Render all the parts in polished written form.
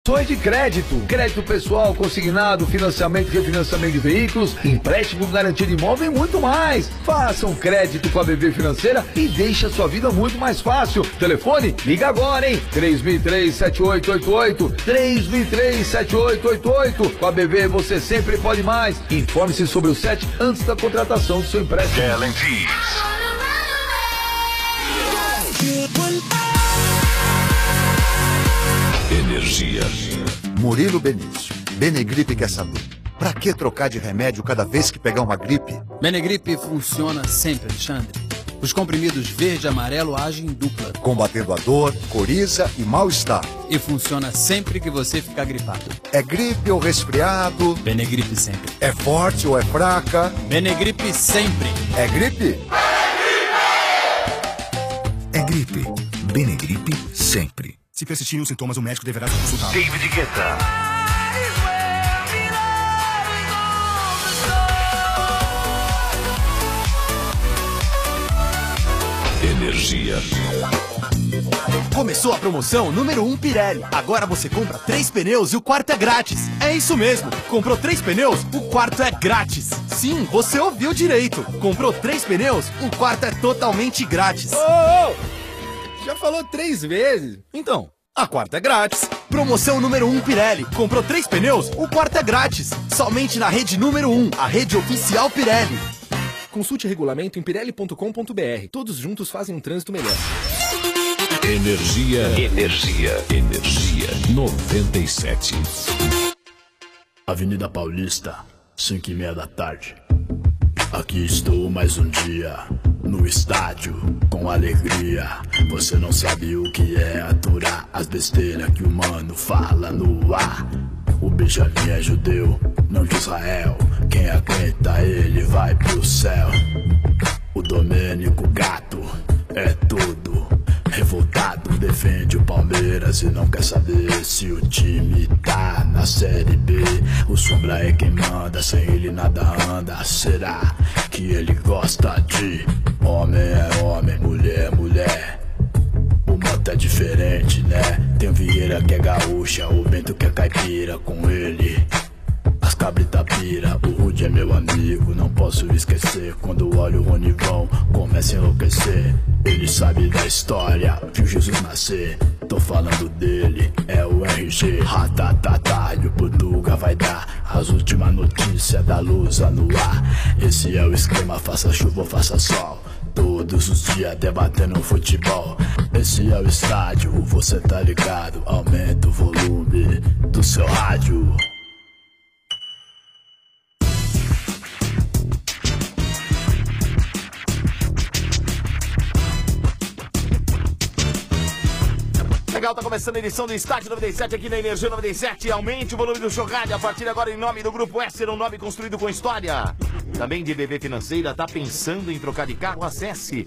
De crédito, crédito pessoal, consignado, financiamento e refinanciamento de veículos, empréstimo, garantia de imóvel e muito mais. Faça um crédito com a BV Financeira e deixe a sua vida muito mais fácil. Telefone? Liga agora, hein? 3003-7888, 3003-7888. Com a BV você sempre pode mais. Informe-se sobre o SET antes da contratação do seu empréstimo. Energia. Murilo Benício. Benegripe quer saber. Pra que trocar de remédio cada vez que pegar uma gripe? Benegripe funciona sempre, Alexandre. Os comprimidos verde e amarelo agem em dupla, Combatendo a dor, coriza e mal-estar. e funciona sempre que você ficar gripado. É gripe ou resfriado? Benegripe sempre. É forte ou é fraca? Benegripe sempre. É gripe? É gripe. Benegripe sempre. Se persistirem os sintomas, o médico deverá ser consultado. David Guetta. Energia. Começou a promoção número 1 Pirelli. Agora você compra 3 pneus e o quarto é grátis. É isso mesmo. Comprou 3 pneus, o quarto é grátis. Sim, você ouviu direito. Comprou 3 pneus, o quarto é totalmente grátis. Já falou 3 vezes. Então, a quarta é grátis. Promoção número 1 Pirelli. Comprou 3 pneus, o quarto é grátis. Somente na rede número 1, a rede oficial Pirelli. Consulte regulamento em pirelli.com.br. Todos juntos fazem um trânsito melhor. Energia. 97. Avenida Paulista, 5:30 da tarde. Aqui estou mais um dia, no estádio, com alegria. Você não sabe o que é aturar as besteiras que o mano fala no ar. O Benjamin é judeu, não de Israel. Quem aguenta ele vai pro céu. O Domênico Gato é tudo. Revoltado, defende o Palmeiras e não quer saber se o time tá na Série B. O Sombra é quem manda, sem ele nada anda. Será que ele gosta de homem é homem, mulher é mulher? O manto é diferente, né? Tem o Vieira que é gaúcha, o Bento que é caipira. Com ele as cabrita pira, o Rude é meu amigo, não posso esquecer. Quando olho o Ronivão, começa a enlouquecer. Ele sabe da história, viu Jesus nascer. Tô falando dele, é o RG. Ratatata, e o Portuga vai dar as últimas notícias da Lusa no ar. Esse é o esquema, faça chuva ou faça sol. Todos os dias debatendo futebol. Esse é o estádio, você tá ligado. Aumenta o volume do seu rádio. Legal, tá começando a edição do Estádio 97 aqui na Energia 97. Aumente o volume do seu rádio a partir de agora em nome do Grupo Esser, um nome construído com história. Também de BV Financeira, tá pensando em trocar de carro? Acesse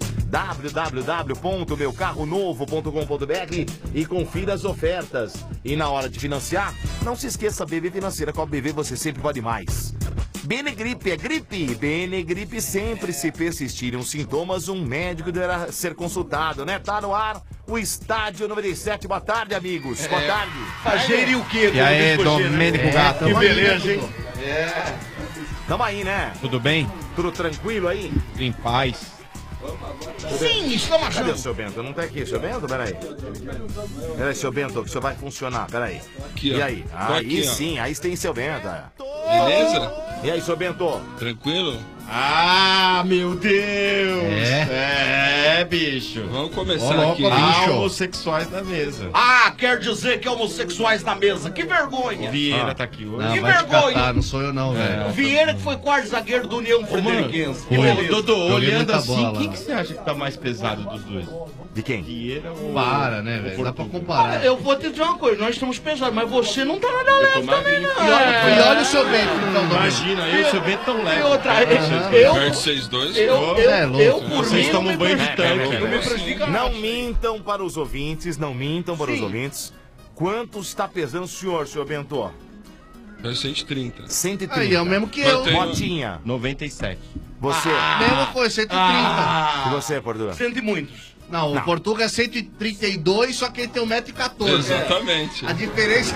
www.meucarronovo.com.br e confira as ofertas. E na hora de financiar, não se esqueça, BV Financeira, com a BV você sempre pode mais. Benegripe é gripe. Benegripe sempre. Se persistirem os sintomas, um médico deverá ser consultado, né? Tá no ar o Estádio 97. Boa tarde, amigos. Boa tarde. Fazer e o quê? E aí, Domênico Gato? Que beleza, hein? Tamo aí, né? Tudo bem? Tudo tranquilo aí? Em paz. Sim, estamos Cadê o achando. seu Bento? Não tá aqui, seu Bento? Peraí. Peraí, seu Bento, que o senhor vai funcionar. Peraí. Aqui, E ó. aí? Tô Aí aqui, ó. sim, aí tem seu Bento. Beleza? E aí, seu Bento? Tranquilo? Ah, meu Deus! É? É, bicho. Vamos começar Ô, aqui. louco, bicho. Homossexuais na mesa. Ah, quer dizer que homossexuais na mesa. Que vergonha! O Vieira tá aqui hoje. Que vergonha! Não sou eu não, velho. O Vieira que foi quarto zagueiro do União Frederiquense. Que Ô, beleza. Dodô, Joguei olhando muita assim, bola. quem que você acha que tá mais pesado dos dois? De quem? Vieira ou... Para, né, velho? Dá pra comparar. Olha, eu vou te dizer uma coisa, nós estamos pesados, mas você não tá nada leve também, não. E olha o seu Bento, então, Imagina, eu e o seu Bento tão leve. E outra, Perto de vocês dois. eu por Vocês mim, tomam não banho me de tanque, prejudica, não me né? prejudica Não nada. mintam para os ouvintes, não mintam para os Sim. ouvintes. Quanto está pesando o senhor Bento? É 130. 130. Aí, é o mesmo que eu. Mantém. Motinha, 97. você. Mesmo foi, 130. E você, Portugal? Sente muitos. Não, o Portuga é 132, só que ele tem 1,14 m. Exatamente. A diferença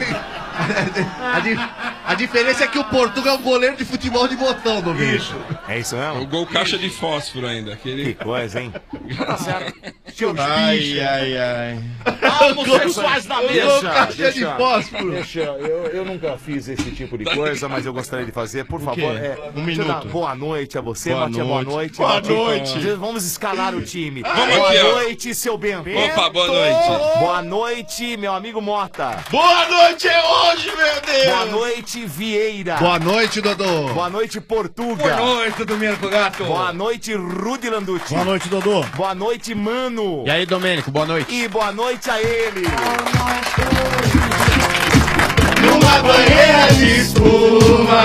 a diferença é que o Portuga é um goleiro de futebol de botão do bicho. É isso mesmo? O gol caixa de fósforo ainda. Que coisa, hein? Tá certo. Ai. Homossexuais na mesa. Eu nunca fiz esse tipo de coisa, mas eu gostaria de fazer. Por favor, minuto. deixa eu dar boa noite a você, Boa Matia. Boa noite. Boa noite. Vamos escalar o time. Vamos Boa aqui, ó. noite, seu Bento. Opa, boa noite. Boa noite, meu amigo Mota. Boa noite é hoje, meu Deus. Boa noite, Vieira. Boa noite, Dodô. Boa noite, Portuga. Boa noite, Domênico Gato. Boa noite, Rudy Landucci. Boa noite, Dodô. Boa noite, Mano. E aí, Domênico, boa noite. E boa noite a ele. Numa banheira de espuma.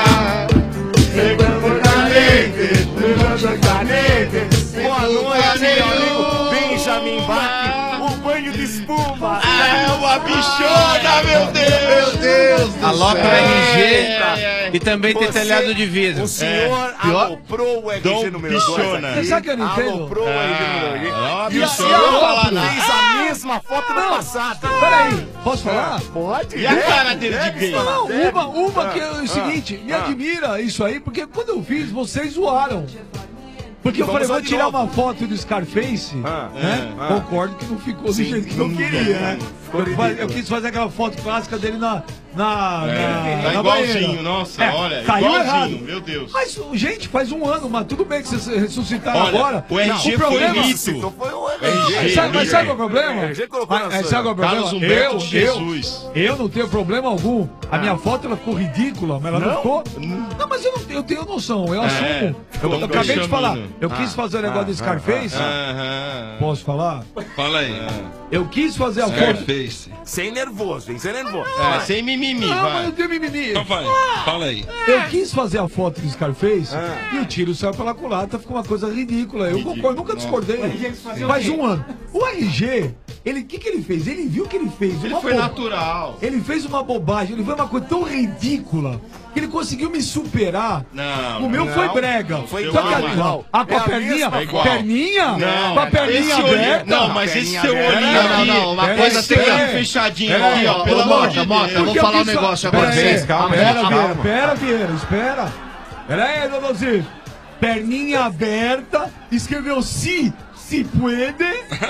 Boa noite, meu amigo Benjamin Bach. O banho de espuma. É uma bichona, meu Deus. Meu Deus do Alopra céu. RG e também tem telhado de vidro. O senhor aloprou o RG Dom número 2. Bichona. Você sabe que eu não entendo? Aloprou o RG número 2. E bichona, não fala nada. fez a mesma foto do passado. Peraí, posso falar? Pode. E a cara dele de gay? Não, uma que é o seguinte, me admira isso aí, porque quando eu fiz, vocês zoaram. Porque eu falei, vou tirar uma foto do Scarface, né? Concordo que não ficou do jeito que eu queria, né? Eu quis fazer aquela foto clássica dele na Tá igualzinho, banheira. nossa, olha, saiu igualzinho, errado. meu Deus. Mas, gente, faz um ano, mas tudo bem que vocês ressuscitaram Olha, agora. o RG Não, foi problema, mito. Foi o Mas sabe qual é o problema? RG colocou na Mas sabe qual é o problema? Carlos Humberto Jesus. Eu não tenho problema algum. A minha foto ela ficou ridícula, mas ela não ficou. Não, mas eu tenho noção, eu assumo. Eu acabei de falar. Eu quis fazer o negócio do Scarface. Posso falar? Fala aí. Eu quis fazer a foto. Scarface. Sem nervoso, hein? Sem nervoso. Sem mimimi, Não, mas vai. eu tenho mimimi. Então vai, fala aí. Eu quis fazer a foto do Scarface e o tiro saiu pela culatra, ficou uma coisa ridícula. Eu concordo, nunca discordei. Faz um ano. O RG, o que ele fez? Ele viu o que ele fez. Ele Uma foi boba- natural. Ele fez uma bobagem, ele fez uma coisa tão ridícula que ele conseguiu me superar. Não, O meu foi brega. Foi Só igual, que a- igual. com a É a perninha, mesma igual. perninha, Não, com a perninha esse olhinho- aberta. Não, mas esse seu olhinho Não, aqui. não, uma Pera coisa aí, tem pera que... aí. Fechadinho Pera aqui, aí, ó. Pelo amor de Mota, Deus. eu vou Porque falar um quis fa- negócio Pera agora. aí, calma, Pera, calma. Vieira, pera, Vieira, espera. Pera aí, Dodôzinho. Perninha aberta, escreveu se puede.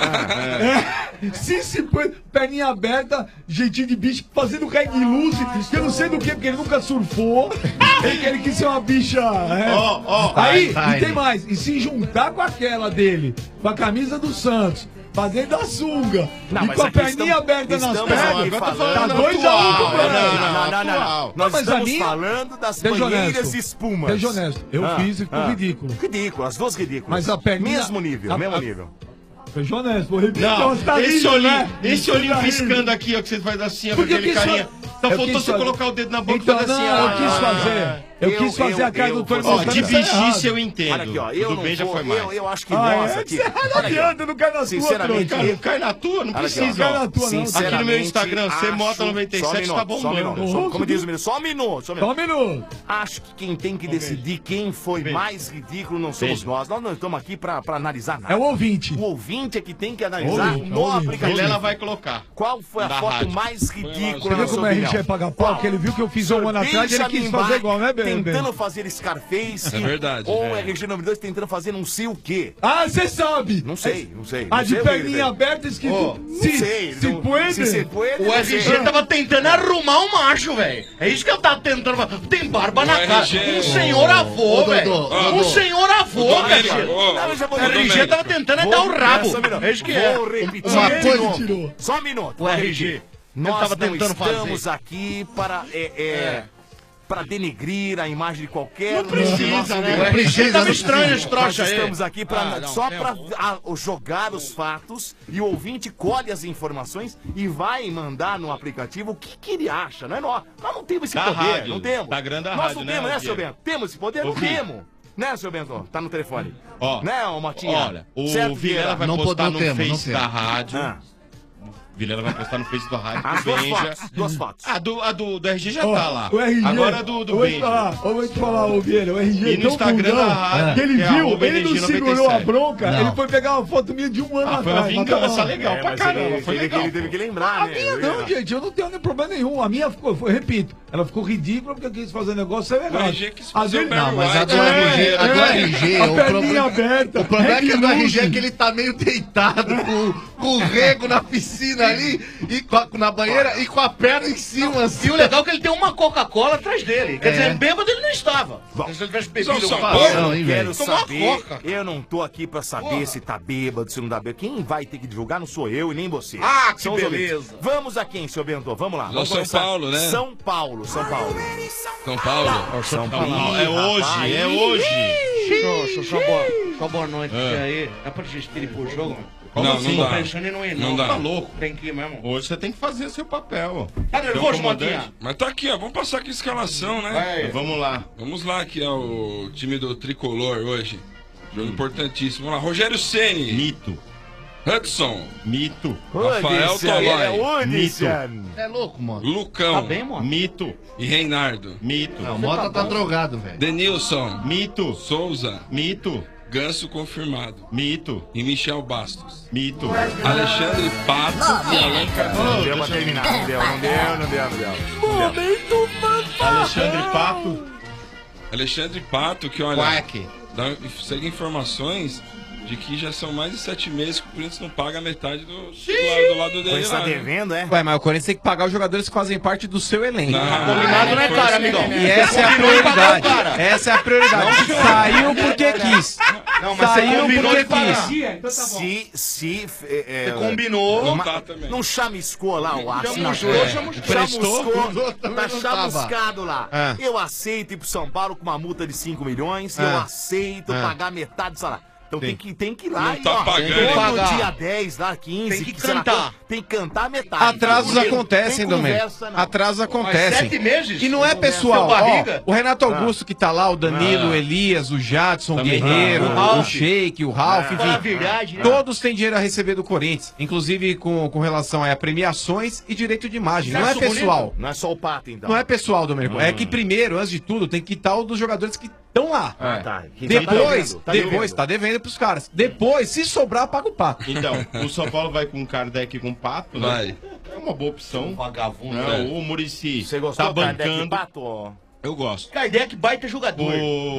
Se puede. Perninha aberta, jeitinho de bicho, fazendo reggae loose, que eu não sei do que, porque ele nunca surfou. Ele quis ser uma bicha. Aí, e tem mais. E se juntar com aquela dele, com a camisa do Santos, pra dentro da sunga, Não, e mas com a aqui perninha aberta nas estamos pernas, aqui tá falando 2-1 pro atual, Brasil. Não. Não, Nós mas a estamos minha- falando das Seja banheiras honesto. de espumas. Seja honesto, eu fiz e ficou ridículo. Ridículo, as duas ridículas. Mas a perninha- Mesmo nível, mesmo nível. Seja honesto, vou repetir. Não, você tá esse rindo, olhinho, né? esse Você olhinho tá rindo. piscando aqui, ó, que você faz assim, ó, com Porque eu aquele quis carinha. fa- Só eu faltou quis você fazer- colocar o dedo na boca e Então, fazer assim, não, ó. eu quis fazer. Eu quis fazer a cara do Tony Ó, Montana. de isso é errado. bichice eu entendo. Olha aqui, ó, eu do não bem já vou- foi mais. Eu acho que Ah, nós é? aqui... Você não Olha aqui, ó. adianta, não cai na sua, Sinceramente, trouxa. Cara, não cai na tua, não Olha aqui, ó. precisa. Cai na tua, não. Aqui no meu Instagram, Sinceramente, você acho- Mota 97 tá bombando. Como diz o menino, só um minuto. Só um minuto. Acho que quem tem que decidir quem foi mais ridículo não somos nós. Nós não estamos aqui pra analisar nada. É o ouvinte. O ouvinte é que tem que analisar Ouvinte, no ouvinte. aplicativo. Vilela vai colocar. Qual foi a Da foto rádio. mais Você ridícula viu na como sua a gente opinião? é pagar pau? Que ele viu que eu fiz um ano atrás e ele quis fazer igual, né, Bebê? Tentando fazer Scarface. É verdade. Ou É. RG número 2 tentando fazer não sei o quê. Ah, você sabe. Não sei. A Não de sei o que ele perninha fez. aberta escrito Não se sei. se não- puede. Se puede, O não RG sei. tava tentando arrumar um macho, velho. É isso que eu tava tentando fazer. Tem barba na cara. RG Um senhor avô, velho. Um senhor avô, Domênico, velho. ô, Não, eu já vou O RG tava tentando é dar o rabo. É isso que é. Vou repetir Uma de coisa novo. tirou. Só um minuto. O RG. Nós tava não tentando estamos fazer. aqui para para denegrir a imagem de qualquer Não precisa, nosso né? O RG tava estranho esse Nós troço aí. estamos aqui pra, não, só tem para jogar os fatos e o ouvinte colhe as informações e vai mandar no aplicativo o que ele acha, não é nós. Nós não temos esse Da poder, rádio, não temos. Instagram da Nós rádio, não né, temos, né, Vieira? seu Bento? Temos esse poder? Não Ouvi. temos. Né, seu Bento? Tá no telefone. Ó, Né, ô Motinha? olha, o Certo, Vilela vai Não postar podemos, no não Face temos. da rádio. Ah. Vilela vai postar no Face do rádio. As duas fotos. A do RG já tá lá. O RG, Agora do Benji. Eu vou te falar, ô Vieira, o RG E no Instagram da rádio, que ele que é viu, arroba ele não energia segurou 97. a bronca, Não. ele foi pegar uma foto minha de um ano atrás. Foi uma vingança legal pra mas caramba. Foi legal. Ele teve que lembrar, A né? minha não, gente, eu não tenho nem problema nenhum. A minha ficou, eu repito, ela ficou ridícula porque eu quis fazer negócio sem errado. RG quis fazer o Barry Não, mas a White. do RG, a do RG, a o perninha problema, aberta. o problema é que a do Reggae RG é Nude. que ele tá meio deitado com o rego na piscina ali, e na banheira, e com a perna em cima, assim. E o legal é que ele tem uma Coca-Cola atrás dele. Quer dizer, bêbado ele não estava. Se ele tivesse bebido São alguma Paulo, coisa, Eu não quero tomou uma saber, Coca. eu não tô aqui pra saber se tá bêbado, se não tá bêbado. Quem vai ter que divulgar não sou eu e nem você. Ah, que São os beleza. ouvintes. Vamos a quem, seu Bento? Vamos lá. Vamos São começar. Paulo, né? São Paulo. São Paulo. São Paulo. É hoje, é hoje. Só boa noite pra você aí. Dá pra desistir e pro jogo, mano? Não, assim? não Tô dá. pensando em não ir, Não não. dá. Tá louco. Tem que ir mesmo. Hoje você tem que fazer seu papel. Tá Você é o nervoso, comandante. Motinha? Mas tá aqui, ó. Vamos passar aqui a escalação, né? Vai. Vamos lá. Vamos lá, que é o time do Tricolor hoje. Jogo importantíssimo. Vamos lá, Rogério Ceni, Mito. Hudson, Mito. Rafael Tolói, Mito. É louco, mano. Lucão Tá bem, mano? Mito. e Reinardo. Mito. Não, o Mota tá drogado, velho. Denilson, Mito. Souza, Mito. Ganso confirmado. Mito. E Michel Bastos. Mito. Alexandre Pato. Não deu pra terminar. Não deu. Alexandre Pato. Alexandre Pato, que olha, Quack. segue informações de que já são mais de 7 meses que o Corinthians não paga a metade do lado dele. Você tá lá, né? devendo, é? Ué, mas o Corinthians tem que pagar os jogadores que fazem parte do seu elenco. Combinado, né, cara, amigão? E essa é a prioridade. Essa é a prioridade. Saiu porque quis. Não, mas Saiu você combinou porque de pagar. quis. Se Você combinou. Não tá também. não chamiscou lá o Chamuscou. Chamuscou, tá não chamuscado lá. Ah. Eu aceito ir pro São Paulo com uma multa de 5 milhões, eu aceito pagar metade do salário. Então tem que ir lá Não e, tá ó, pagando, todo hein? Pagar. dia 10, lá 15, Tem que sei lá, cantar. tem que cantar metade. Atrasos Tem acontecem, Domênico. conversa, não. Atrasos acontecem. 7 meses? E não é pessoal. Seu Ó, barriga? o Renato Augusto que tá lá, o Danilo, o Elias, o Jadson, o Também Guerreiro, tá. o Sheik, o Ralf, Fala a enfim. verdade, né? Todos têm dinheiro a receber do Corinthians. Inclusive com relação a premiações e direito de imagem. Não é Sexo pessoal. Não é só o pato, então. Não é pessoal, Domênico. É que primeiro, antes de tudo, tem que quitar o dos jogadores que estão lá. Ah, tá. Depois, tá devendo pros caras. Depois, se sobrar, paga o pato. Então, o São Paulo vai com Kardec e com Pato, né? Vai. É uma boa opção. Vagabundo. Não, o Muricy Você gostou tá do Kardec bancando. Pato, ó? Eu gosto. Kardec, baita jogador.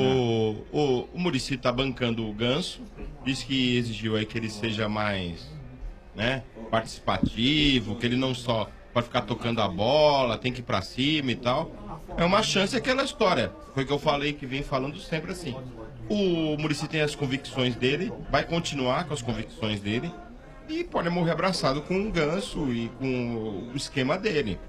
O Muricy tá bancando o Ganso. Diz que exigiu aí que ele seja mais, né, participativo, que ele não só pode ficar tocando a bola, tem que ir pra cima e tal. É uma chance aquela história. Foi o que eu falei, que vem falando sempre assim. O Muricy tem as convicções dele, vai continuar com as convicções dele e pode morrer abraçado com o Ganso e com o esquema dele.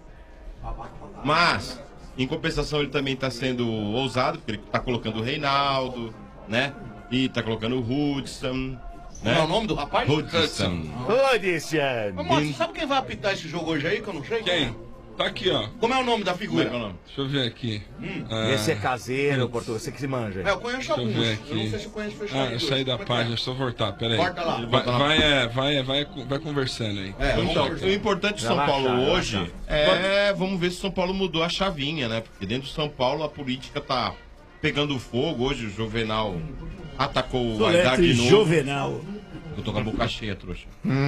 Mas, em compensação, ele também está sendo ousado, porque ele está colocando o Reinaldo, né? E está colocando o Hudson. Como é o nome do rapaz? Hudson. Ô, moço, sabe quem vai apitar esse jogo hoje aí, que eu não sei? Quem? Tá aqui, ó. Como é o nome da Como é figura? que é o nome? Deixa eu ver aqui. Esse é caseiro, português, você que se manja. É, eu conheço Deixa eu ver alguns. aqui. Eu não sei se eu conheço o Ah, eu saí da página, deixa eu voltar, peraí. Corta lá. Vai conversando aí. Então, o importante do São Paulo hoje vamos ver se o São Paulo mudou a chavinha, né? Porque dentro do São Paulo a política tá pegando fogo. Hoje o Juvenal atacou o Aidar de novo. Juvenal. Eu tô com a boca cheia, trouxa.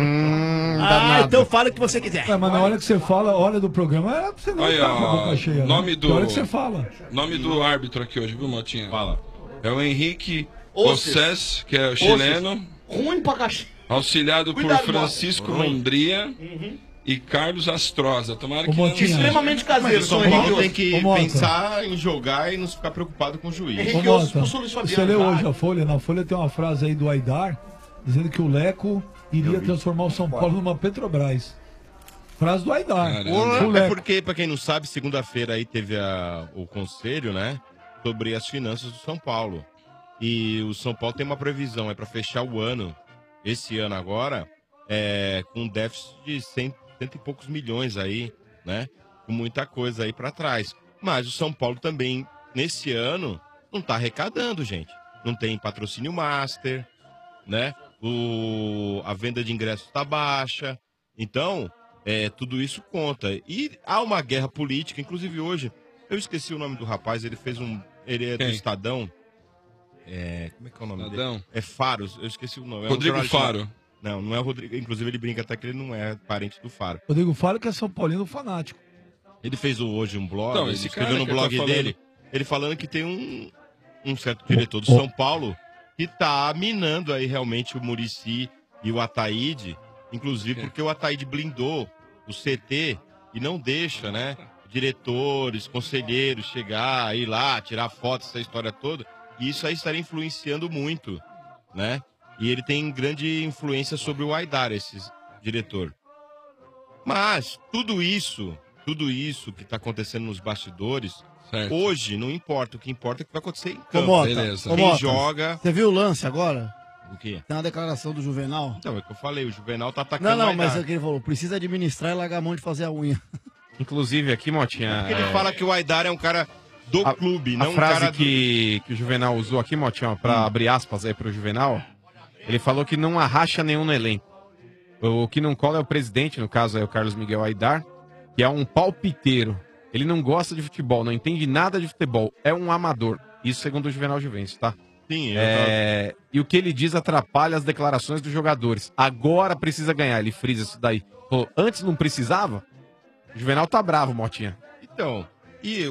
Então fala o que você quiser. É, mas na hora que você fala, a hora do programa, é pra você não Olha, ficar com a boca cheia. nome né? do- Na hora que você fala. Nome do árbitro aqui hoje, viu, Motinha? Fala. É o Henrique Osses. Osses, que é o chileno, Ruim pra cachorro. auxiliado por Cuidado, Francisco Londria e Carlos Astrosa. Tomara Ô, que não... Motinha. Extremamente Mas caseiro, o São São Paulo Henrique. tem que Ô, Mota. pensar em jogar e não ficar preocupado com o juiz. Henrique Ô, Osso, Mota, do Luiz Fabiano, você leu vai. hoje a Folha? Na Folha tem uma frase aí do Aidar, dizendo que o Leco iria transformar o São Paulo numa Petrobras. Frase do Aidar. Caramba. O É Leco. porque, pra quem não sabe, segunda-feira aí teve o conselho, né? Sobre as finanças do São Paulo. E o São Paulo tem uma previsão, é pra fechar o ano, esse ano agora, com um déficit de cento e poucos milhões aí, né? Com muita coisa aí pra trás. Mas o São Paulo também, nesse ano, não tá arrecadando, gente. Não tem patrocínio master, né? A venda de ingressos tá baixa. Então, tudo isso conta. E há uma guerra política, inclusive hoje, eu esqueci o nome do rapaz, ele é do Estadão. Como é que é o nome dele? É Faro, eu esqueci o nome. Rodrigo Faro. Não é o Rodrigo, inclusive ele brinca até que ele não é parente do Faro. Rodrigo Faro que é São Paulino fanático. Ele fez hoje um blog, Então, ele esse escreveu cara no que blog tá dele, ele falando que tem um certo diretor do São Paulo que tá minando aí realmente o Muricy e o Ataíde, inclusive porque o Ataíde blindou o CT e não deixa, né, diretores, conselheiros chegar, ir lá, tirar foto, essa história toda, e isso aí estaria influenciando muito, né? E ele tem grande influência sobre o Aidar, esse diretor. Mas tudo isso que está acontecendo nos bastidores, hoje não importa. O que importa é o que vai acontecer em campo. Quem joga... Você viu o lance agora? O quê? Tem uma declaração do Juvenal. Então, é o que eu falei, o Juvenal tá atacando Não, o mas Aidar. é o que ele falou, precisa administrar e largar a mão de fazer a unha. Inclusive aqui, Motinha... Porque ele fala que o Aidar é um cara do clube, não a um frase cara que o Juvenal usou aqui, Motinha, pra abrir aspas aí pro Juvenal, ele falou que não arracha nenhum no elenco. O que não cola é o presidente, no caso é o Carlos Miguel Aidar, que é um palpiteiro. Ele não gosta de futebol, não entende nada de futebol, é um amador. Isso segundo o Juvenal Juventus, tá? Sim, E o que ele diz atrapalha as declarações dos jogadores. Agora precisa ganhar, ele frisa isso daí. Falou, antes não precisava? O Juvenal tá bravo, Motinha. Então, e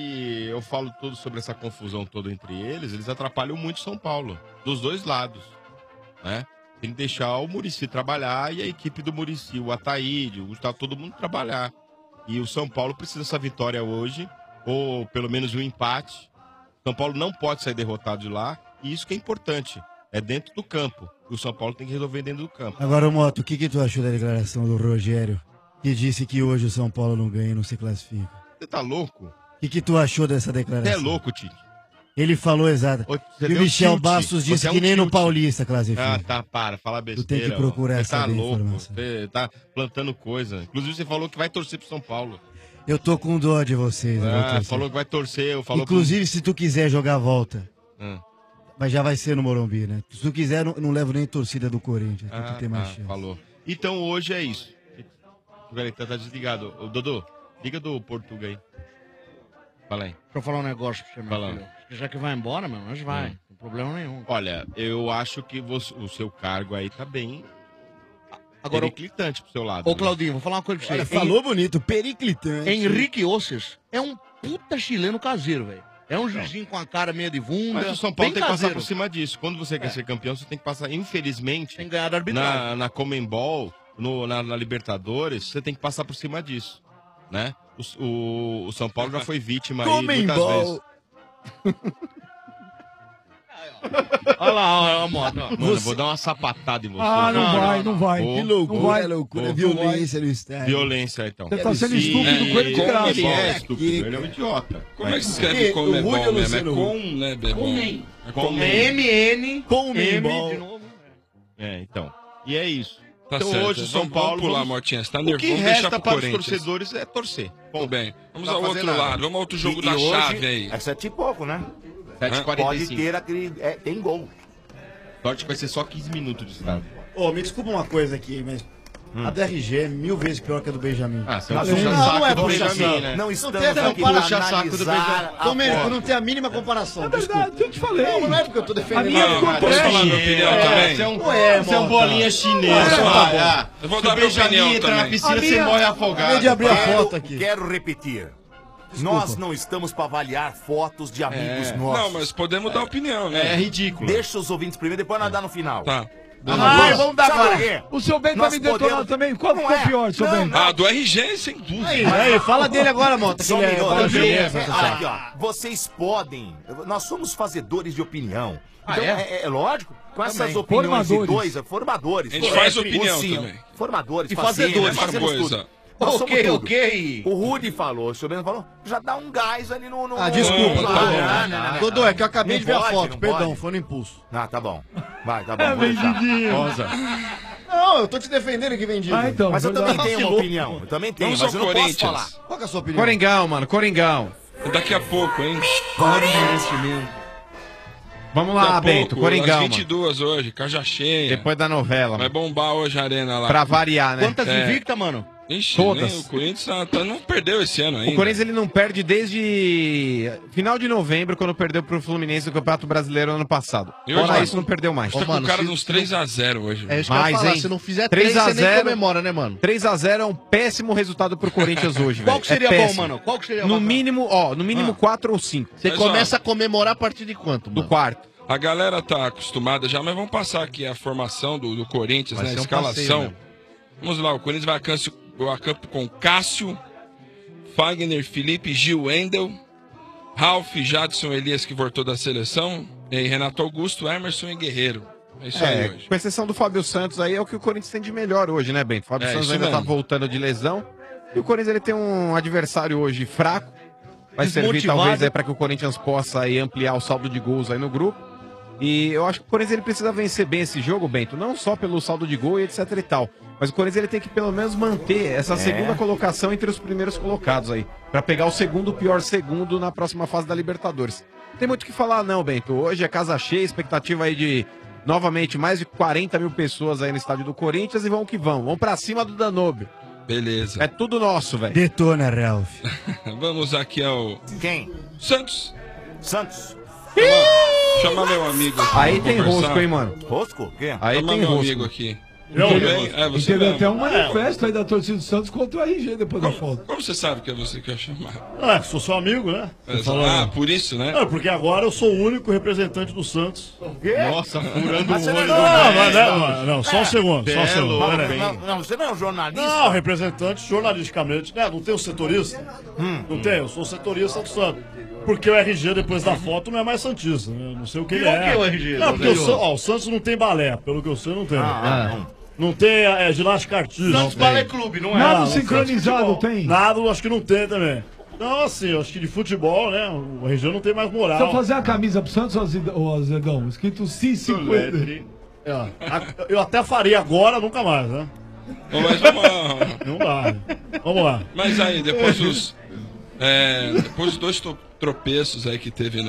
eu falo tudo sobre essa confusão toda entre eles atrapalham muito São Paulo, dos dois lados, né? Tem que deixar o Muricy trabalhar e a equipe do Muricy, o Ataíde, todo mundo trabalhar. E o São Paulo precisa dessa vitória hoje, ou pelo menos um empate. São Paulo não pode sair derrotado de lá, e isso que é importante, é dentro do campo. O São Paulo tem que resolver dentro do campo. Agora, Moto, o que tu achou da declaração do Rogério, que disse que hoje o São Paulo não ganha e não se classifica? Você tá louco? O que tu achou dessa Você declaração? é louco, Tite. Ele falou exato. E o deu Michel tilt. Bastos disse Você é que um nem no tilt. Paulista classifica. Ah, tá, fala besteira. Tu tem que procurar Você essa tá louco, informação. você tá plantando coisa. Inclusive você falou que vai torcer pro São Paulo. Eu tô com dó de vocês. eu vou torcer. Falou que vai torcer. Falou Inclusive, se tu quiser jogar a volta, Ah. mas já vai ser no Morumbi, né? Se tu quiser, não levo nem torcida do Corinthians, pra tu ter mais chance. Falou. Então hoje é isso. O Galeta tá desligado. Ô, Dodô, liga do Portuga aí. Fala aí. Deixa eu falar um negócio pra você, meu Fala. filho. Já que vai embora, meu, nós vai. Não tem problema nenhum. Olha, eu acho que o seu cargo aí tá bem Agora, periclitante pro seu lado. Ô, né? Claudinho, vou falar uma coisa pra você. Olha, falou bonito, periclitante. Henrique Osses é um puta chileno caseiro, velho. É um juizinho com a cara meia de bunda. Mas o São Paulo bem tem que passar caseiro. por cima disso. Quando você quer ser campeão, você tem que passar, infelizmente, Tem que ganhar da arbitragem. na Comembol, na Libertadores, você tem que passar por cima disso, né? O São Paulo já foi vítima aí muitas vezes. Olha lá, a moto. Mano, eu vou dar uma sapatada em você. Não vai. Que loucura, Não vai. loucura. Violência no estádio. Violência, então. Você tá sendo estúpido com ele de graça. Ele é estúpido, ele é um idiota. Como é que se escreve Comebol mesmo? É com, né, Bebol? É com MN. Comembol. de novo. então. E é isso. Tá Então certo. hoje o São Paulo... Vamos pular, Mortinha. Você tá O nervoso, que vamos deixar resta pro para os Corinthians. torcedores é torcer. Tudo bem. Vamos Não ao vai outro fazer nada. lado. Vamos ao outro jogo E da hoje chave aí. É 7 e pouco, né? 7h45. Pode ter aquele... tem gol. Sorte que vai ser só 15 minutos de estado. Ô, me desculpa uma coisa aqui, mas a DRG é 1000 vezes pior que a do Benjamin. Ah, você Nós não não puxa-saco é do puxa-saco. Benjamin, né? Não estamos tem aqui comparação. para Puxa-saco do analisar a Domênico, foto. não tem a mínima comparação, desculpa. Eu te falei. Não é porque eu tô defendendo. A minha Não, ficou mas- Posso falar minha opinião também? Você é um, Ué, você é um Mota. bolinha chinesa. Tá Eu vou Se dar o minha Benjamin opinião entra na também. piscina, A você minha- morre afogado. Acabei de abrir a foto aqui. Quero repetir. Nós não estamos para avaliar fotos de amigos nossos. Não, mas podemos dar opinião, né? É ridículo. Deixa os ouvintes primeiro, depois nós dá no final. Tá. Vamos dar agora. O seu bem tá Nós me detonando podemos- também. Qual Não ficou é. pior, seu Não, bem? não. Ah, do RG, sem dúvida. Aí, fala dele agora, Mota. Só um que ele é minuto. beleza, pessoal. Aqui, ó. Vocês podem. Nós somos fazedores de opinião. Então, é lógico, com essas opiniões Formadores. de dois, formadores. A gente faz opinião Sim, também. Formadores, E fazedores, fazedores, fazemos coisa. tudo. Nós somos tudo. ok. O Rudy falou, o senhor mesmo falou, já dá um gás ali no... Ah, desculpa, Não, Dodô. Dodô, é que eu acabei Não de ver a pode, foto, não perdão, pode. foi no impulso. Ah, tá bom. Vai, tá bom. vou deixar. Rosa. Não, eu tô te defendendo que vendido. Ah, então. Mas eu verdade. também tenho uma opinião. Eu também tenho, Vamos mas ao eu não posso Corinthians. falar. Qual que é a sua opinião? Coringão, mano, Coringão. Daqui a pouco, hein? Vamos Daqui lá, a Bento, pouco, Coringão, às mano. 22 hoje, Caja cheia. Depois da novela, Vai mano. bombar hoje a arena lá. Pra variar, né? Quantas É. invicta, mano? Ixi, Todas. nem o Corinthians não perdeu esse ano ainda. O Corinthians ele não perde desde final de novembro, quando perdeu pro Fluminense no Campeonato Brasileiro ano passado. Fora isso, não perdeu mais. Tá com o cara de uns 3x0 hoje. É isso que eu ia falar, se não fizer 3, você nem comemora, né, mano? 3x0 é um péssimo resultado pro Corinthians hoje, velho. Qual que seria é bom, péssimo. mano? Qual que seria No mínimo, no mínimo 4 ou 5. Você começa a comemorar a partir de quanto, mano? Do quarto. A galera tá acostumada já, mas vamos passar aqui a formação do Corinthians, Vai né? ser um Escalação. passeio mesmo. Vamos lá, o Corinthians vai a campo com Cássio, Fagner, Felipe, Gil, Wendel, Ralf, Jadson, Elias, que voltou da seleção, e Renato Augusto, Emerson e Guerreiro. É isso aí hoje. Com exceção do Fábio Santos aí, é o que o Corinthians tem de melhor hoje, né, Bento? O Fábio Santos isso ainda tá mesmo. voltando de lesão. E o Corinthians ele tem um adversário hoje fraco. Vai servir Desmotivado. talvez aí para que o Corinthians possa aí ampliar o saldo de gols aí no grupo. E eu acho que o Corinthians ele precisa vencer bem esse jogo, Bento, não só pelo saldo de gol e etc e tal, mas o Corinthians ele tem que pelo menos manter essa segunda colocação entre os primeiros colocados aí, para pegar o segundo pior segundo na próxima fase da Libertadores. Não tem muito o que falar não, Bento. Hoje é casa cheia, expectativa aí de novamente mais de 40 mil pessoas aí no estádio do Corinthians e vamos que vamos. Vamos pra cima do Danúbio. Beleza. É tudo nosso, velho. Detona, Ralf. Vamos aqui ao Quem? Santos. Santos. Chama meu amigo aqui. Aí pra tem conversar. rosco, hein, mano? Rosco? Quem? Aí Chama tem meu rosco. amigo aqui. Eu? Tudo bem? É, E você teve mesmo. até um manifesto aí da torcida do Santos contra o RG depois da foto. Como você sabe que é você que ia chamar? Ah, sou seu amigo, né? Por isso, né? Não, porque agora eu sou o único representante do Santos. Nossa, furando o Mas você olho. Não, só um segundo, só um segundo. Não, peraí. não, você não é um jornalista? Não, representante jornalisticamente, né? Não tem o setorista? Não tem, eu sou o setorista do Santos. Porque o RG, depois da foto, não é mais santista, né? Não sei o que ele Virou é. o que o RG? Não, porque o Santos não tem balé, pelo que eu sei, não tem. Não tem ginástica artística. Santos Balé Clube, não é? Nada Não, sincronizado tem. Nada, eu acho que não tem também. Não, assim, eu acho que de futebol, né? O RG não tem mais moral. Se eu fazer a camisa pro Santos, ô Azedão, escrito C50. Eu até faria agora, nunca mais, né? Mas vamos lá. Não dá. Vamos lá. Mas aí, depois dos dois tropeços aí que teve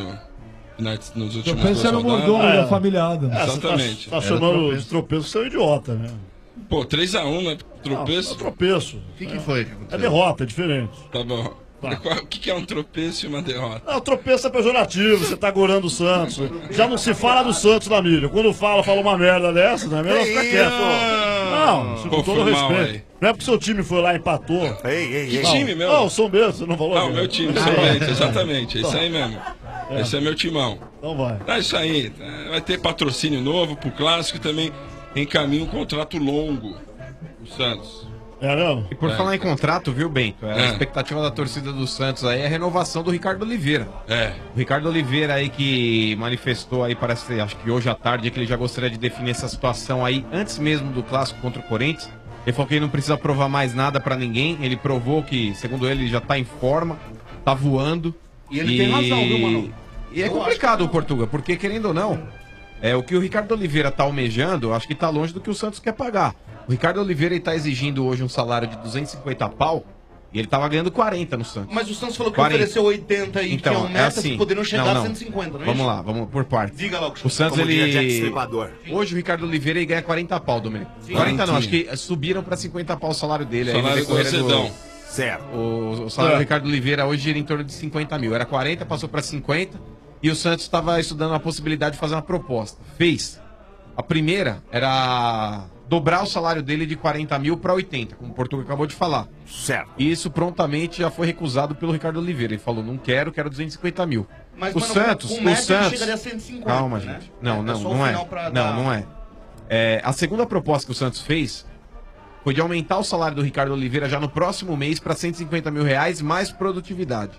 nos últimos Tropeço era o mordomo da família Adams. Exatamente. Tá chamando de tropeço, você é um idiota, né? Pô, 3x1, né? Tropeço. É tropeço. O que foi? É derrota, é diferente. Tá bom. O que é um tropeço e uma derrota? Não, tropeço é pejorativo, você tá gorando o Santos. Já não se fala do Santos na mídia. Quando fala uma merda dessa, não é melhor ficar quieto. Não, isso com todo respeito. Não é porque seu time foi lá e empatou. Que time, meu? Não, o São Bento, você não falou? Ah, o meu time, São Bento, exatamente. É isso aí mesmo. Esse é meu timão. Então vai. É isso aí. Vai ter patrocínio novo pro Clássico e também encaminha um contrato longo o Santos. É, não? E por falar em contrato, viu, Bento? A expectativa da torcida do Santos aí é a renovação do Ricardo Oliveira. O Ricardo Oliveira aí que manifestou aí, parece, acho que hoje à tarde, que ele já gostaria de definir essa situação aí antes mesmo do clássico contra o Corinthians. Ele falou que ele não precisa provar mais nada pra ninguém. Ele provou que, segundo ele já tá em forma, tá voando. E ele tem razão, viu, mano? E é complicado o Portuga, porque querendo ou não, o que o Ricardo Oliveira tá almejando, acho que tá longe do que o Santos quer pagar. O Ricardo Oliveira ele tá exigindo hoje um salário de 250 pau e ele tava ganhando 40 no Santos. Mas o Santos falou que 40. ofereceu 80 e então, que é um meta, assim, que poderiam chegar não. a 150, não é Vamos isso? lá, vamos por partes. Diga lá o que O Santos, Como diria Jack ele... Stripador. Hoje o Ricardo Oliveira ele ganha 40 pau, Domênico. Sim. 40 não, acho que subiram pra 50 pau o salário dele. Salário aí no decorrer do Azedão. Certo. O salário do Ricardo Oliveira hoje gira em torno de 50 mil. Era 40, passou pra 50 e o Santos estava estudando a possibilidade de fazer uma proposta. Fez. A primeira era dobrar o salário dele de 40 mil para 80, como o Portugal acabou de falar. Certo. E isso prontamente já foi recusado pelo Ricardo Oliveira. Ele falou, não quero 250 mil. Mas, o mano, Santos, com o meta ele Santos... chegaria a 150, Calma, né? gente. Não, não, só o não é. final pra Não, dar- não é. A segunda proposta que o Santos fez foi de aumentar o salário do Ricardo Oliveira já no próximo mês para 150 mil reais, mais produtividade.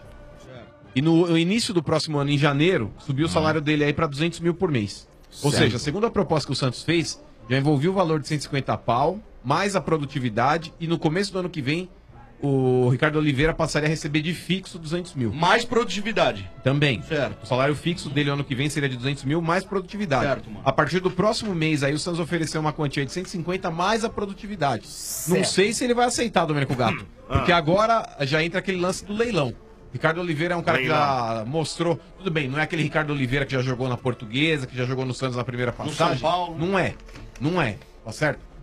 E no início do próximo ano, em janeiro, subiu o salário dele aí para 200 mil por mês. Ou Certo. seja, a segunda proposta que o Santos fez já envolvia o valor de 150 pau, mais a produtividade, e no começo do ano que vem, o Ricardo Oliveira passaria a receber de fixo 200 mil. Mais produtividade. Também. Certo. O salário fixo dele ano que vem seria de 200 mil, mais produtividade. Certo, mano. A partir do próximo mês, aí o Santos ofereceu uma quantia de 150 mais a produtividade. Não sei se ele vai aceitar, Domênico Gato. Porque agora já entra aquele lance do leilão. Ricardo Oliveira é um cara que já mostrou... Tudo bem, não é aquele Ricardo Oliveira que já jogou na Portuguesa, que já jogou no Santos na primeira passagem. São Paulo. Não é. Não é. Tá certo?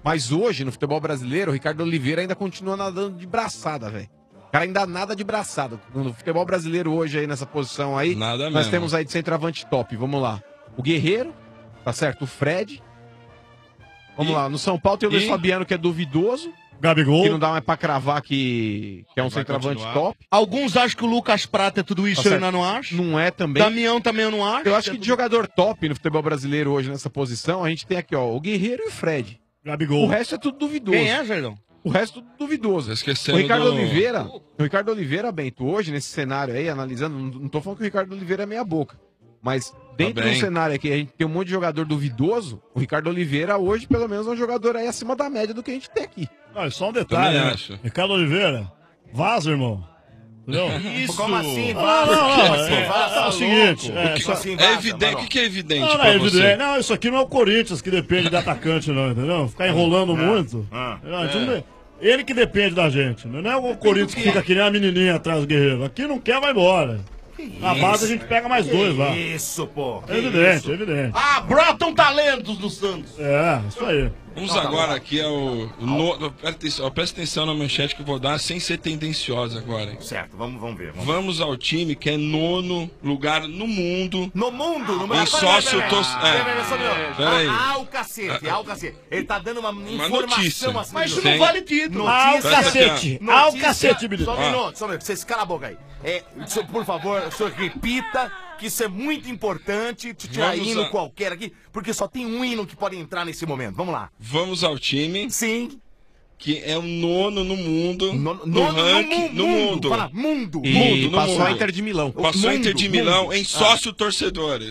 Mas hoje, no futebol brasileiro, o Ricardo Oliveira ainda continua nadando de braçada, velho. O cara ainda nada de braçada. No futebol brasileiro hoje, aí nessa posição aí, Nada nós mesmo. temos aí de centroavante top. Vamos lá. O Guerreiro, tá certo? O Fred. Vamos lá. No São Paulo tem o Luiz Fabiano, que é duvidoso. Gabigol. Que não dá mais pra cravar que é um centroavante top. Alguns acham que o Lucas Prata é tudo isso, Tá eu certo. ainda não acho. Não é também. Damião também eu não acho. Eu acho que de jogador top no futebol brasileiro hoje nessa posição, a gente tem aqui, ó, o Guerreiro e o Fred. Gabigol. O resto é tudo duvidoso. Quem é, Jardão? O resto é tudo duvidoso. Esquecendo O Ricardo do- Oliveira, Bento, hoje nesse cenário aí, analisando, não tô falando que o Ricardo Oliveira é meia boca, mas dentro Tá de um bem. cenário aqui, a gente tem um monte de jogador duvidoso, o Ricardo Oliveira hoje, pelo menos, é um jogador aí acima da média do que a gente tem aqui. Olha, só um detalhe, Também né? acho. Ricardo Oliveira, vaza, irmão. Entendeu? Isso. Como assim, Não, vaza? não, Como não, assim, é, vaza? é o seguinte. Louco. O que assim, É vaza, evidente. Barão? O que é evidente Não, não pra é você? evidente. Não, isso aqui não é o Corinthians que depende de atacante, não, entendeu? Ficar enrolando muito. Não, a gente não- Ele que depende da gente. Não é o Corinthians que fica que nem a menininha atrás do Guerreiro. Aqui não quer, vai embora. Na base a gente pega mais dois lá. Isso, pô. É evidente, é evidente. Ah, brotam talentos do Santos. É, isso aí. Vamos agora aqui ao... Presta atenção na manchete que eu vou dar sem ser tendenciosa agora. Hein? Certo, vamos ver. Vamos ao time que é nono lugar no mundo. No mundo? No Em sócio... Peraí. Ah, o cacete. Ele tá dando uma informação notícia. assim. Mas isso Sim. não vale título. Notícia. cacete. Ah, o cacete, menino. Só um minuto, Você cala a boca aí. Por favor, o senhor repita que isso é muito importante. Te tirar Vamos hino a- qualquer aqui, porque só tem um hino que pode entrar nesse momento. Vamos lá. Vamos ao time. Sim. Que é o nono no mundo. Nono no ranking. No mundo. Fala, mundo. E Mundo, no passou mundo. a Inter de Milão. Passou a Inter de Mundo, Milão mundo. em sócio torcedores.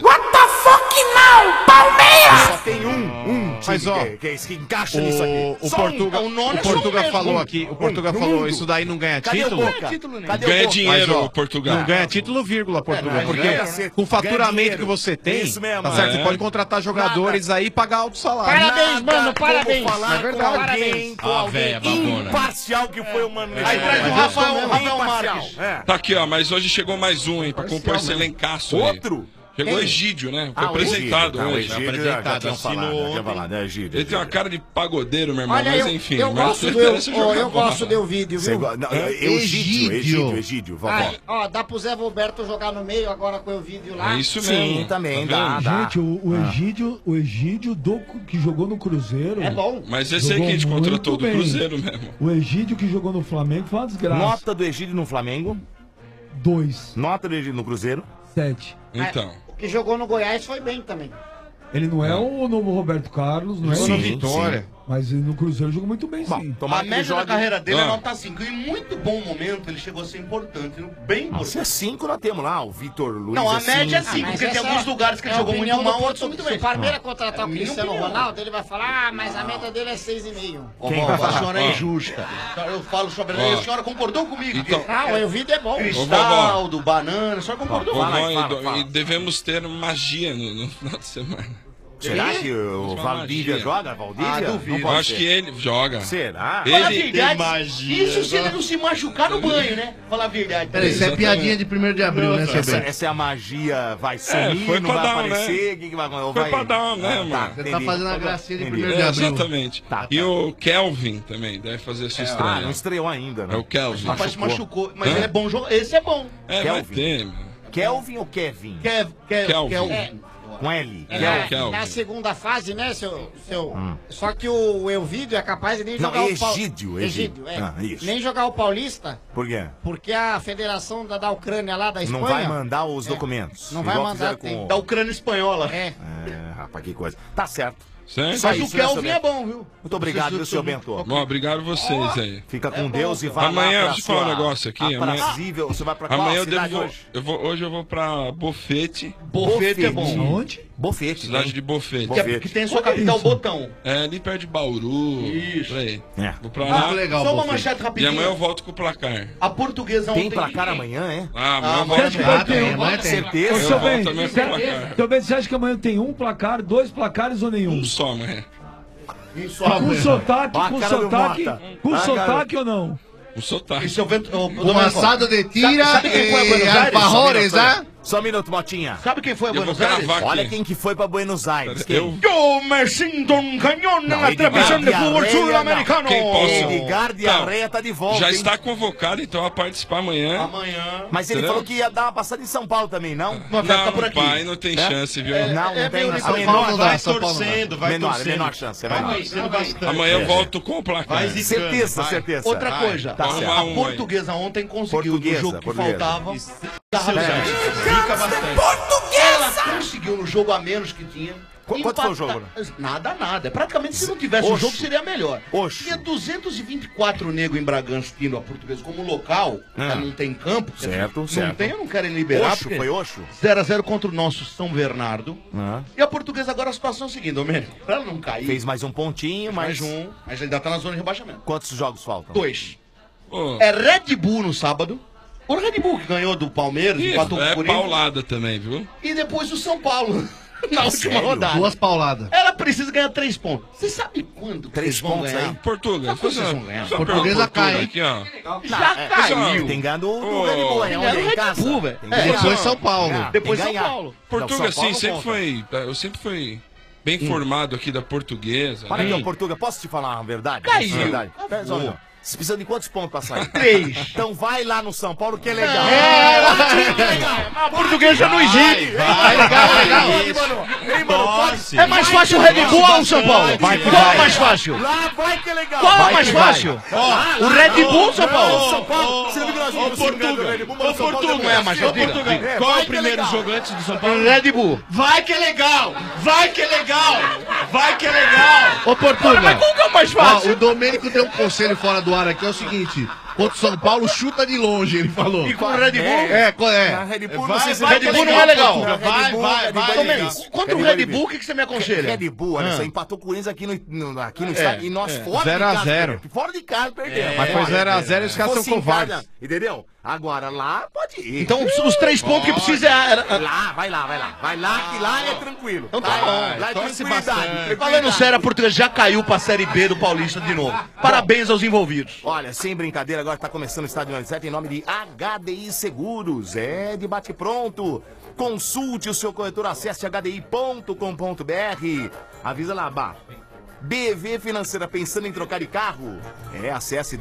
Só tem um time Mas, ó, que é esse que encaixa nisso aqui. O Só Portuga, um. o Portuga falou aqui, o Portuga no falou, mundo. isso daí não ganha Cadê título? o Boca? Cadê Ganha o Boca? dinheiro, Mas, ó, Portugal. Não ganha título, vírgula, Portugal. não porque ganha cacete. com o faturamento Ganha dinheiro. que você tem, Isso mesmo, tá certo? é. Você pode contratar jogadores aí e pagar alto salário. Parabéns, mano, parabéns. Como falar É verdade. com alguém, com Ah, alguém véia babona. imparcial que foi o Mano. Aí traz o Rafael Marques. Tá aqui, ó, mas hoje chegou mais um, hein, pra compor esse elencaço aí. Outro? Chegou o Quem? Egídio, né? Foi Ah, o apresentado Egídio. hoje. Ah, o Egídio já tinha falado, né? Egídio. Ele tem uma cara de pagodeiro, meu irmão, Olha, mas eu, enfim. eu mas gosto ele do, merece jogar eu bola. gosto do vídeo, Você viu? go- não, Egídio, vovó. Ai, ó, dá pro Zé Roberto jogar no meio agora com o vídeo lá. É isso Sim, mesmo. também Tá dá. Gente, o Egídio que jogou no Cruzeiro. É bom. Mas esse aí que a gente Jogou contratou muito do bem. Cruzeiro mesmo. O Egídio que jogou no Flamengo foi uma desgraça. Nota do Egídio no Flamengo. 2, Nota do Egídio no Cruzeiro. 7. Então. O que jogou no Goiás foi bem também. Ele não é o novo Roberto Carlos, não é Jogou o no Vitória. Mas no Cruzeiro jogou muito bem, sim. Tomara A que ele média da jogue. carreira dele é Ah. nota 5. Em muito bom momento ele chegou a ser importante. Bem Se importante. é 5, nós temos lá. O Vitor Luiz. Não, a é média é cinco. 5, mas porque tem essa alguns lugares que ele é a jogou muito opinião do mal, outros muito Se bem. o Palmeiras contratar o minha Cristiano opinião. Ronaldo, ele vai falar, mas a meta dele é 6,5. Quem Ó, vai a falar? senhora é injusta. Eu falo sobre Ó. a senhora concordou comigo. Então- que Ah, o vídeo é bom. Cristaldo, banana, a senhora concordou. Vovó, e devemos ter magia no final de semana. Será que o Uma Valdívia magia. joga? Valdívia? Ah, Não duvido. Eu pode acho ser. que ele joga. Será? Fala a Ele verdade. magia, Isso se ele não se machucar no banho, né? Fala a verdade. Peraí, isso é Exatamente. piadinha de 1º de abril, né, seu Bento? Essa é a magia, vai sumir, foi não pra vai dar, aparecer, o que vai Foi vai... pra dar, né, mano? Você tá fazendo a gracinha de Entendi. 1º de É, abril. exatamente. Tá. E o Kelvin também deve fazer sua Ah, estreia. não estreou ainda, né? É o Kelvin. O rapaz se machucou, mas Hã? ele é bom jogador. Esse é bom. É, vai Kelvin. ter, meu. Kelvin ou Kevin? Kelvin. Com L. Kelvin. Na segunda fase, né, seu... Só que o Elvídio é capaz de nem Não, jogar o Egídio. é. Ah, isso. Nem jogar o Paulista, Por quê? porque a federação da Ucrânia lá, da Espanha... Não vai mandar os documentos. Não vai igual mandar, fizeram tem. com Da Ucrânia espanhola. É. rapaz, que coisa. Tá certo. Certo? Só Mas o isso, né, seu Kelvin é Bento? bom, viu? Muito obrigado, viu, seu Bento? Bom, obrigado vocês aí. Fica com Deus e vai Amanhã, lá pra deixa eu falar um sua negócio aqui. Amanhã, aprazível. Você vai pra qual amanhã eu cidade devo. hoje? Hoje eu vou pra Bofete. Bofete é bom. Onde? Bofete. Cidade hein? de Bofete. Que tem sua capital Botão. É ali perto de Bauru. Isso. Por aí. É. Vou pra Ah, lá. legal, Só uma Bofete. manchete E rapidinho. amanhã eu volto com o placar. A portuguesa Tem ontem... placar amanhã, é? Ah, amanhã eu mas volto. Você acha que vai ter um? Amanhã tem. Certeza? Eu Seu volto bem, também com o placar. Seu bem, você acha que amanhã tem um placar, 2 placares ou nenhum? Um só, amanhã. Com sotaque, Ó a com cara do sotaque, Mota. com Ah, sotaque ou não? Um sotaque. Isso eu vento... Um assado de tira Sabe quem foi a Buenos e Aires? alfajores, ah? Só um minuto, Motinha. Sabe quem foi a Eu Buenos vou Aires? cravar aqui. Olha quem que foi pra Buenos Aires. Quem? Eu me sinto um canhão na transmissão de futebol sul-americano. Quem posso? Edgar Diarreia tá de volta, Já hein? está convocado, então, a participar amanhã. Mas ele Entendeu? falou que ia dar uma passada em São Paulo também, não? Não, pai, não tem chance, viu? Não tem. São Paulo vai torcendo, vai menor, torcendo. menor chance. Vai Menor. torcendo bastante. Amanhã eu volto com o placar. Vai zicando, Certeza, vai. certeza. Outra Vai. coisa, Tá certo. a portuguesa ontem conseguiu do jogo que faltava. Fica bastante. Ela conseguiu no jogo a menos que tinha. Quanto foi o jogo? Nada. Praticamente, se não tivesse o jogo, seria melhor. Oxo. Tinha 224 negros em Bragança indo a Portuguesa como local, não tem campo. Certo, não certo. tem, eu não quero liberar. Oxo, foi Oxo? 0x0 contra o nosso São Bernardo. Ah. E a Portuguesa agora a situação é a seguinte, Domênico, pra ela não cair. Fez mais um pontinho, mais um, mas ainda tá na zona de rebaixamento. Quantos jogos faltam? 2. É Red Bull no sábado. O Red Bull que ganhou do Palmeiras, empatou com o Corinthians. Paulada também, viu? E depois o São Paulo. Na última rodada. 2 pauladas. Ela precisa ganhar 3 pontos. Você sabe quando 3 pontos ganhar? aí? Portuga, Vocês vão ganhar. Portuguesa cai, hein? Aqui, ó. Já caiu. Tem ganhado do Red Bull, Tem ganhado o Red Bull, velho. Depois São Paulo. Depois São Paulo. Portuga, São Paulo sim, sempre conta. foi. Eu sempre fui bem formado aqui da portuguesa. Fala né? aqui, ó, Portuga, posso te falar uma verdade? Caiu. Verdade. Pera só, não. Você precisa de quantos pontos pra sair? 3. Então vai lá no São Paulo que é legal. A portuguesa não existe. Ei, mano, pode. É mais fácil o Red Bull ou o São Paulo? Qual é mais fácil? Lá vai que é legal. Qual é mais fácil? O Red Bull ou o São Paulo? São Paulo. Você não viu que nós vimos o Red Bull, mas o São Paulo Não é mais fácil. Qual é o primeiro jogo antes do São Paulo? Red Bull. Vai que é legal! Vai que é legal! Vai que é legal! Ô, Portuga. Mas qual que é mais fácil? Ó, o Domênico deu um conselho fora do ar aqui, é o seguinte. Contra o São Paulo, chuta de longe, ele falou. E com o Red Bull? Na Red Bull, não sei se Red Bull não é legal. Vai. Contra o Red Bull, o que você me aconselha? Red Bull, olha só, empatou com o Corinthians aqui no estádio e nós fora 0 a de casa. 0. Fora de casa perdemos. Mas foi 0 a 0 e os caras Fosse são em casa, covardes. entendeu? Agora lá pode ir. Então os 3 pontos que precisa é... Lá, vai lá. Vai lá que lá é tranquilo. Então tá bom. Lá é tranquilidade. Falando sério, a Portuguesa já caiu pra Série B do Paulista de novo. Parabéns aos envolvidos. Olha, sem brincadeira, agora tá começando o Estádio 97 em nome de HDI Seguros. É de bate pronto. Consulte o seu corretor, acesse hdi.com.br. Avisa lá, Bá. BV Financeira, pensando em trocar de carro? Acesse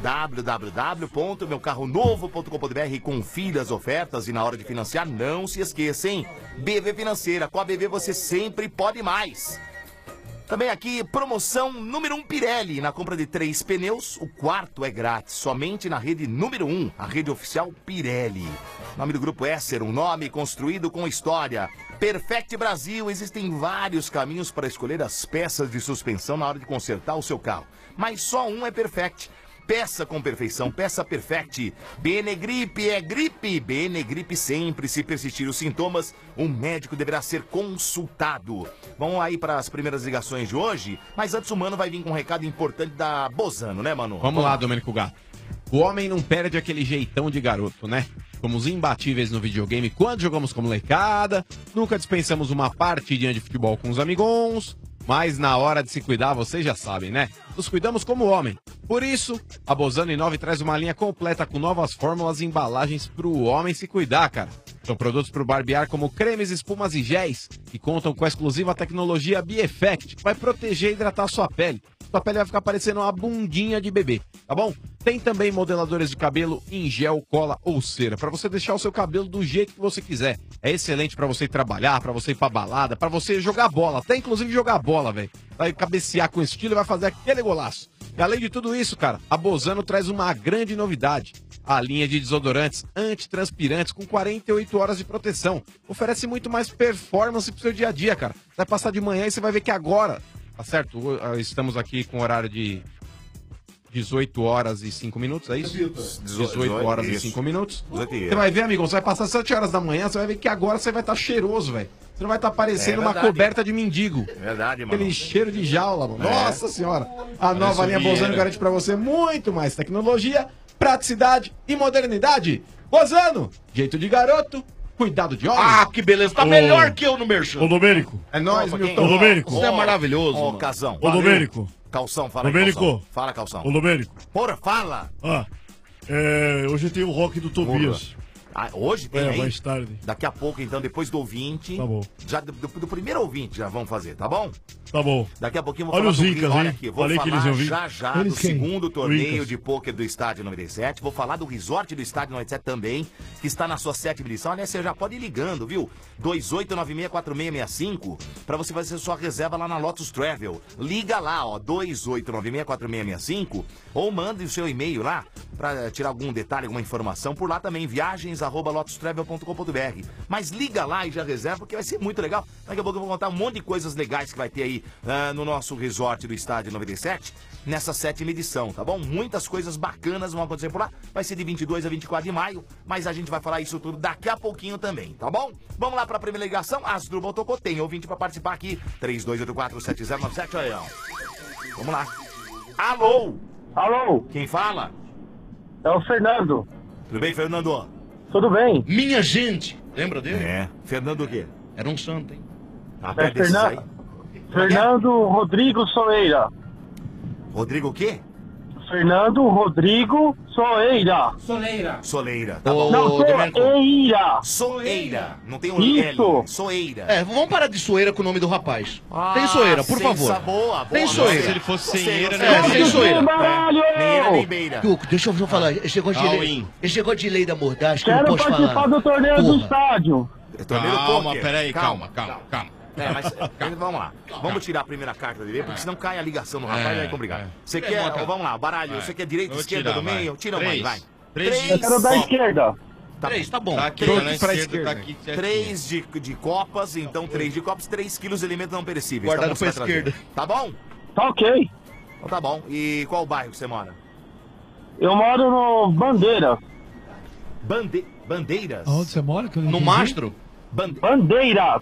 www.meucarronovo.com.br e confira as ofertas e na hora de financiar, não se esqueça, hein? BV Financeira, com a BV você sempre pode mais. Também aqui, promoção número 1 Pirelli. Na compra de 3 pneus, o quarto é grátis. Somente na rede número 1, a rede oficial Pirelli. Nome do grupo Esser, um nome construído com história. Perfect Brasil, existem vários caminhos para escolher as peças de suspensão na hora de consertar o seu carro. Mas só um é Perfect. Peça com perfeição, peça Perfect. Benegripe é gripe. Benegripe sempre. Se persistir os sintomas, um médico deverá ser consultado. Vamos aí para as primeiras ligações de hoje. Mas antes o Mano vai vir com um recado importante da Bozano, né, Mano? Vamos lá, Domênico Gato. O homem não perde aquele jeitão de garoto, né? Fomos imbatíveis no videogame quando jogamos com molecada. Nunca dispensamos uma partidinha de futebol com os amigons. Mas na hora de se cuidar, vocês já sabem, né? Nos cuidamos como homem. Por isso, a Bozano Inove traz uma linha completa com novas fórmulas e embalagens pro homem se cuidar, cara. São produtos pro barbear como cremes, espumas e géis, que contam com a exclusiva tecnologia B-Effect, que vai proteger e hidratar sua pele. Sua pele vai ficar parecendo uma bundinha de bebê, tá bom? Tem também modeladores de cabelo em gel, cola ou cera, pra você deixar o seu cabelo do jeito que você quiser. É excelente pra você ir trabalhar, pra você ir pra balada, pra você jogar bola, até inclusive jogar bola, velho. Vai cabecear com estilo e vai fazer aquele golaço. E além de tudo isso, cara, a Bozano traz uma grande novidade. A linha de desodorantes antitranspirantes com 48 horas de proteção. Oferece muito mais performance pro seu dia a dia, cara. Vai passar de manhã e você vai ver que agora, tá certo? Estamos aqui com horário de 18 horas e 5 minutos, é isso? 18 horas e 5 minutos. Você vai ver, amigão, você vai passar 7 horas da manhã, você vai ver que agora você vai estar cheiroso, velho. Você não vai estar parecendo uma coberta de mendigo. Verdade, mano. Aquele cheiro de jaula, mano. Nossa senhora. A nova linha Bozano garante pra você muito mais tecnologia, praticidade e modernidade. Bozano, jeito de garoto, cuidado de homem. Ah, que beleza. Tá melhor que eu no merchan. Ô, Domênico. É nóis, Milton. Ô, Domênico. Você é maravilhoso, Ô, mano. Casão. Ô, Domênico. Calção, fala aí, Domênico. Calção. Fala, Calção. Ô, Domênico. Porra, fala. Hoje tem o rock do Tobias. Hoje tem aí? Mais tarde. Daqui a pouco, então, depois do ouvinte. Tá bom. Já do primeiro ouvinte já vamos fazer, tá bom? Tá bom. Daqui a pouquinho eu vou Olha falar os Incas, olha hein? aqui, vou Falei que eles falar iam vir. já do Eles quem? segundo O torneio Incas. de pôquer do Estádio 97. Vou falar do resort do Estádio 97 também, que está na sua 7ª edição. Aliás, você já pode ir ligando, viu? 28964665 pra você fazer sua reserva lá na Lotus Travel. Liga lá, ó, 28964665 ou mande o seu e-mail lá pra tirar algum detalhe, alguma informação por lá também, viagens@lotustravel.com.br. Mas liga lá e já reserva, porque vai ser muito legal. Daqui a pouco eu vou contar um monte de coisas legais que vai ter aí no nosso resort do Estádio 97, nessa 7ª edição, tá bom? Muitas coisas bacanas vão acontecer por lá. Vai ser de 22 a 24 de maio, mas a gente vai falar isso tudo daqui a pouquinho também, tá bom? Vamos lá pra primeira ligação. Asdrubal tocou, tem ouvinte pra participar aqui. 32847097, aí, ó. Vamos lá. Alô? Alô? Quem fala? É o Fernando. Tudo bem, Fernando? Tudo bem? Minha gente. Lembra dele? É. Fernando o quê? Era um santo, hein? É Fernando Rodrigo Soeira. Rodrigo o quê? Fernando Rodrigo Soeira. Soleira, tá bom. Não, Soeira. Soeira. Não tem um Isso. L. Soeira. É, vamos parar de soeira com o nome do rapaz. Tem soeira, por favor. Boa. Tem soeira. Se ele fosse sem eira, É, não tem soeira. Nem eira, nem beira. Tuco, deixa eu falar. Esse negócio de lei da mordaz que eu não Quero posso participar falar. do torneio do estádio. Calma, peraí, calma. É, mas vamos lá. Vamos tirar a primeira carta dele, porque senão cai a ligação do rapaz, aí é complicado. Você quer, vamos lá, baralho, você quer direita, esquerda, do meio? Tira uma aí, vai. Eu quero da esquerda. Tá bom. Tá aqui, Três pra esquerda, tá aqui. 3 de copas, então 3 de copas, 3 quilos de alimentos não perecíveis. Guardado Tá bom, você pra vai trazer. esquerda. Tá bom? Tá ok. Então tá bom. E qual bairro que você mora? Eu moro no Bandeira. Bandeiras? Onde você mora? Que eu não No entendi? Mastro? Bandeira.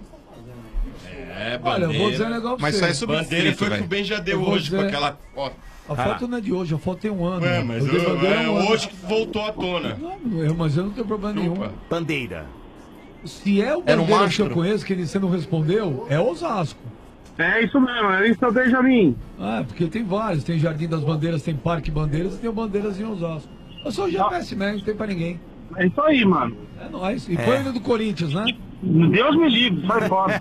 É, Olha, eu vou dizer um negócio pra Mas você. isso aí é subscrito, Bandeira foi o que o velho. Ben já deu Eu vou hoje com dizer- aquela foto. A foto não é de hoje, a foto tem um ano. Ué, mas Eu dei bandeira há um ano. hoje que voltou à tona. Mas eu não tenho problema nenhum. Bandeira. Se é o Era um Bandeira que mastro. eu conheço, que você não respondeu, é Osasco. É isso mesmo, é isso, Benjamin. Ah, porque tem vários. Tem Jardim das Bandeiras, tem Parque Bandeiras e tem o Bandeiras em Osasco. Eu sou o GPS Man, não tem pra ninguém. É isso aí, mano. É nóis. E foi ainda do Corinthians, né? Deus me livre, sai fora.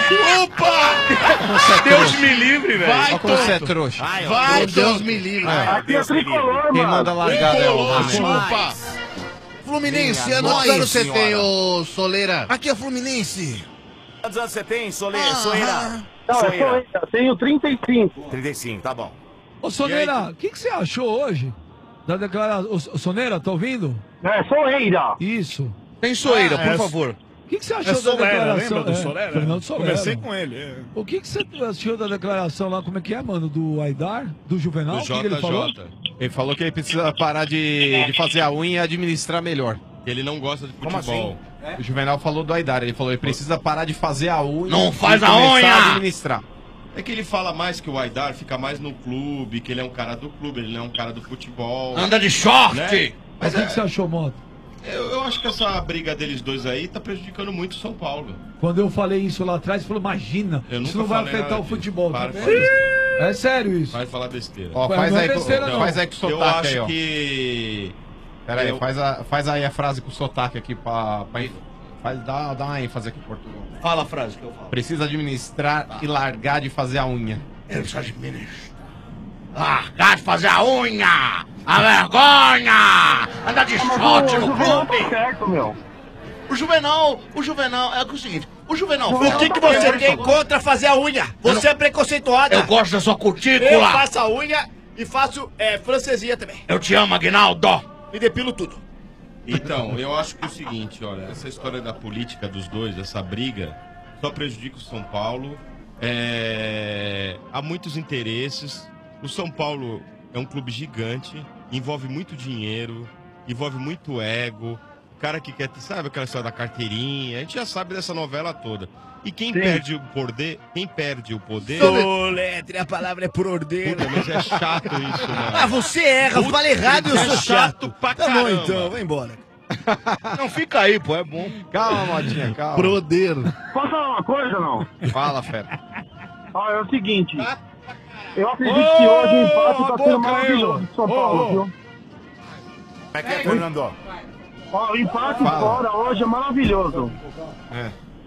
Opa! Deus me livre, velho. Olha como você é trouxa. Vai, Deus me livre. Aqui é tricolor, Quem mano. manda largada é o Chupa! Fluminense, Minha quantos nossa anos você senhora. tem, ô Soleira? Aqui é Fluminense. Quantos anos você tem, Soleira? Soeira? Não, é Soeira. Tenho 35. 35, tá bom. Ô, Soneira, o que você achou hoje da declaração? Ô, Soneira, tá ouvindo? É Soeira. Isso. Tem Soeira, por favor. O que você achou É da Solera, declaração? lembra do Solera? Fernando Solera. Comecei com ele. É. O que você achou da declaração lá? Como é que é, mano? Do Aidar? Do Juvenal? Do O que ele falou? JJ. Ele falou que ele precisa parar de fazer a unha e administrar melhor. Ele não gosta de Como futebol. assim? O Juvenal falou do Aidar. Ele falou que ele precisa parar de fazer a unha Não faz e a começar unha! a administrar. É que ele fala mais que o Aidar fica mais no clube, que ele é um cara do clube, ele não é um cara do futebol. Anda de short! Né? Mas o que você achou, Moto? Eu acho que essa briga deles dois aí tá prejudicando muito o São Paulo. Quando eu falei isso lá atrás, você falou, imagina, Eu isso nunca não vai falei afetar nada o disso. futebol. Tá Para, vendo? fala besteira. É sério isso. Vai falar besteira. Ó, Ué, faz não é aí, besteira, não. faz aí com o Eu sotaque aí, acho ó. que... Pera aí, eu- faz aí a frase com o sotaque aqui dá uma ênfase aqui em Portugal. Fala a frase que eu falo. Precisa administrar e largar de fazer a unha. Eu só administro. Largar de fazer a unha! A vergonha! Anda de short no clube! Tá certo, meu. O Juvenal é o seguinte, o Juvenal... O que você tem contra fazer a unha? Você é preconceituada. Eu gosto da sua Eu cutícula! faço a unha e faço francesinha também. Eu te amo, Aguinaldo! Me depilo tudo. Então, eu acho que é o seguinte, olha, essa história da política dos dois, essa briga, só prejudica o São Paulo. Há muitos interesses. O São Paulo é um clube gigante, envolve muito dinheiro, envolve muito ego. O cara que quer, sabe aquela história da carteirinha? A gente já sabe dessa novela toda. E quem perde o poder... Soletre, a palavra é por ordeiro. Puta, mas é chato isso, mano. Ah, você erra, eu falo errado e eu sou chato. pra Tá caramba. bom então, vai embora. Não fica aí, pô, é bom. Calma, Modinha, calma. Prodeiro. Posso falar uma coisa, não? Fala, fera. Ó, é o seguinte. Eu acredito que hoje o empate tá sendo maravilhoso de São Paulo, viu? Como é que é, Fernando? Ó, o empate Fala. fora hoje é maravilhoso. É.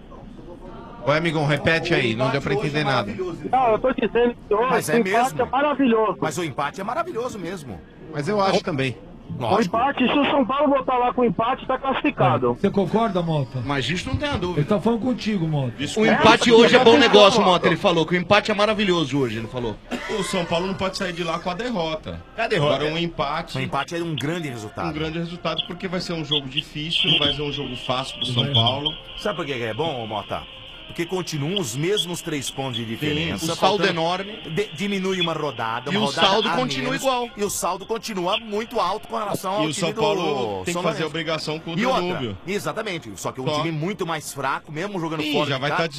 Oi, amigão, repete aí, não deu pra entender nada. Não, eu tô dizendo que hoje Mas o é empate mesmo. é maravilhoso. Mas o empate é maravilhoso mesmo. Mas eu acho também. O empate, se o São Paulo voltar lá com o empate, tá classificado. Você concorda, Mota? Mas isso não tem a dúvida. Ele tá falando contigo, Mota. O empate hoje é bom negócio, Mota. Ele falou que o empate é maravilhoso hoje, ele falou. O São Paulo não pode sair de lá com a derrota. É a derrota. Agora um empate. Um empate é um grande resultado. Um grande resultado porque vai ser um jogo difícil, não vai ser um jogo fácil pro São Paulo. Sabe por que é bom, Mota? Porque continuam os mesmos 3 pontos de diferença. Sim, o saldo enorme. Diminui uma rodada. E uma o rodada saldo a continua menos, igual. E o saldo continua muito alto com relação ao E o time São Paulo do tem que São fazer Lourenço. obrigação com o E outra, Danúbio. exatamente. Só que um Só. time muito mais fraco, mesmo jogando Sim, fora já de vai casa.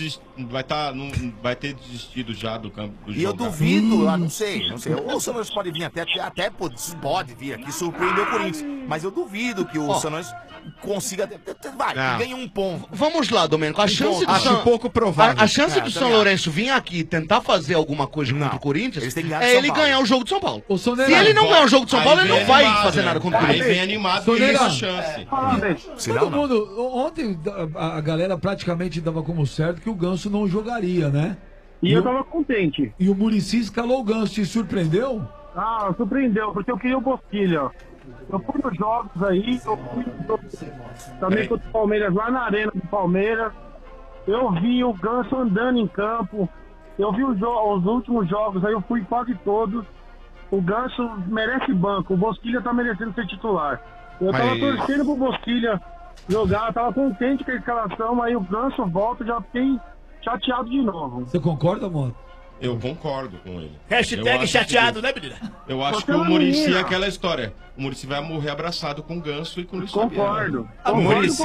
vai ter desistido já do campo do E eu jogo. duvido, não sei. O São Lourenço pode vir até pode vir aqui surpreender o Corinthians. Mas eu duvido que o São Lourenço consiga. Vai, Não. ganha um ponto. Vamos lá, Domênico. A chance do Acho São... pouco provável. A chance É, do também São Lourenço vir aqui e tentar fazer alguma coisa contra o Corinthians Eles têm que ganhar de é São ele Paulo. ganhar o jogo de São Paulo. O Soneira, Se ele não ganhar o jogo de São Paulo, Aí ele não vem vai animado, fazer né? nada contra o Aí Corinthians. vem animado e Soneira. tem chance. Todo mundo, ontem a galera praticamente dava como certo que o Ganso não jogaria, né? E eu tava contente. E o Muricy escalou o Ganso, te surpreendeu? Ah, surpreendeu, porque eu queria o Bosquilha. Eu fui nos jogos aí, eu fui também contra o Palmeiras, lá na arena do Palmeiras. Eu vi o Ganso andando em campo. Eu vi os últimos jogos aí, eu fui quase todos. O Ganso merece banco, o Bosquilha tá merecendo ser titular. Eu tava torcendo pro Bosquilha jogar, tava contente com a escalação, aí o Ganso volta, já fiquei chateado de novo. Você concorda, Mota? Eu concordo com ele. Hashtag Eu acho chateado, que- né, menina? Eu acho Você que é o uma Muricy menina. é aquela história. O Muricy vai morrer abraçado com o Ganso e com o Luiz Concordo. Fabiano.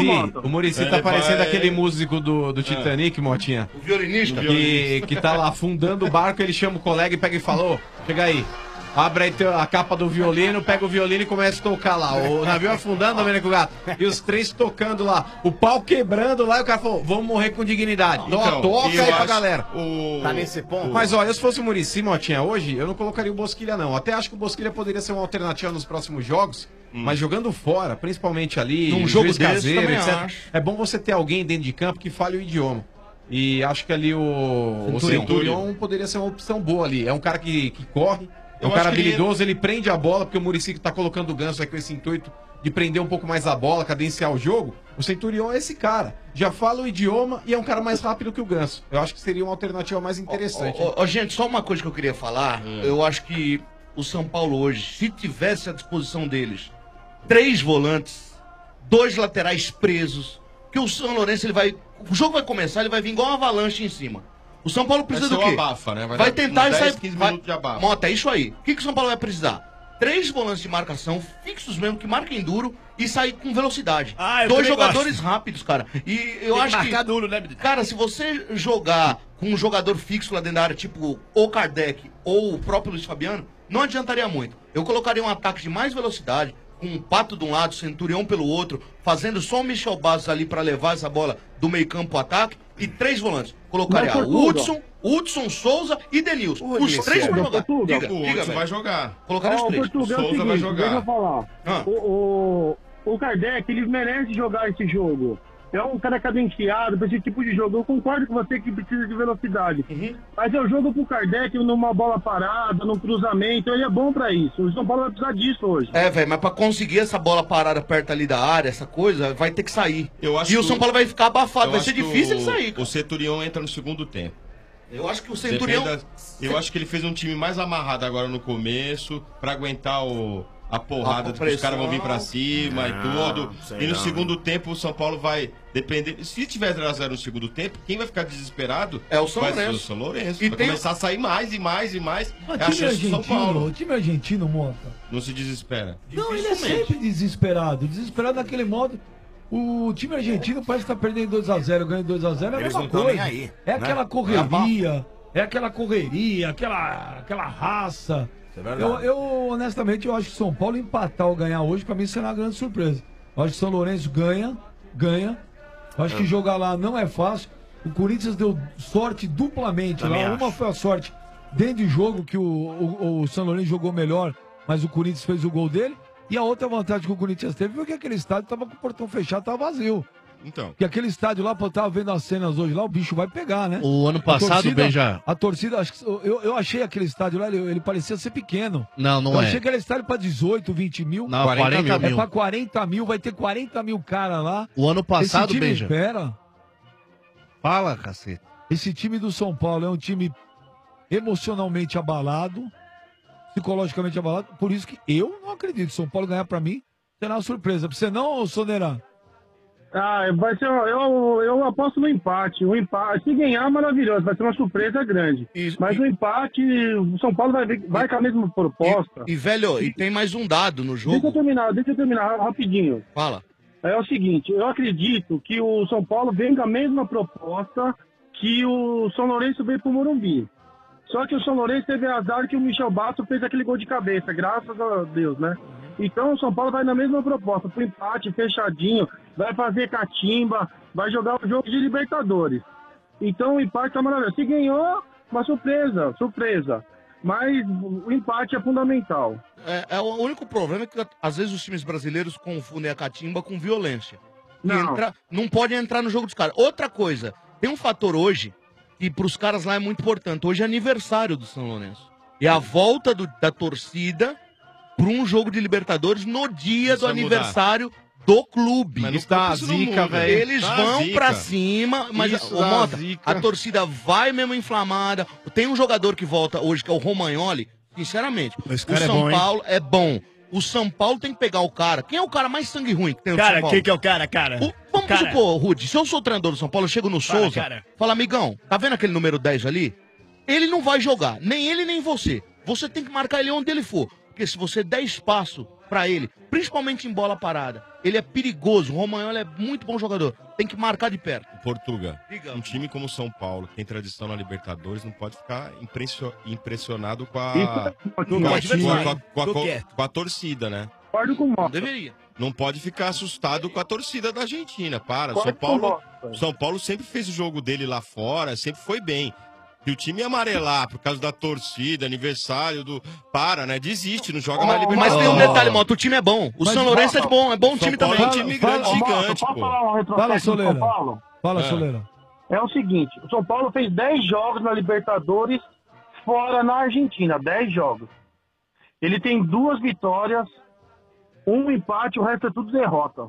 O Muricy tá Ele parecendo vai- aquele músico do Titanic, Motinha. O violinista. Que tá lá afundando o barco, ele chama o colega e pega e fala, ô, chega aí. Abre aí a capa do violino, pega o violino e começa a tocar lá. O navio afundando, Domênico Gato. E os três tocando lá. O pau quebrando lá e o cara falou, vamos morrer com dignidade. Então, Toca eu aí pra acho galera. Tá nesse ponto. Mas ó, eu se fosse o Muricy, Motinha, hoje, eu não colocaria o Bosquilha não. Até acho que o Bosquilha poderia ser uma alternativa nos próximos jogos. Mas jogando fora, principalmente ali, Num jogo juiz desse, caseiro, também etc. acho. É bom você ter alguém dentro de campo que fale o idioma. E acho que ali o Centurion. Centurion poderia ser uma opção boa ali. É um cara que corre, é um Eu cara acho que habilidoso, ele prende a bola, porque o Muricy tá colocando o Ganso aí com esse intuito de prender um pouco mais a bola, cadenciar o jogo. O Centurion é esse cara. Já fala o idioma e é um cara mais rápido que o Ganso. Eu acho que seria uma alternativa mais interessante. Ó, gente, só uma coisa que eu queria falar. Eu acho que o São Paulo hoje, se tivesse à disposição deles 3 volantes, 2 laterais presos, que o São Lourenço, ele vai... O jogo vai começar, ele vai vir igual uma avalanche em cima. O São Paulo precisa Vai do ser quê? o abafa, né? Vai dar tentar uns e 10, sair... 15 vai... minutos de abafa. Mota, é isso aí. O que o São Paulo vai precisar? 3 volantes de marcação, fixos mesmo, que marquem duro e sair com velocidade. Ah, eu 2 também jogadores gosto. rápidos, cara. E eu Tem acho que... marcar duro, né, menino? Cara, se você jogar com um jogador fixo lá dentro da área, tipo o Kardec ou o próprio Luiz Fabiano, não adiantaria muito. Eu colocaria um ataque de mais velocidade, com um Pato de um lado, Centurião pelo outro, fazendo só o Michel Bastos ali pra levar essa bola do meio campo pro ataque, e 3 volantes. Colocaria Mas, o Portuga. Hudson Souza e Denilson. Os Vinícius, 3 vão jogar. Portuga. Diga, O diga, Hudson velho. vai jogar. Colocaria os Ó, o 3. Portugal é o Souza vai seguinte, jogar. deixa eu falar. Ah. O Kardec, ele merece jogar esse jogo. É um cara cadenciado pra esse tipo de jogo. Eu concordo com você que precisa de velocidade. Mas eu jogo pro Kardec numa bola parada, num cruzamento. Ele é bom pra isso. O São Paulo vai precisar disso hoje. É, velho, mas pra conseguir essa bola parada perto ali da área, essa coisa, vai ter que sair. Eu acho E o que São Paulo vai ficar abafado, eu vai acho ser que difícil ele sair. O Centurião entra no segundo tempo. Eu acho que o Centurião... Eu acho que ele fez um time mais amarrado agora no começo, pra aguentar a porrada A de que os caras vão vir pra pressão. cima e tudo. sei E no não. segundo tempo o São Paulo vai depender. Se tiver 0x0 no segundo tempo, quem vai ficar desesperado É o São vai ser Lourenço. o São Lourenço. E Vai tem- começar a sair mais e mais e mais. Mas É a chance do São Paulo. o time argentino, Mota. Não se desespera. Não, ele é sempre desesperado. Desesperado daquele modo. O time argentino parece que tá perdendo 2x0, ganha 2x0, é a Eles mesma não tão coisa. nem aí, É né? aquela correria, aquela raça. Isso é verdade. Eu, honestamente, eu acho que São Paulo empatar ou ganhar hoje, pra mim, será uma grande surpresa. Eu acho que São Lourenço ganha. Eu acho que jogar lá não é fácil. O Corinthians deu sorte duplamente Também lá. acho. Uma foi a sorte dentro de jogo, que o São Lourenço jogou melhor, mas o Corinthians fez o gol dele. E a outra vantagem que o Corinthians teve foi que aquele estádio tava com o portão fechado, tava vazio. Então. Porque aquele estádio lá, pô, eu tava vendo as cenas hoje lá, o bicho vai pegar, né? O ano passado, Benja. A torcida, acho que, eu achei aquele estádio lá, ele parecia ser pequeno. Não, não eu é. achei que era estádio pra 18, 20 mil. Não, 40 mil. É pra 40 mil, vai ter 40 mil caras lá. O ano passado, Esse time, Benja. Pera. Fala, cacete. Esse time do São Paulo é um time emocionalmente abalado, psicologicamente abalado, por isso que eu não acredito. São Paulo ganhar pra mim será uma surpresa. Pra você não, Soneira? Vai ser, eu aposto no empate. O empate, se ganhar, maravilhoso, vai ser uma surpresa grande. Mas o empate, o São Paulo vai com a mesma proposta. E, velho, e tem mais um dado no jogo. Deixa eu terminar rapidinho. Fala. É o seguinte, eu acredito que o São Paulo vem com a mesma proposta que o São Lourenço veio pro Morumbi. Só que o São Lourenço teve azar que o Michel Basso fez aquele gol de cabeça, graças a Deus, né? Então o São Paulo vai na mesma proposta, pro empate, fechadinho, vai fazer catimba, vai jogar o jogo de Libertadores. Então o empate tá maravilhoso. Se ganhou, uma surpresa. Mas o empate é fundamental. O único problema é que às vezes os times brasileiros confundem a catimba com violência. Não pode entrar no jogo dos caras. Outra coisa, tem um fator hoje que pros caras lá é muito importante. Hoje é aniversário do São Lourenço. É a volta da torcida para um jogo de Libertadores no dia do aniversário do clube. Mas está a zica, velho. Eles vão pra cima, mas Mota, a torcida vai mesmo inflamada. Tem um jogador que volta hoje, que é o Romagnoli, sinceramente. Esse O cara é São bom, hein? Paulo é bom. O São Paulo tem que pegar o cara. Quem é o cara mais sangue ruim que tem no Cara, São Paulo? quem que é o cara? Vamos supor, Rudy, se eu sou o treinador do São Paulo, eu chego no Souza, cara. fala, amigão, tá vendo aquele número 10 ali? Ele não vai jogar, nem ele, nem você. Você tem que marcar ele onde ele for. Porque se você der espaço pra ele, principalmente em bola parada, ele é perigoso. O Romagnoli é muito bom jogador. Tem que marcar de perto. Portuga, um time como o São Paulo, que tem tradição na Libertadores, não pode ficar impressionado com a torcida, né? Concordo com o Mota. Deveria. Não pode ficar assustado com a torcida da Argentina. Para. Concordo com São Paulo sempre fez o jogo dele lá fora, sempre foi bem. Se o time amarelar por causa da torcida, aniversário do... Para, né? Desiste, não joga mais Libertadores. Mas tem um detalhe, Mota, o time é bom. O São Lourenço é bom, São time Paulo também. é um time grande, gigante, pô. Fala, Soleira. Fala, É. Soleira. É o seguinte, o São Paulo fez 10 jogos na Libertadores fora na Argentina, 10 jogos. Ele tem 2 vitórias, um empate, o resto é tudo derrota.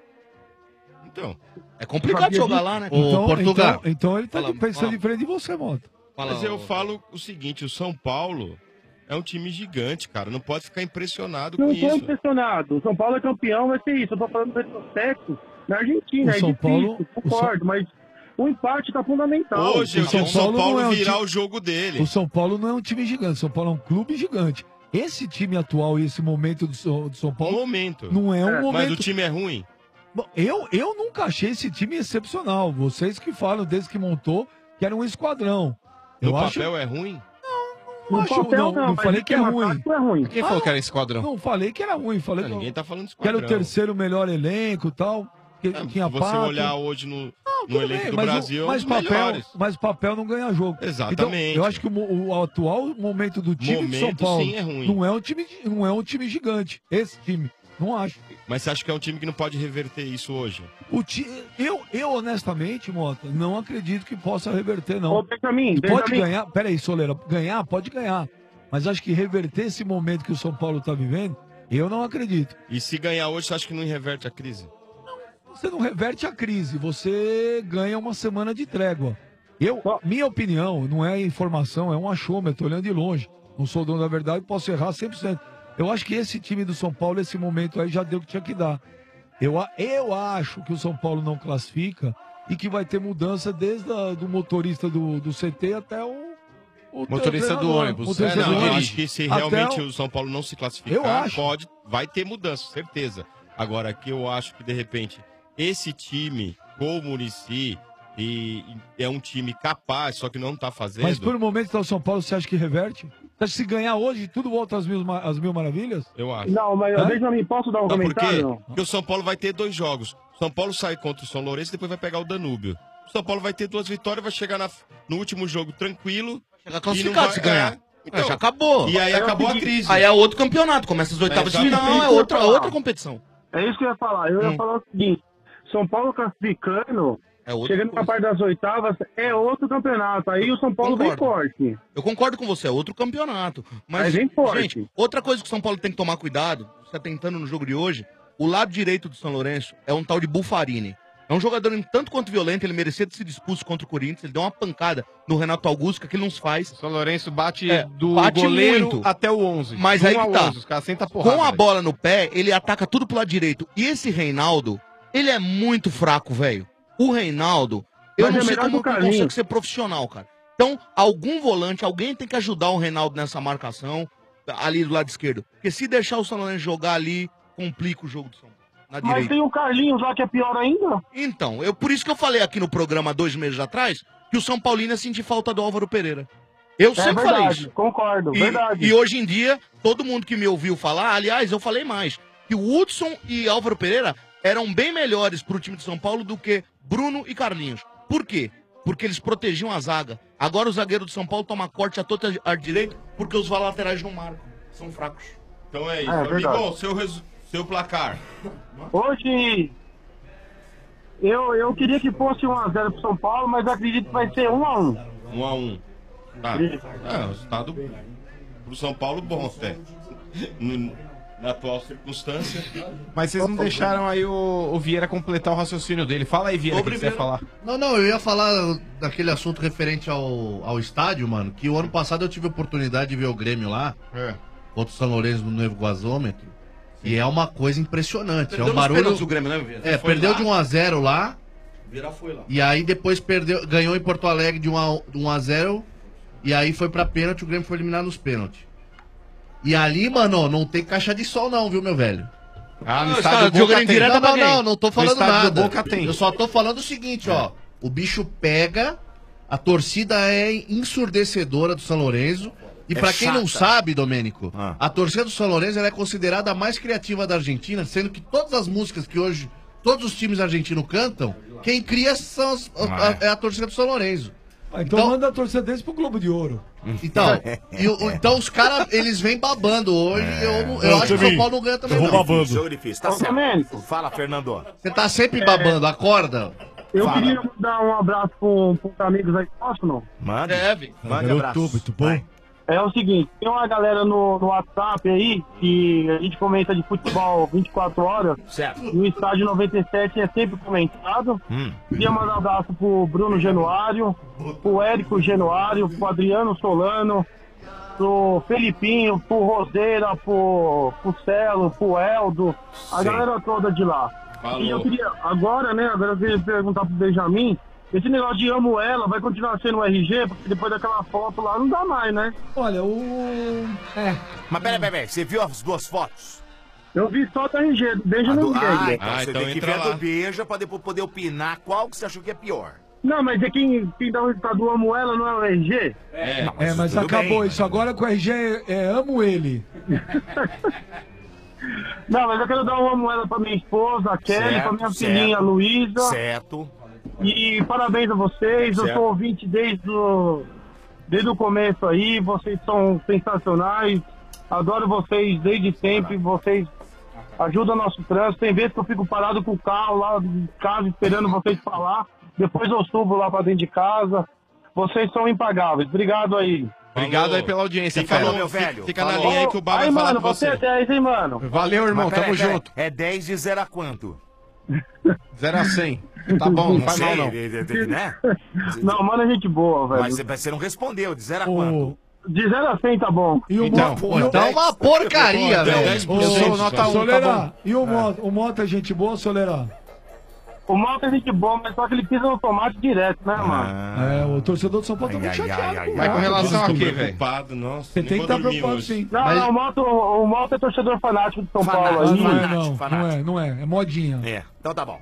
Então, é complicado jogar lá, né? Então ele tá Fala, pensando fala. diferente de você, Mota. Mas eu falo o seguinte, o São Paulo é um time gigante, cara. Não pode ficar impressionado Não com estou isso. impressionado. O São Paulo é campeão, vai ser isso. Eu tô falando do retrospecto na Argentina. O É São difícil, Paulo- concordo, mas o empate tá fundamental. Hoje o São Paulo não é um virar time- o jogo dele. O São Paulo não é um time gigante, o São Paulo é um clube gigante. Esse time atual e esse momento do São Paulo não é um momento... Mas o time é ruim? Bom, eu nunca achei esse time excepcional. Vocês que falam desde que montou que era um esquadrão. No Eu acho... papel é ruim? Não, acho, não mas falei de que é tema ruim. tático é ruim. Quem falou que era esquadrão? Não falei que era ruim. Falei Não, ninguém tá falando de que era o esquadrão. terceiro melhor elenco e tal. Que tinha Se você Pato. olhar hoje no Tudo elenco bem, do mas Brasil, é um mas dos melhores. Mas papel não ganha jogo. Exatamente. Então, eu acho que o atual momento do time do São Momento, Paulo sim, é ruim. não é um time gigante. Esse time, não acho. Mas você acha que é um time que não pode reverter isso hoje? Eu honestamente, Mota, não acredito que possa reverter, não. Ô, Benjamin, Pode Benjamin. ganhar, peraí, Soleira, pode ganhar. Mas acho que reverter esse momento que o São Paulo tá vivendo, eu não acredito. E se ganhar hoje, você acha que não reverte a crise? Você não reverte a crise, você ganha uma semana de trégua. Minha opinião, não é informação, é um achômetro, olhando de longe. Não sou dono da verdade, posso errar 100%. Eu acho que esse time do São Paulo, esse momento aí, já deu o que tinha que dar. Eu acho que o São Paulo não classifica e que vai ter mudança desde do motorista do CT até o Motorista do treinador. ônibus. Motorista do Eu ônibus. acho que se Até realmente o São Paulo não se Eu classificar, acho. vai ter mudança, certeza. Agora, que eu acho que, de repente, esse time, com o Muricy, e é um time capaz, só que não tá fazendo... Mas por um momento tá o São Paulo, você acha que reverte? Você acha que se ganhar hoje, tudo volta às mil maravilhas? Eu acho. Não, mas Benjamin, posso dar um Não, por quê? comentário? Porque o São Paulo vai ter 2 jogos. O São Paulo sai contra o São Lourenço e depois vai pegar o Danúbio. O São Paulo vai ter 2 vitórias, vai chegar no último jogo tranquilo. Chegar classificado se ganhar. Então, já acabou. E aí acabou a crise. Aí é outro campeonato, começa as oitavas de final, é outra competição. É isso que eu ia falar. Eu ia falar o seguinte: São Paulo classificando, chegando na parte das oitavas, é outro campeonato. Aí o São Paulo vem forte. Eu concordo com você, é outro campeonato. Mas, vem forte. gente, outra coisa que o São Paulo tem que tomar cuidado, você tá tentando no jogo de hoje, o lado direito do São Lourenço é um tal de Buffarini. É um jogador tanto quanto violento, ele merecia ter sido expulso contra o Corinthians, ele deu uma pancada no Renato Augusto, que aquilo não se faz. O São Lourenço bate do goleiro muito. até o 11. Mas Do aí 1 que ao tá. 11, os caras sentam a porrada, Com a velho. bola no pé, ele ataca tudo pro lado direito. E esse Reinaldo, ele é muito fraco, velho. O Reinaldo, eu Mas não é sei melhor como que o ele Carlinhos. consegue ser profissional, cara. Então, algum volante, alguém tem que ajudar o Reinaldo nessa marcação, ali do lado esquerdo. Porque se deixar o São Lourenço jogar ali, complica o jogo do São Paulo. Na Mas direita. tem o Carlinhos lá que é pior ainda. Então, por isso que eu falei aqui no programa 2 meses atrás que o São Paulino ia sentir falta do Álvaro Pereira. Eu sempre falei verdade, isso. concordo, verdade. E hoje em dia, todo mundo que me ouviu falar, aliás, eu falei mais, que o Hudson e Álvaro Pereira eram bem melhores pro time de São Paulo do que Bruno e Carlinhos. Por quê? Porque eles protegiam a zaga. Agora o zagueiro do São Paulo toma corte a toda a direita porque os laterais não marcam. São fracos. Então é isso. É, verdade. Amigão, seu placar. Hoje, eu queria que fosse 1x0 pro São Paulo, mas acredito que vai ser 1x1. 1x1. Tá. É, o resultado pro São Paulo bom até. Na atual circunstância. Mas vocês não deixaram aí o Vieira completar o raciocínio dele. Fala aí, Vieira, o que você ia falar. Não, eu ia falar daquele assunto referente ao estádio, mano, que o ano passado eu tive a oportunidade de ver o Grêmio lá, contra o São Lourenço no novo gasômetro, e é uma coisa impressionante. Perdeu é um nos barulho. pênaltis o Grêmio, né, Vieira? Foi perdeu lá. de 1x0 lá, Vieira foi lá. e aí depois ganhou em Porto Alegre de 1x0, e aí foi pra pênalti, o Grêmio foi eliminado nos pênaltis. E ali, mano, não tem caixa de sol não, viu, meu velho? No estádio do Boca tem. Não tô falando No estádio nada. do Boca tem. Eu só tô falando o seguinte, ó. O bicho pega, a torcida é ensurdecedora do São Lourenço. E É pra quem não chata. sabe, Domênico, a torcida do São Lourenço ela é considerada a mais criativa da Argentina, sendo que todas as músicas que hoje todos os times argentinos cantam, quem cria são é a torcida do São Lourenço. Então manda a torcida deles pro Globo de Ouro. Então, então os caras, eles vêm babando hoje. Eu acho que o São Paulo não ganha também, não. Jogo difícil, tá certo. Fala, Fernando. Você tá sempre babando, acorda. Eu Fala. queria dar um abraço pros amigos aí, posso não? Manda. Deve. Manda abraço. Muito bom. É o seguinte, tem uma galera no WhatsApp aí que a gente comenta de futebol 24 horas. Certo. E o estádio 97 é sempre comentado. Queria mandar um abraço pro Bruno Januário, pro Érico Januário, pro Adriano Solano, pro Felipinho, pro Roseira, pro Celo, pro Eldo, a galera toda de lá. Falou. E eu queria, agora eu queria perguntar pro Benjamin, esse negócio de amo ela vai continuar sendo o RG, porque depois daquela foto lá não dá mais, né? Olha, Mas peraí, você viu as duas fotos? Eu vi só do RG, do Beijo no Então Beijo. você tem que ver a do Beija pra depois poder opinar qual que você achou que é pior. Não, mas é quem dá o resultado do amo ela não é o RG? Mas tudo acabou bem. isso. Agora com o RG amo ele. Não, mas eu quero dar um amo ela pra minha esposa, a Kelly, Certo, pra minha certo. filhinha, a Luísa. Certo. E parabéns a vocês, eu Certo. sou ouvinte desde o começo aí, vocês são sensacionais, adoro vocês desde sempre, vocês ajudam o nosso trânsito. Tem vezes que eu fico parado com o carro lá de casa esperando vocês falar, depois eu subo lá pra dentro de casa. Vocês são impagáveis, obrigado aí. Obrigado aí pela audiência, Fica, fera. meu velho. Fica na Falou. linha aí que o Baba Aí, vai falar mano, com você é você. 10, hein, mano? Valeu, irmão, Mas peraí, tamo peraí, junto. É 10 de 0 a quanto? 0 a 100. Tá bom, não faz mal não. Né? Não, mano, é gente boa, velho. Mas você não respondeu, de 0 a quanto? De 0 a 100 tá bom. E o Então, Então é uma porcaria, velho. Eu sou nota 1, tá Solera, bom. e o Mota é gente boa, Solera? O Malta é gente boa, mas só que ele pisa no tomate direto, né, mano? O torcedor do São Paulo tá muito chateado. Mas com relação a Tô quê, velho? preocupado, nossa. Você nem tem que vou estar dormir preocupado hoje. sim. Não, o Malta é torcedor fanático de São Paulo aí. Não é. É modinha. Então tá bom.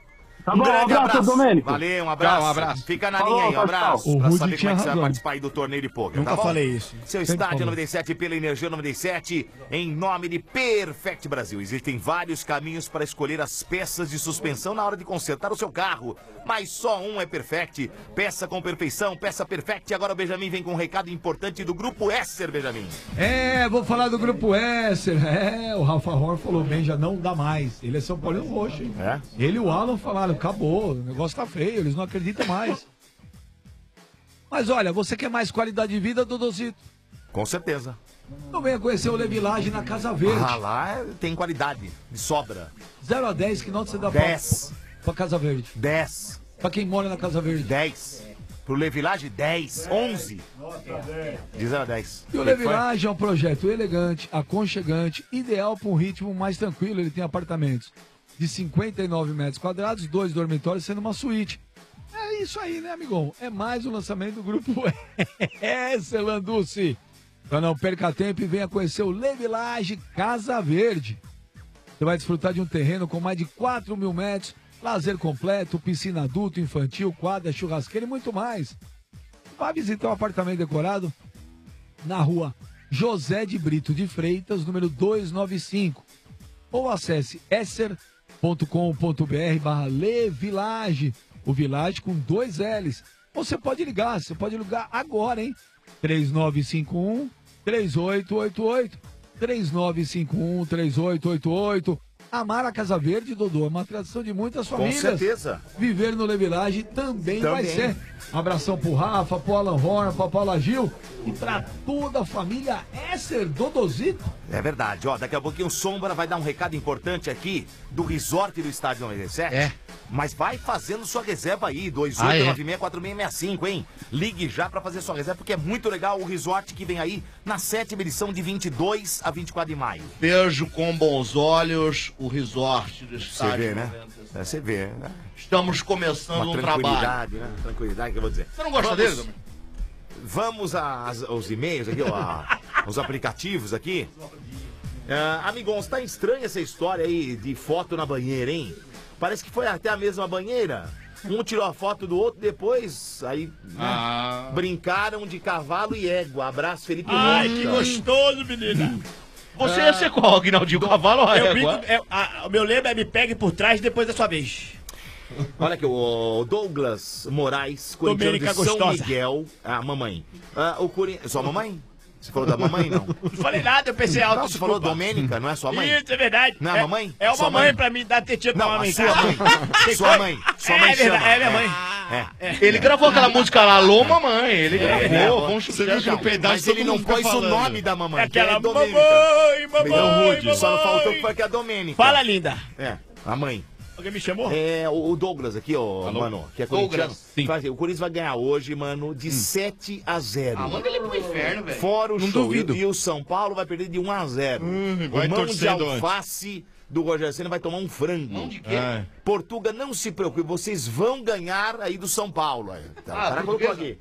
Tá bom, um abraço, Domênico. Valeu, um abraço. Tchau, um abraço. Fica na linha aí, um abraço. O Pra Rudy saber tinha como é que você vai razão. participar aí do torneio de pôquer, Nunca tá bom? falei isso. Seu Sempre estádio falou. 97 pela Energia 97, em nome de Perfect Brasil. Existem vários caminhos para escolher as peças de suspensão na hora de consertar o seu carro, mas só um é Perfect. Peça com perfeição, peça Perfect. Agora o Benjamin vem com um recado importante do Grupo Esser, Benjamin. Vou falar do Grupo Esser. O Rafa Horn falou bem, já não dá mais. Ele é São Paulino roxo, hein? Ele e o Alan falaram, acabou, o negócio tá feio, eles não acreditam mais. Mas olha, você quer mais qualidade de vida, Dodozito? Com certeza. Então venha conhecer o Le Village na Casa Verde. Lá tem qualidade, de sobra. 0 a 10, que nota você dá 10. Pra Casa Verde? 10. Pra quem mora na Casa Verde? 10. Pro Le Village, 10. 11. De 0 a 10. E o Le Village é um projeto elegante, aconchegante, ideal para um ritmo mais tranquilo. Ele tem apartamentos de 59 metros quadrados, 2 dormitórios, sendo uma suíte. É isso aí, né, amigão? É mais um lançamento do Grupo Esser, Landucci. Então não perca tempo e venha conhecer o Le Village Casa Verde. Você vai desfrutar de um terreno com mais de 4 mil metros, lazer completo, piscina adulto, infantil, quadra, churrasqueira e muito mais. Vá visitar o apartamento decorado na rua José de Brito de Freitas, número 295. Ou acesse esser.com.br/Le Village. O Village com 2 L's. Ou você pode ligar agora, hein? 3951-3888. 3951-3888. Amar a Casa Verde, Dodô, é uma tradição de muitas famílias. Com certeza. Viver no Le Village também vai ser. Um abração pro Rafa, pro Alan Horn, pra Paula Gil e pra toda a família Esser, Dodozito. É verdade, ó, daqui a pouquinho o Sombra vai dar um recado importante aqui do resort do Estádio 97. Mas vai fazendo sua reserva aí, 2896-4665, hein? Ligue já pra fazer sua reserva, porque é muito legal o resort que vem aí na 7ª edição de 22 a 24 de maio. Vejo com bons olhos o resort do Você estádio. vê, né? Você vê, né? Estamos começando um trabalho. Tranquilidade, né? Tranquilidade que eu vou dizer. Você não gosta dele, Domênico? Vamos aos e-mails aqui, ó, aos aplicativos aqui. Amigos, tá estranha essa história aí de foto na banheira, hein? Parece que foi até a mesma banheira. Um tirou a foto do outro, depois aí brincaram de cavalo e égua. Abraço, Felipe Ai, Rocha. que gostoso, menina. Você ia ser qual, Aguinaldinho? Cavalo ou Eu égua? brinco, o meu lema é me pegue por trás depois da sua vez. Olha aqui, o Douglas Moraes, corintiano de Domênica São gostosa. Miguel. A mamãe. O Corinthians. Sua mamãe? Você falou da mamãe, não? Não falei nada, eu pensei alto. Não, você falou Domênica, não é sua mãe? Isso, é verdade. Não é a mamãe? É uma Sua mãe mãe? pra mim dar tetinha pra Não, mamãe. a sua mãe. Sua mãe. Sua mãe É verdade, chama. é minha mãe. Ele gravou aquela música lá, Alô Mamãe. Ele gravou, vamos Você viu que no pedaço mas ele não pôs o nome da mamãe. É aquela que é Domênica. mamãe, Então, Só não faltou que foi que é a Domênica. Fala, linda. A mãe. Alguém me chamou? O Douglas aqui, ó, mano, que é corintiano. O Corinthians vai ganhar hoje, mano, de 7 a 0. Manda ele pro inferno, velho. Fora o Não show. duvido. E o São Paulo vai perder de 1 a 0. vai o mão de torcendo alface do Rogério Ceni vai tomar um frango. Mão de quê? Portuga, não se preocupe, vocês vão ganhar aí do São Paulo. Aí. Tá, o cara colocou aqui.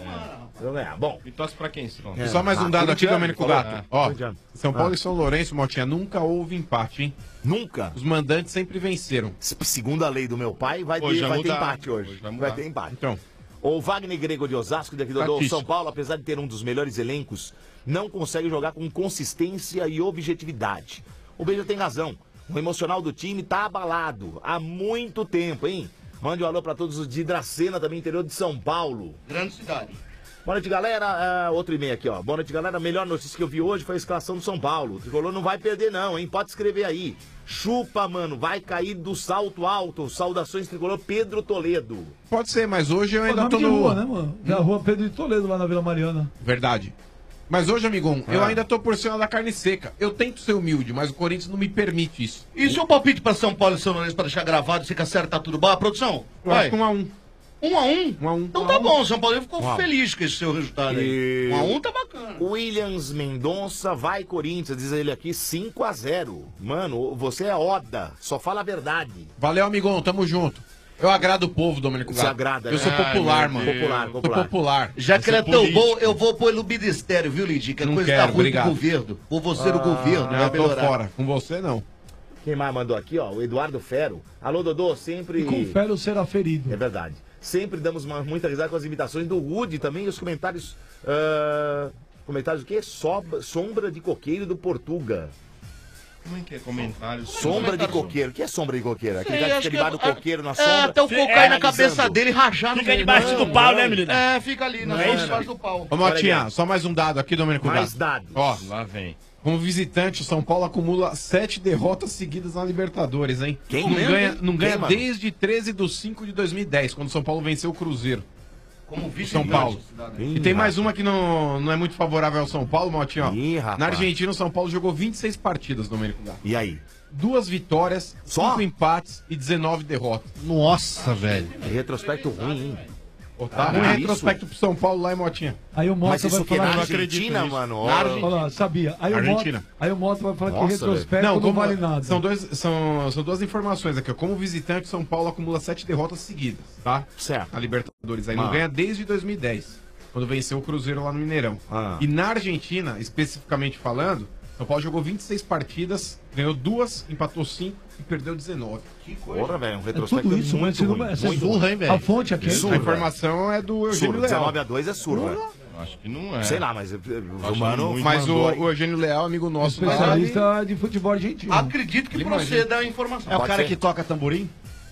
Vão ganhar. Bom. E torce pra quem, Stron? E só mais um dado aqui, Domênico Gato. Ó, corintiano. São Paulo e São Lourenço, Motinha, nunca houve empate, hein? Nunca? Os mandantes sempre venceram. Segundo a lei do meu pai, vai ter empate hoje. Vai ter empate. Então. O Wagner Grego de Osasco, daqui do São Paulo, apesar de ter um dos melhores elencos, não consegue jogar com consistência e objetividade. O Beija tem razão. O emocional do time tá abalado há muito tempo, hein? Mande um alô pra todos os de Dracena, também interior de São Paulo. Grande cidade. Boa noite, galera. Outro e-mail aqui, ó. Boa noite, galera. A melhor notícia que eu vi hoje foi a escalação do São Paulo. O Tricolor não vai perder, não, hein? Pode escrever aí. Chupa, mano. Vai cair do salto alto. Saudações, Tricolor Pedro Toledo. Pode ser, mas hoje eu ainda Nome tô de no... rua, né, mano? Da rua Pedro de Toledo, lá na Vila Mariana. Verdade. Mas hoje, amigão, eu ainda tô por cima da carne seca. Eu tento ser humilde, mas o Corinthians não me permite isso. E seu palpite pra São Paulo e São Lourenço pra deixar gravado, você que acerta tudo bom? Produção? Eu acho que 1-1. 1-1? 1-1. Então tá bom, o São Paulo ficou 1-1. feliz com esse seu resultado aí. 1-1 tá bacana. Williams Mendonça vai Corinthians, diz ele aqui, 5 a 0. Mano, você é Oda, só fala a verdade. Valeu, amigão, tamo junto. Eu agrado o povo, Domênico Você Gato. agrada, Eu sou popular, mano. Popular. Sou popular. Já Eu que ele é sou tão político. bom, eu vou pôr no ministério, viu, Lidinho? Que é Não coisa quero, da ruim obrigado. do governo. Vou você no governo, vai Eu tô melhorar. fora. Com você, não. Quem mais mandou aqui, ó? O Eduardo Fero. Alô, Dodô, sempre... E com Fero será ferido. É verdade. Sempre damos muita risada com as imitações do Woody também e os comentários... comentários do quê? Sombra de coqueiro do Portuga. Como é que é comentário? Sombra de coqueiro. O que é sombra de coqueiro? Aquele cara que fica debaixo do coqueiro na sombra. É, até o coco cair na cabeça dele e rachar no Fica meio. debaixo do pau, né, menina? É, fica ali, debaixo do pau. Ô, Motinha, só mais um dado aqui, Domênico. Mais dados. Ó, lá vem. Como visitante, o São Paulo acumula 7 derrotas seguidas na Libertadores, hein? Quem não mesmo, ganha, hein? não ganha Quem, mano? desde 13/5 de 2010, quando o São Paulo venceu o Cruzeiro. Como São Paulo. E tem mais uma que não é muito favorável ao São Paulo, Motinho. ó. Ih, rapaz. Na Argentina, o São Paulo jogou 26 partidas, Domênico Gato. E aí? 2 vitórias, 5 empates e 19 derrotas. Nossa, velho. Retrospecto ruim, hein? Tá ruim retrospecto pro São Paulo lá, hein, Motinha? Aí o Mota vai falar... na Argentina, mano? Olha lá, sabia. Aí Argentina. O Mota vai falar Nossa, que retrospecto velho. não vale nada. São duas informações aqui. Ó. Como visitante, São Paulo acumula 7 derrotas seguidas, tá? Certo. Na Libertadores. Aí não ganha desde 2010, quando venceu o Cruzeiro lá no Mineirão. E na Argentina, especificamente falando, São Paulo jogou 26 partidas, ganhou 2, empatou 5 e perdeu 19. Que coisa. Porra, velho, um retrospecto tudo isso, muito ruim. essa Muito surra, ruim. hein, velho? A fonte aqui. A informação é do Eugênio Leal. 19-2 é surra. Acho que não é. Sei lá, mas o mano... Mas mandou aí. o Eugênio Leal, amigo nosso, Especialista de futebol argentino. Acredito que proceda a informação. É o cara que toca tamborim?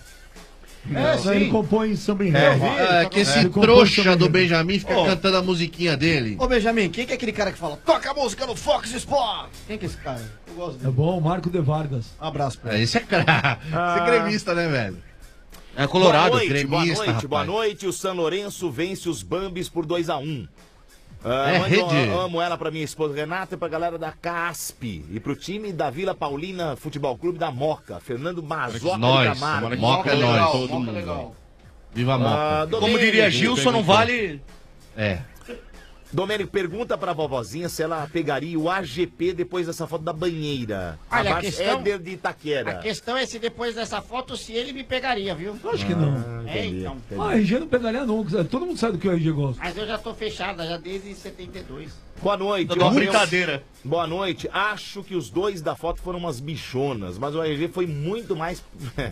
Ele compõe samba em Que esse trouxa do Benjamin fica cantando a musiquinha dele. Ô, Benjamin, quem que é aquele cara que fala toca a música no Fox Sport? Quem que é esse cara? Eu gosto dele. É bom, Marco de Vargas. Um abraço pra ele. Esse é cara. Esse é gremista, né, velho? É colorado, boa noite, gremista, boa noite, boa rapaz. noite. O San Lourenço vence os Bambis por 2-1. Rede. Amo ela pra minha esposa Renata e pra galera da CASP. E pro time da Vila Paulina Futebol Clube da Moca. Fernando Mazoca Nós, de Camargo. Moca é legal, nós. Moca é legal. Viva a Moca. Como diria Gilson, não vale... É. Domênico, pergunta pra vovozinha se ela pegaria o AGP depois dessa foto da banheira. Olha, a Abaixo questão- Éder de Itaquera. A questão é se depois dessa foto, se ele me pegaria, viu? Acho que não. Então. Ah, RG não pegaria nunca. Todo mundo sabe do que o RG gosta. Mas eu já tô fechada, já desde 72. Boa noite. Uma Acho- brincadeira. Boa noite. Acho que os dois da foto foram umas bichonas, mas o RG foi muito mais...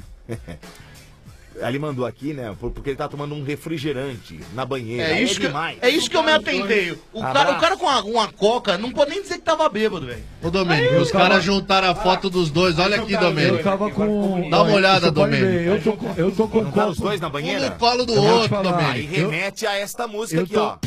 Ele mandou aqui, né? Porque ele tá tomando um refrigerante na banheira. É isso, demais. é isso que eu me atentei. O cara com uma coca não pode nem dizer que tava bêbado, velho. Ô, Domênico, os caras juntaram a foto dos dois. Olha aqui, Domênico. Eu tava com... Dá uma olhada, Você pode ver, Domênico. Eu tô com Não tá os copo. dois na banheira? Um no colo do Eu vou te outro, falar. Aí Domênico. remete a esta música Eu aqui, tô... ó.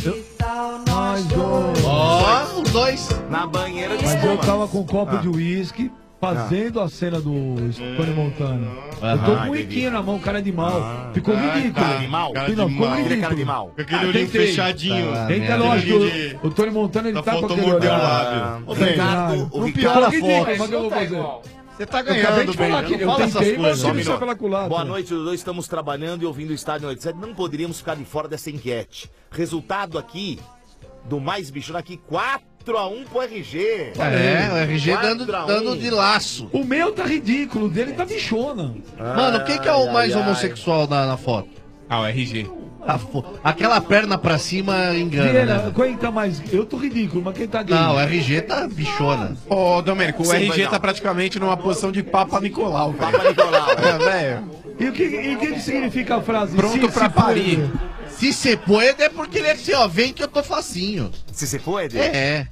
Nós dois. Ó, os dois. Na banheira de Mas eu espuma. tava com um copo de uísque fazendo a cena do Tony Montana. Eu tô com um iquinho na mão, cara de mal. Ficou ridículo. Cara de mal? Cara de Não, ficou mal. Ele é cara de ridículo. mal. Com aquele olhinho tentei. fechadinho. Tenta, lógico, o Tony Montana ele tá com faltou aquele morder o olhar. lábio. O Ricardo... O Não Ricardo... piora a Ficou ridículo, foto. mas eu vou fazer. Você tá Eu acabei ganhando, de falar que bem. eu Não fala essas tentei, mas coisas. Só um você minuto. pela culatra. Boa noite, Dudu. Estamos trabalhando e ouvindo o Estádio 87. Não poderíamos ficar de fora dessa enquete. Resultado aqui do mais bicho aqui, 4-1 pro RG. É, o RG 4 dando, a 1. dando de laço. O meu tá ridículo, o dele tá bichona. Mano, quem que é o Ai, mais ai, homossexual na foto? Ah, o RG. Aquela perna pra cima engana, Vieira, né? quem tá mais... Eu tô ridículo, mas quem tá gay? Não, o RG tá bichona. Ô, Domênico, o Sim, RG vai tá não. praticamente numa posição de Papa Nicolau, velho. Papa Nicolau. É, velho. E o que significa a frase? Pronto pra parir. Se você pode é porque ele é assim, ó, vem que eu tô facinho. Se você pode? É.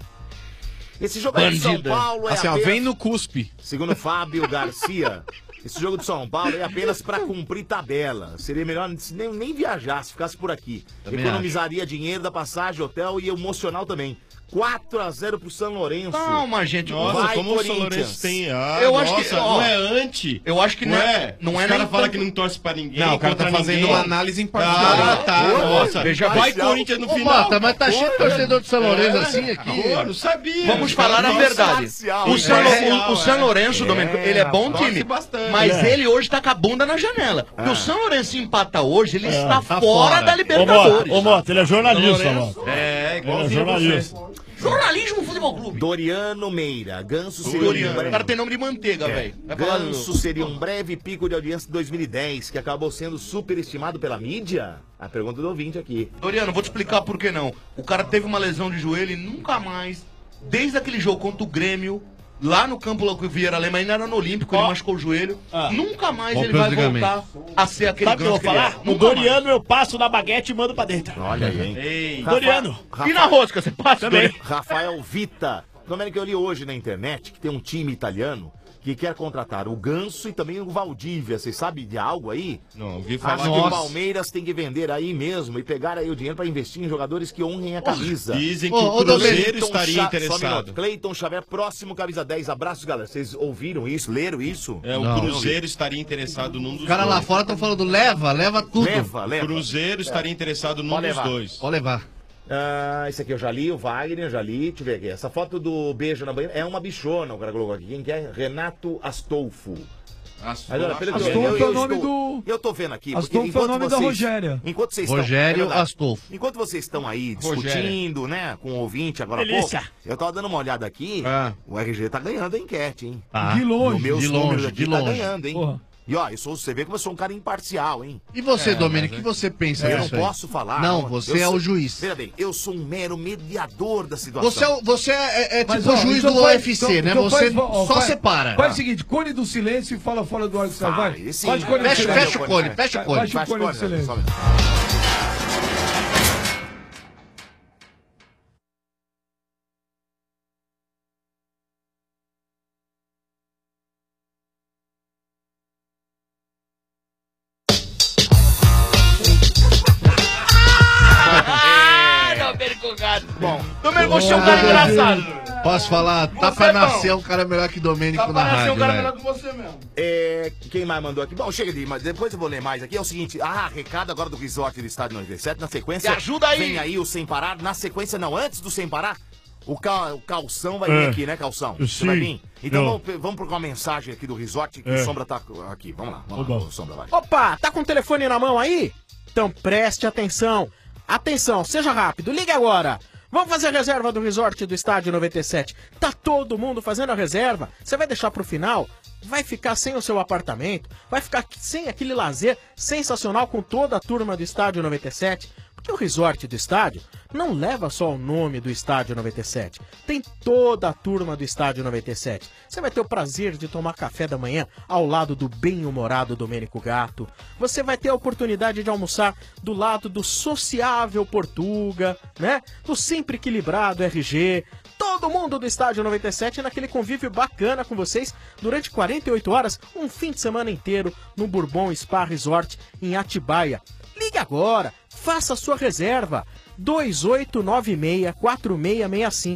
Esse jogo é de São Bandida. Paulo é Assim, ó, apenas... vem no cuspe. Segundo Fábio Garcia, esse jogo de São Paulo é apenas para cumprir tabela. Seria melhor se nem viajar, se ficasse por aqui. Também Economizaria dinheiro da passagem, hotel e emocional também. 4-0 pro São Lourenço. Calma, gente. Nossa, Vai, como o São Corinthians. Lourenço tem. Ah, Eu nossa, acho que, ó, não é anti. Eu acho que não é Os nem caras falam tanto- que não torce pra ninguém. Não, o cara tá contra fazendo ninguém. uma análise Ah, imparcial. tá. Nossa. Veja, Vai vai, Corinthians no Ô, final. Mota, mas tá cheio de torcedor de São Lourenço assim aqui. Pô, não sabia. Vamos falar a verdade. O São Lourenço, Domênico, ele é bom torce time, bastante. mas ele hoje tá com a bunda na janela. Porque o São Lourenço empata hoje, ele está tá fora fora. da Libertadores. Ô, Mota, ele é jornalista, Mota. É, Ele é igualzinho jornalista. você. Jornalismo Futebol Clube. Doriano Meira. Ganso seria um Doriano. O breve... cara tem nome de manteiga, velho. Vai falar do- Ganso seria um breve pico de audiência de 2010, que acabou sendo superestimado pela mídia? A pergunta do ouvinte aqui. Doriano, vou te explicar por que não. O cara teve uma lesão de joelho e nunca mais, desde aquele jogo contra o Grêmio, lá no campo Louco Vieira Lema, ainda era no Olímpico, ele machucou o joelho. Nunca mais Ó, ele vai ligamento. voltar a ser aquele Sabe o que eu ganso vou que ele falar? é. No Nunca Doriano eu passo na baguete e mando pra dentro. Olha aí, hein? Ei, Doriano. E na rosca, você passa também? Rafael Vita. Domênico, eu li hoje na internet que tem um time italiano que quer contratar o Ganso e também o Valdívia. Vocês sabem de algo aí? Não, ouvi Acho falar. que o Palmeiras tem que vender aí mesmo e pegar aí o dinheiro para investir em jogadores que honrem a camisa. Dizem que o Cruzeiro estaria interessado. Cleiton Xavier, próximo camisa 10. Abraços, galera. Vocês ouviram isso? Leram isso? É, o Cruzeiro estaria interessado num dos Os caras lá dois. fora estão falando, leva tudo. O Cruzeiro estaria interessado num dos dois. Pode levar. Esse aqui eu já li, o Wagner, eu já li. Deixa eu ver aqui. Essa foto do beijo na banheira é uma bichona, o cara colocou aqui. Quem que é? Renato Astolfo. Mas olha, pelo que Astolfo é o nome do... Eu tô vendo aqui. porque Astolfo é o nome da Rogéria. Enquanto vocês Rogério estão, Astolfo. Enquanto vocês estão aí discutindo, né, com o ouvinte agora há Delícia. pouco, eu tava dando uma olhada aqui, o RG tá ganhando a enquete, hein? Tá. De longe. Os meus de números longe, aqui de tá longe. ganhando, hein? Porra. E ó, você vê como eu sou um cara imparcial, hein? E você, Domênico, o que você pensa Eu não disso aí? posso falar. Não, você Eu é sou- o juiz. Veja bem, eu sou um mero mediador da situação. Você é Mas, tipo o ó, juiz então do faz- UFC, então- né? então Você faz- ó, só faz- separa. Faz o seguinte, cone do silêncio e fala fora do ar que você vai. sim. Faz cone do Fecha- silêncio. fecha o cone, fecha o cone. Fecha o cone do silêncio. Só um minuto. Bom, Domênico, você é um cara engraçado. Posso falar? Tá Você pra é bom. nascer um cara melhor que Domênico na rádio, velho. que você mesmo. Quem mais mandou aqui? Bom, chega de, mas depois eu vou ler mais aqui. É o seguinte, recado agora do resort do Estádio 97. Na sequência, Me ajuda aí. vem aí o Sem Parar. Na sequência, não, antes do Sem Parar, o Calção vai vir aqui, né, Calção? Você Sim. vai vir? Então Eu. vamos por uma mensagem aqui do resort que o Sombra tá aqui. Vamos lá, Oba. o Sombra vai. Opa, tá com o telefone na mão aí? Então preste atenção. Atenção, seja rápido, ligue agora. Vamos fazer a reserva do resort do Estádio 97. Tá todo mundo fazendo a reserva. Você vai deixar pro final? Vai ficar sem o seu apartamento? Vai ficar sem aquele lazer sensacional com toda a turma do Estádio 97? Porque o resort do estádio não leva só o nome do Estádio 97. Tem toda a turma do Estádio 97. Você vai ter o prazer de tomar café da manhã ao lado do bem-humorado Domênico Gato. Você vai ter a oportunidade de almoçar do lado do sociável Portuga, né? Do sempre equilibrado RG. Todo mundo do Estádio 97 naquele convívio bacana com vocês durante 48 horas, um fim de semana inteiro no Bourbon Spa Resort em Atibaia. Ligue agora, faça a sua reserva. 2896-4665.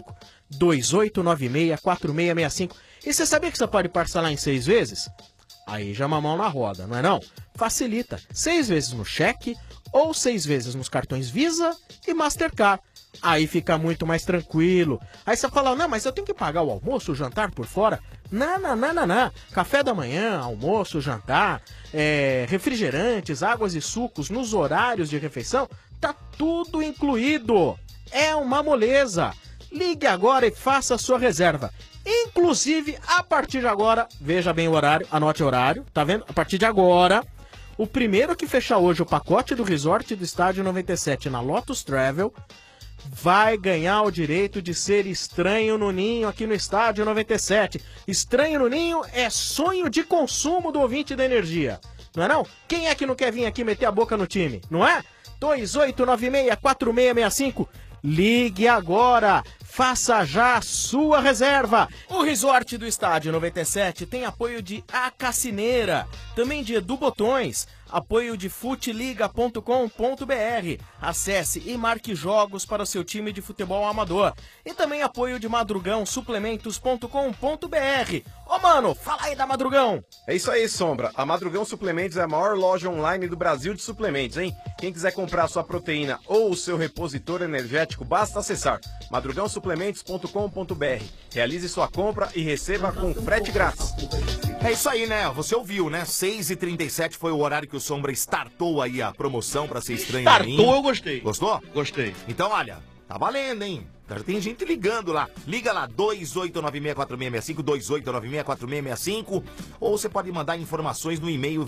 2896-4665. E você sabia que você pode parcelar em 6 vezes? Aí já mamão na roda, não é não? Facilita. 6 vezes no cheque ou 6 vezes nos cartões Visa e Mastercard. Aí fica muito mais tranquilo. Aí você fala, não, mas eu tenho que pagar o almoço, o jantar por fora? Não. Café da manhã, almoço, jantar, refrigerantes, águas e sucos nos horários de refeição, tá tudo incluído. É uma moleza. Ligue agora e faça a sua reserva. Inclusive, a partir de agora, veja bem o horário, anote o horário, tá vendo? A partir de agora, o primeiro que fechar hoje o pacote do resort do Estádio 97 na Lotus Travel vai ganhar o direito de ser estranho no ninho aqui no Estádio 97. Estranho no ninho é sonho de consumo do ouvinte da energia. Não é não? Quem é que não quer vir aqui meter a boca no time? Não é? 2896-4665. Ligue agora. Faça já a sua reserva. O resort do Estádio 97 tem apoio de A Cassineira, também de Edu Botões, apoio de futeliga.com.br. Acesse e marque jogos para o seu time de futebol amador. E também apoio de madrugãosuplementos.com.br. Ô mano, fala aí da Madrugão. É isso aí, Sombra. A Madrugão Suplementos é a maior loja online do Brasil de suplementos, hein? Quem quiser comprar sua proteína ou o seu repositor energético, basta acessar madrugãosuplementos.com.br. Realize sua compra e receba com frete grátis. É isso aí, né? Você ouviu, né? 6h37 foi o horário que o Sombra startou aí a promoção pra ser estranho. Startou, eu gostei. Gostou? Gostei. Então, olha, tá valendo, hein? Já tem gente ligando lá. Liga lá, 2896-4665, 2896-4665. Ou você pode mandar informações no e-mail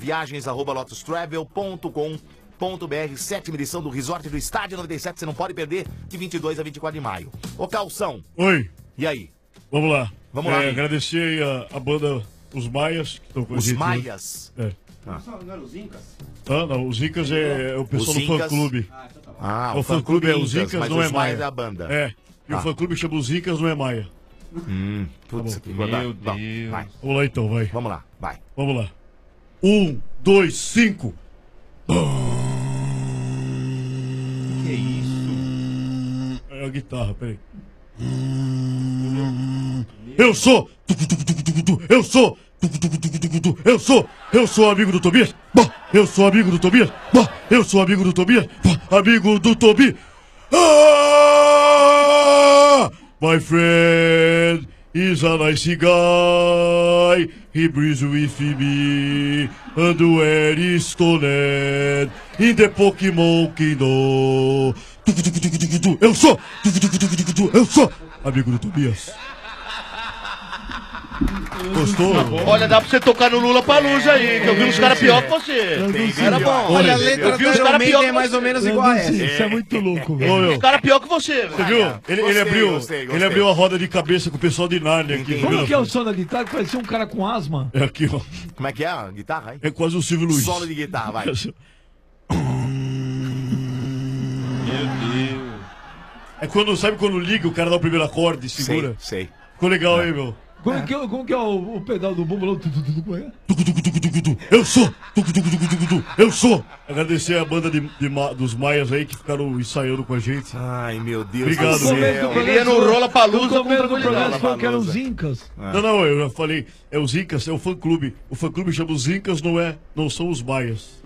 viagens@lotustravel.com.br. 7ª edição do Resort do Estádio 97. Você não pode perder de 22 a 24 de maio. Ô, Calção. Oi. E aí? Vamos lá. Vamos lá. Agradecer aí a banda Os Maias, que estão com a Os gente. Maias? É. Não era os Incas? Não, os Incas é o pessoal Os do Incas? fã-clube. Ah, o fã-clube é os Incas, mas não é os Maia. Maias é a banda. É, e o fã-clube chama os Incas, não é Maia. Putz, Tá meu bom. Deus. Vai. Vamos lá então, vai. Vamos lá, vai. Vamos lá. 1, 2, 5. Que isso? É a guitarra, peraí. Eu sou amigo do Tobias. Eu sou amigo do Tobias. Eu sou amigo do Tobias. Amigo do Tobias. My friend is a nice guy. He breathes with me. And where is stoned in the Pokémon Kingdom. Eu sou amigo do Tobias. Gostou? Olha, dá pra você tocar no Lula Palusa aí, que eu vi uns caras pior que você. Era bom. Olha, a letra eu vi do uns Iron caras Maiden pior que é mais ou menos igual a essa. Isso é muito louco, velho. Os caras pior que você, Você viu? Ele abriu a roda de cabeça com o pessoal de Nárnia aqui. Como que é o som da guitarra? Que parecia um cara com asma. É aqui, ó. Como é que é a guitarra, hein? É quase o Silvio Luiz. Solo de guitarra, vai. Meu Deus. É quando, sabe quando liga, o cara dá o primeiro acorde e segura? Sei. Ficou legal, hein, meu? Como que é o pedal do bumbo? Eu sou! Agradecer a banda dos Maias aí que ficaram ensaiando com a gente. Ai, meu Deus. Obrigado. Ele ia no Rola Palusa No começo do programa falou que eram os Incas. Não, eu já falei. É os Incas, é o fã-clube. O fã-clube chama os Incas, não são os Maias.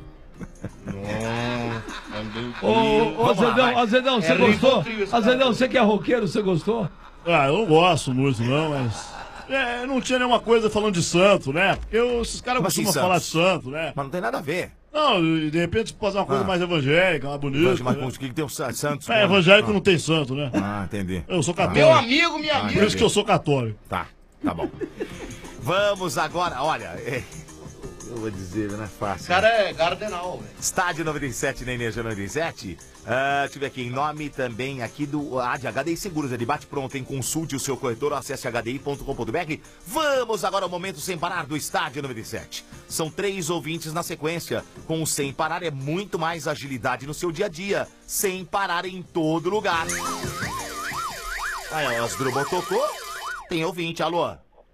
Ô, Azedão, você gostou? Azedão, você que é roqueiro, você gostou? Ah, eu não gosto muito, não, mas... não tinha nenhuma coisa falando de santo, né? Porque esses caras costumam falar de santo, né? Mas não tem nada a ver. Não, de repente fazer uma coisa mais evangélica, mais bonita. Mas né? o que tem o Santos? Evangélico não tem santo, né? Ah, entendi. Eu sou católico. Meu amigo, minha amiga. Por isso que eu sou católico. Tá bom. Vamos agora, olha... Eu vou dizer, não é fácil. O cara é Gardenal, velho. Estádio 97 na Energia 97. Deixa eu ver aqui, em nome também aqui de HDI Seguros, é de bate pronto, hein? Consulte o seu corretor, acesse hdi.com.br. Vamos agora ao momento sem parar do Estádio 97. São 3 ouvintes na sequência. Com o sem parar é muito mais agilidade no seu dia a dia. Sem parar em todo lugar. Aí, ó, as Drummond tocou. Tem ouvinte, alô?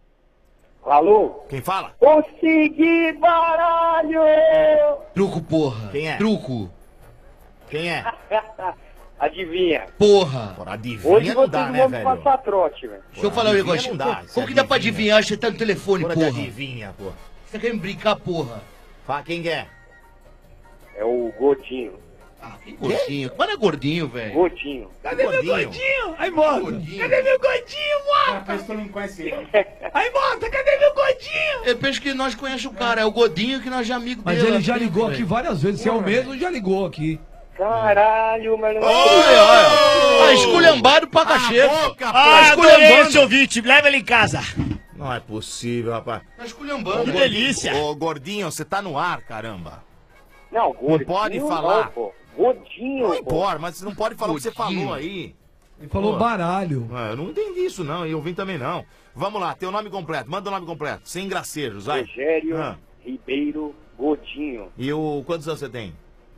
Alô? Quem fala? Consegui, baralho! Truco, porra. Quem é? Truco. Quem é? Adivinha? Porra. Adivinha Hoje não vocês dá, né, vão velho? passar trote, velho. Deixa eu falar um negócio. não dá, Como que dá pra adivinhar? Você tá no telefone, Porra porra. de adivinha, porra. Você quer me brincar, porra? Fala quem é? É o Godinho. Que gordinho. Mas não é gordinho, velho. Godinho. Cadê meu gordinho? Aí, Mota. Cadê meu gordinho, Mota? Parece que eu não conheço ele. Aí, Mota, cadê meu gordinho? Eu penso que nós conhecemos o cara. É o Godinho que nós já amigos Mas dele. ele já assim, ligou velho. aqui várias vezes. Se é o mesmo, já ligou aqui. Caralho, mas não Tá esculhambado pra cacheta. Adorei esse ouvinte, leva ele em casa. Não é possível, rapaz. Tá esculhambando. Que delícia. Ô, gordinho, você tá no ar, caramba. Não, Godinho. Não pode falar. Não, pô. Godinho, Não pô. importa, mas você não pode falar o que você falou aí. Ele falou baralho. Eu não entendi isso, não. E eu vim também, não. Vamos lá, teu nome completo. Manda o nome completo. Sem gracejos, vai. Rogério Ribeiro Godinho. E quantos anos você tem?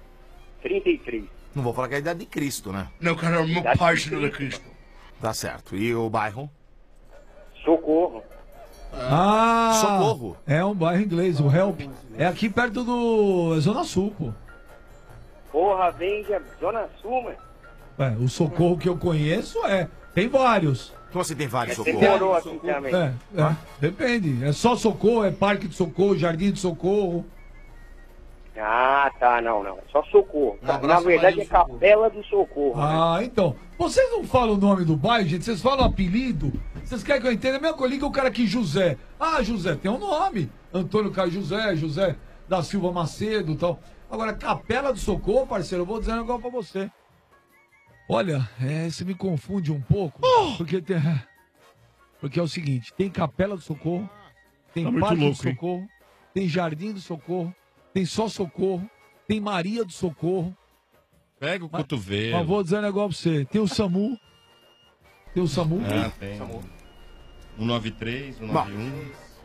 33. Não vou falar que é a idade de Cristo, né? Não, cara, é o meu pai de Cristo. Tá certo. E o bairro? Socorro. Socorro. É um bairro inglês, o Help. É aqui perto do Zona Sul, pô. Porra, vem de Zona Sul, mano. O Socorro que eu conheço tem vários. Como assim tem vários Você Socorro? morou aqui também. Depende. É só Socorro, é Parque de Socorro, Jardim de Socorro. Ah, tá, não. É só Socorro. Na verdade é Capela do Socorro. Ah, então. Vocês não falam o nome do bairro, gente? Vocês falam o apelido? Vocês querem que eu entenda? A mesma coisa, liga o cara aqui, José. Ah, José, tem um nome. Antônio Carlos José da Silva Macedo e tal. Agora, Capela do Socorro, parceiro, eu vou dizer um negócio pra você. Olha, você me confunde um pouco, porque é o seguinte, tem Capela do Socorro, tem Tá muito Parque louco, do Socorro, tem Jardim do Socorro, tem só Socorro, tem Maria do Socorro. Pega o cotovelo. Mas vou dizer um negócio pra você, tem o SAMU. Tem o SAMU. Tem. 193, 191.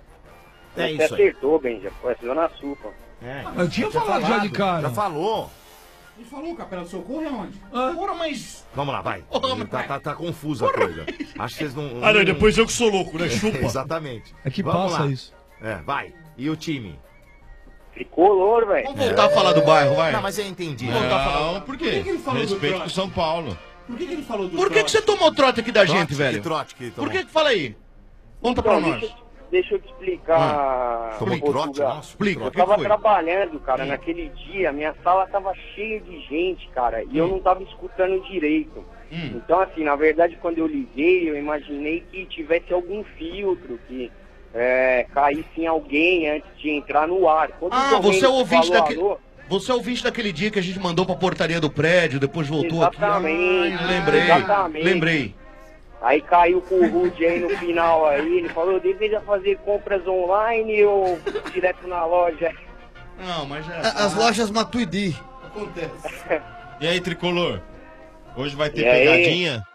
É Você isso aí. acertou, Benja. Foi a Zona Sul, pô. Eu tinha falado já de cara. Já falou. Ele falou, Capela do Socorro é onde? Porra, mas... Vamos lá, vai. Tá confusa a coisa. Acho que vocês não... Ah, não, depois eu que sou louco, né? Chupa. Exatamente. É que Vamos passa lá. isso. É, vai. E o time? Tricolor, velho. Vamos voltar a falar do bairro, vai. Não, mas eu entendi. Não, por quê? Por que ele falou do Respeito trote? com São Paulo. Por que ele falou do Por que você tomou trote aqui da Trote? gente, velho? Que trote que tomou? Por que fala aí? Conta pra Então, nós. deixa eu te explicar. Tomou Portugal. trote? Nossa, Explica, Eu o que tava foi? trabalhando, cara, naquele dia, minha sala tava cheia de gente, cara, e eu não tava escutando direito. Então, assim, na verdade, quando eu liguei, eu imaginei que tivesse algum filtro, que caísse em alguém antes de entrar no ar. Quando Ah, você é o ouvinte falou daquele... alô, Você é o ouvinte daquele dia que a gente mandou pra portaria do prédio, depois voltou Exatamente, aqui. Ai, lembrei. exatamente. Lembrei. Aí caiu com o Rude aí no final aí, ele falou, deveria fazer compras online ou direto na loja? Não, mas já... As lojas Matuidi. Acontece. E aí, Tricolor? Hoje vai ter E aí? pegadinha?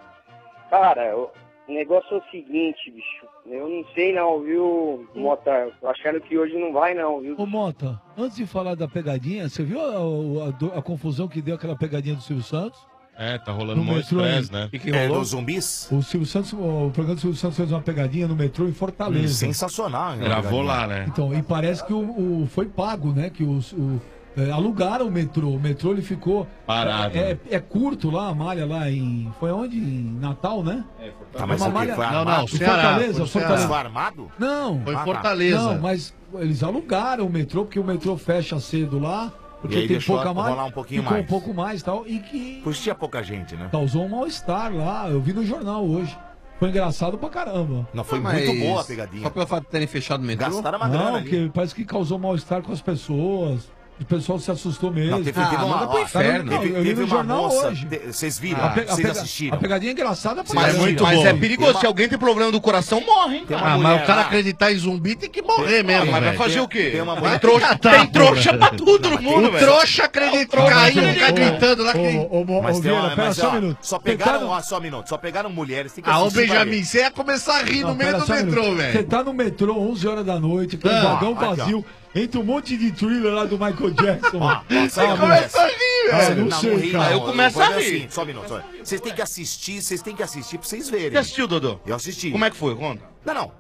Cara, o negócio é o seguinte, bicho. Eu não sei não, viu, Mota? Tô achando que hoje não vai não, viu? Ô Mota, antes de falar da pegadinha, você viu a confusão que deu aquela pegadinha do Silvio Santos? É, tá rolando No um metrô, estresse, né? Dos zumbis? O Silvio Santos, o programa do Silvio Santos fez uma pegadinha no metrô em Fortaleza. Sensacional, hein? Gravou lá, né? Então, e parece que foi pago, né? Que alugaram o metrô ele ficou parado. É curto lá, a malha lá em. Foi onde? Em Natal, né? Tá, mas uma o quê? malha. Foi Não, armado? não, Ceará, Fortaleza, foi no Fortaleza. Ceará. Foi armado? Não. Foi em tá. Fortaleza. Não, mas eles alugaram o metrô, porque o metrô fecha cedo lá. Porque E aí tem deixou pouca malha. rolar um pouquinho ficou mais. um pouco mais e tal. E que Pois tinha pouca gente, né? causou um mal-estar lá. Eu vi no jornal hoje. Foi engraçado pra caramba. Não, foi Mas muito boa a pegadinha. Só pelo fato de terem fechado o metrô? Gastaram uma grana Não, ali. que parece que causou mal-estar com as pessoas. O pessoal se assustou mesmo. Não, teve uma, manda pro ó, inferno. teve- Eu li teve no uma jornal moça, hoje. vocês viram? A Vocês assistiram? A pegadinha é engraçada pra Mas, caramba. mas é perigoso, se alguém tem problema do coração, morre, hein? Tem uma Ah, mulher mas o cara lá. acreditar em zumbi tem que morrer mesmo, Mas vai velho. fazer o quê? Tem uma Tem mulher- trouxa, tem trouxa pra tudo no mundo, O velho. trouxa acredita, caindo, fica gritando lá que... Mas tem uma, pera mas, só um ó, minuto. só pegaram, ó, só um minuto, só pegaram mulheres, tem que Ah, ô assistir pra Benjamin, ver. você ia começar a rir no meio pera do só um metrô, minuto. Você velho. tá no metrô, 11 horas da noite, com o Ah, vagão aqui, ó. vazio, entra um monte de thriller lá do Michael Jackson. Nossa, Ah, Começa a rir, velho. não sei, ri, cara. Eu começo a vou dizer rir. assim, só um minuto. Só. Vocês têm que assistir pra vocês verem. Você assistiu, Dodô? Eu assisti. Como é que foi? Conta. Não.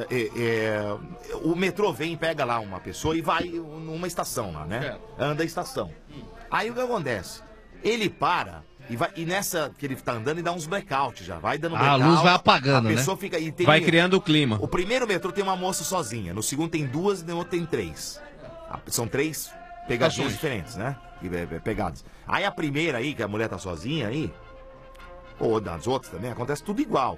O metrô vem, pega lá uma pessoa e vai numa estação lá, né? Anda a estação. Aí o que acontece? Ele para e nessa que ele tá andando e dá uns blackout já. Vai dando Ah, blackout. a luz vai apagando, a né? pessoa fica e tem Vai criando o clima. O primeiro metrô tem uma moça sozinha. No segundo tem duas e no outro tem três. São três pegadinhas diferentes, né? Pegadas. Aí a primeira aí, que a mulher tá sozinha aí, ou das outras também, acontece tudo igual.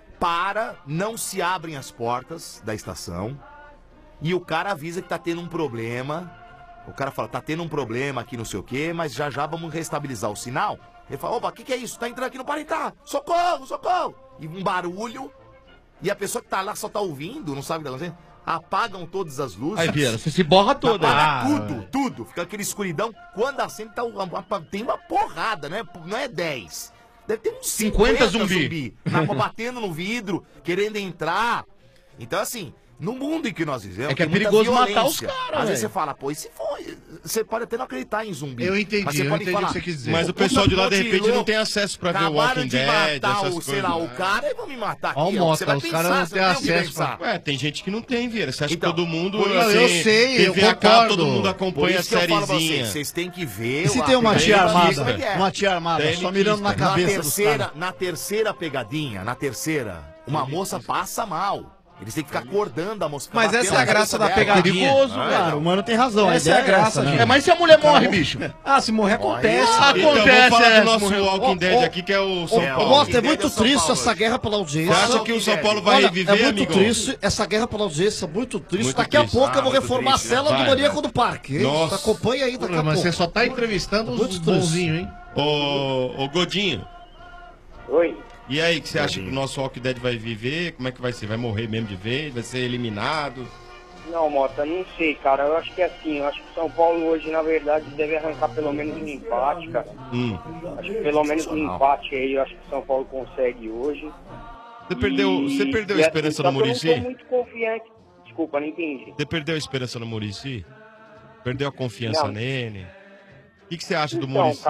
Não se abrem as portas da estação e o cara avisa que tá tendo um problema. O cara fala, tá tendo um problema aqui, não sei o quê, mas já vamos restabilizar o sinal. Ele fala, opa, o que é isso? Tá entrando aqui no Paritá. Socorro, socorro. E um barulho. E a pessoa que tá lá só tá ouvindo, não sabe o que tá acontecendo. Apagam todas as luzes. Aí, Vieira, você se borra toda. Apaga tudo. Fica aquele escuridão. Quando acende, tem uma porrada, né? Não é 10. Deve ter uns 50 zumbi. Batendo no vidro, querendo entrar. Então, assim, no mundo em que nós vivemos. É que é tem muita perigoso matar os violência. caras, Às vezes velho. você fala, pô, e se for? Você pode até não acreditar em zumbi. Eu entendi, mas você eu pode entendi o falar, que você quis dizer. Mas o pessoal de lá, de repente, louco, não tem acesso pra ver o acabaram Walking de Dead, matar essas o, sei lá, coisas. o cara e vão me matar aqui. Ó, o ó. Mota, Você vai os pensar, caras não você têm tem o que acesso pensar. Ué, tem gente que não tem, Vieira. Você acha Então, que todo mundo, por isso- assim, eu sei, TV eu a cabo, concordo. todo mundo Por acompanha a isso que eu falo pra sériezinha. vocês têm que ver. E se a tem uma tia pegadinha, armada? como é que é? Uma tia armada, Daí só ele mirando na quis, cabeça dos caras. Na terceira pegadinha, uma moça passa mal. Eles têm que ficar acordando a moça. ficar Mas batendo essa é a na graça cabeça da dela. pegadinha. Perigoso, Cara, o mano tem razão. Essa é a graça, né? É, mas se a mulher morre, bicho? Ah, se morrer acontece. Então vamos falar do nosso morreu. Walking Dead aqui, que é o São Paulo. Nossa, é Walking muito Dead é São triste Paulo essa guerra pela audiência. Você acha que o São Paulo vai Olha, reviver, é muito amigo? triste, essa guerra pela audiência, muito triste. Muito Daqui a triste. pouco eu vou muito reformar triste, a cela do vai, Maníaco do Parque. hein? Nossa. Acompanha aí daqui a Mas pouco. você só tá entrevistando os Muito triste. bonzinhos, hein? Ô, Godinho, Oi. e aí, que você acha que o nosso Walking Dead vai viver? Como é que vai ser? Vai morrer mesmo de vez? Vai ser eliminado? Não, Mota, não sei, cara. Eu acho que é assim, eu acho que São Paulo hoje, na verdade, deve arrancar pelo menos um empate, cara. Acho que pelo menos um empate aí, eu acho que São Paulo consegue hoje. Você perdeu a esperança só no que eu Muricy? não tô muito confiante. Desculpa, não entendi. Você perdeu a esperança no Muricy? Perdeu a confiança Não. nele? O que você acha do Então, Muricy?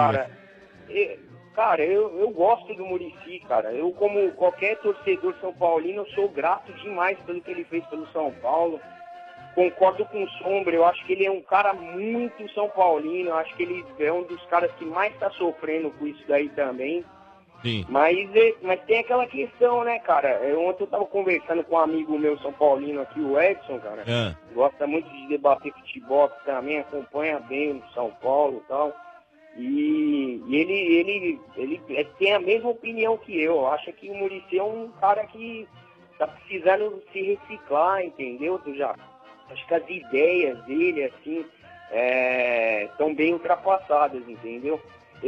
cara, eu gosto do Muricy, cara. Eu, como qualquer torcedor São Paulino, eu sou grato demais pelo que ele fez pelo São Paulo. Concordo com o Sombra, eu acho que ele é um cara muito São Paulino, eu acho que ele é um dos caras que mais tá sofrendo com isso daí também. Sim. Mas tem aquela questão, né, cara? Ontem eu tava conversando com um amigo meu São Paulino aqui, o Edson, cara. Gosta muito de debater futebol também, acompanha bem o São Paulo e tal. E ele tem a mesma opinião que eu. Acha que o Muricy é um cara que tá precisando se reciclar, entendeu? Acho que as ideias dele, assim, estão bem ultrapassadas, entendeu?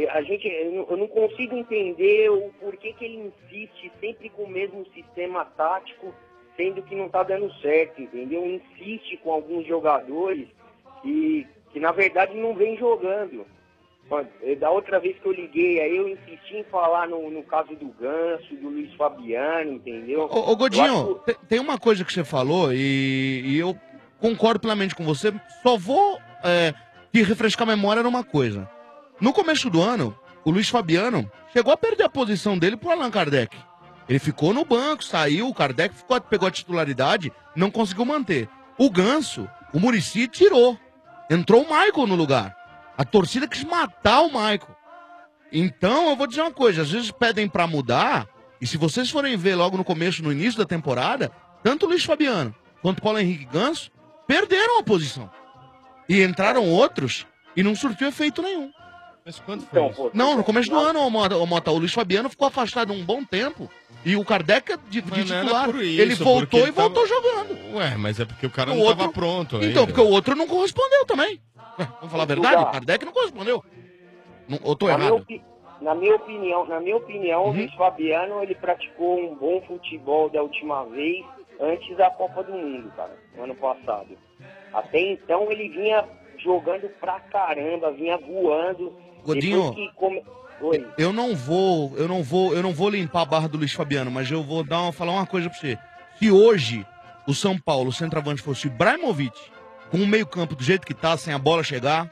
Eu não consigo entender o porquê que ele insiste sempre com o mesmo sistema tático, sendo que não tá dando certo, entendeu? Insiste com alguns jogadores que na verdade não vem jogando. Da outra vez que eu liguei, aí eu insisti em falar no caso do Ganso, do Luiz Fabiano, entendeu? Ô Godinho, tem uma coisa que você falou e eu concordo plenamente com você, só vou te refrescar a memória numa coisa. No começo do ano, o Luiz Fabiano chegou a perder a posição dele pro Allan Kardec. Ele ficou no banco, saiu, o Kardec pegou a titularidade, não conseguiu manter. O Ganso, o Muricy tirou. Entrou o Michael no lugar. A torcida quis matar o Michael. Então, eu vou dizer uma coisa, às vezes pedem pra mudar, e se vocês forem ver logo no começo, no início da temporada, tanto o Luiz Fabiano quanto o Paulo Henrique Ganso perderam a posição. E entraram outros e não surtiu efeito nenhum. Mas quando foi isso? Não, no começo do ano, Mota, o Luiz Fabiano ficou afastado um bom tempo. E o Kardec de titular, ele voltou e voltou jogando. Ué, mas é porque o cara O não outro- tava pronto Então, ainda. porque o outro não correspondeu também. Vamos falar a verdade? O Kardec não correspondeu. Ou tô errado? Na minha opinião, o Luiz Fabiano, ele praticou um bom futebol da última vez, antes da Copa do Mundo, cara, no ano passado. Até então ele vinha jogando pra caramba, vinha voando. Godinho, Oi. eu não vou limpar a barra do Luiz Fabiano, mas eu vou falar uma coisa pra você. Se hoje o São Paulo, o centroavante, fosse o Ibrahimovic, com o meio-campo do jeito que tá, sem a bola chegar,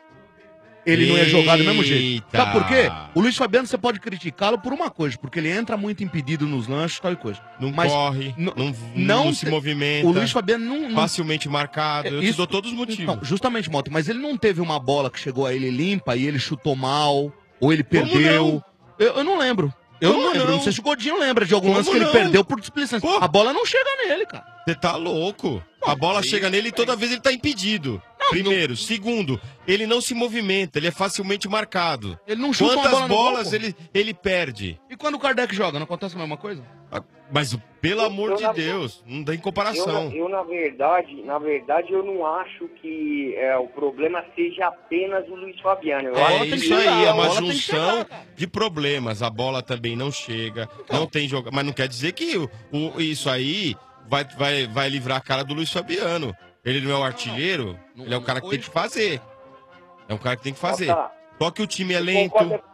ele não ia jogar do mesmo jeito. Eita. Sabe por quê? O Luiz Fabiano, você pode criticá-lo por uma coisa, porque ele entra muito impedido nos lances e tal e coisa. Não Mas corre, não se movimenta. O Luiz Fabiano não... Facilmente marcado. Eu te dou todos os motivos. Então, justamente, Mota, mas ele não teve uma bola que chegou a ele limpa e ele chutou mal, ou ele perdeu. Eu não lembro. Eu não lembro. Não sei se o Godinho lembra de algum lance que ele perdeu por displicência. A bola não chega nele, cara. Você tá louco. A bola chega nele e toda vez ele tá impedido. Primeiro. Segundo, ele não se movimenta, ele é facilmente marcado. Ele não chuta Quantas uma bola no bolas gol, pô? ele perde? E quando o Kardec joga, não acontece a mesma coisa? Mas, pelo amor de Deus, não tem comparação. Eu na verdade, eu não acho que o problema seja apenas o Luiz Fabiano. Eu acho que Isso aí, é uma junção de problemas. A bola também não chega, não tem jogo. Mas não quer dizer que isso aí vai livrar a cara do Luiz Fabiano. Ele não é o artilheiro, ele é o cara que tem que fazer. É um cara que tem que fazer. Só que o time é lento.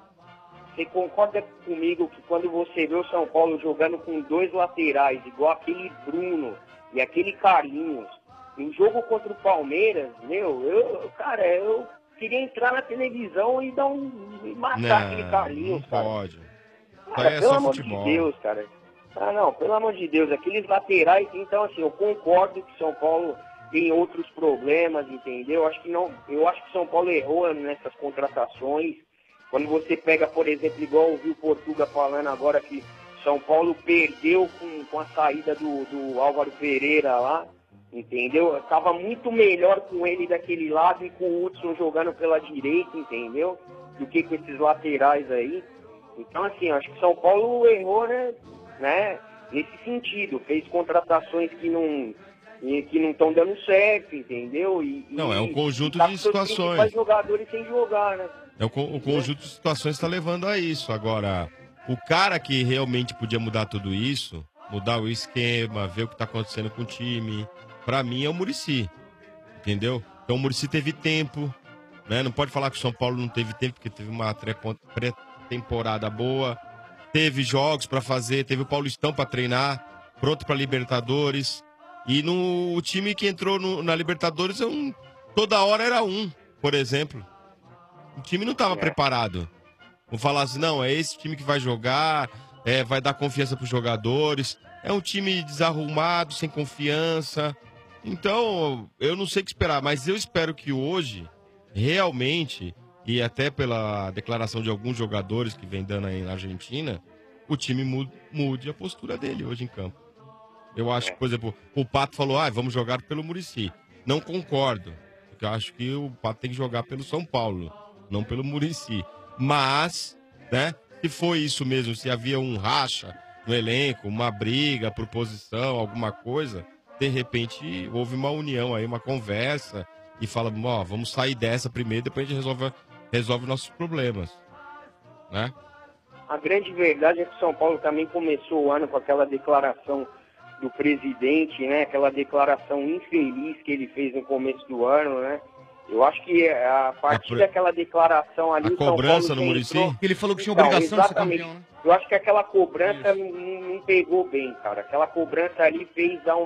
Você concorda comigo que quando você vê o São Paulo jogando com dois laterais, igual aquele Bruno e aquele Carlinhos, em jogo contra o Palmeiras, eu queria entrar na televisão e e matar aquele Carlinhos, cara. Pode. Cara, É pelo só amor futebol. de Deus, cara. Não, pelo amor de Deus, aqueles laterais, então assim, eu concordo que São Paulo tem outros problemas, entendeu? Eu acho que São Paulo errou nessas contratações. Quando você pega, por exemplo, igual eu vi o Portuga falando agora que São Paulo perdeu com a saída do Álvaro Pereira lá, entendeu? Tava muito melhor com ele daquele lado e com o Hudson jogando pela direita, entendeu? Do que com esses laterais aí. Então, assim, acho que São Paulo errou, né? Nesse sentido, fez contratações que não estão dando certo, entendeu? Não, é um conjunto tá de com seus situações. principais jogadores sem jogar, né? O conjunto de situações está levando a isso. Agora, o cara que realmente podia mudar tudo isso, mudar o esquema, ver o que está acontecendo com o time, pra mim é o Muricy. Entendeu? Então o Muricy teve tempo, né? Não pode falar que o São Paulo não teve tempo, porque teve uma pré-temporada boa, teve jogos pra fazer, teve o Paulistão pra treinar. pronto pra Libertadores. E o time que entrou na Libertadores, toda hora era por exemplo. O time não estava preparado. Vou falar assim, não, é esse time que vai jogar, vai dar confiança pros jogadores. É um time desarrumado, sem confiança. Então, eu não sei o que esperar, mas eu espero que hoje, realmente, e até pela declaração de alguns jogadores que vem dando aí na Argentina, o time mude a postura dele hoje em campo. Eu acho que, por exemplo, o Pato falou, vamos jogar pelo Muricy. Não concordo, porque eu acho que o Pato tem que jogar pelo São Paulo, não pelo Muricy. Mas, né, se foi isso mesmo, se havia um racha no elenco, uma briga por posição, alguma coisa, de repente houve uma união aí, uma conversa, e fala, vamos sair dessa primeiro, depois a gente resolve nossos problemas, né? A grande verdade é que o São Paulo também começou o ano com aquela declaração do presidente, né? Aquela declaração infeliz que ele fez no começo do ano, né? Eu acho que a partir daquela declaração ali... A cobrança no Muricy? Ele falou que tinha obrigação de ser campeão, né? Eu acho que aquela cobrança não pegou bem, cara. Aquela cobrança ali fez dar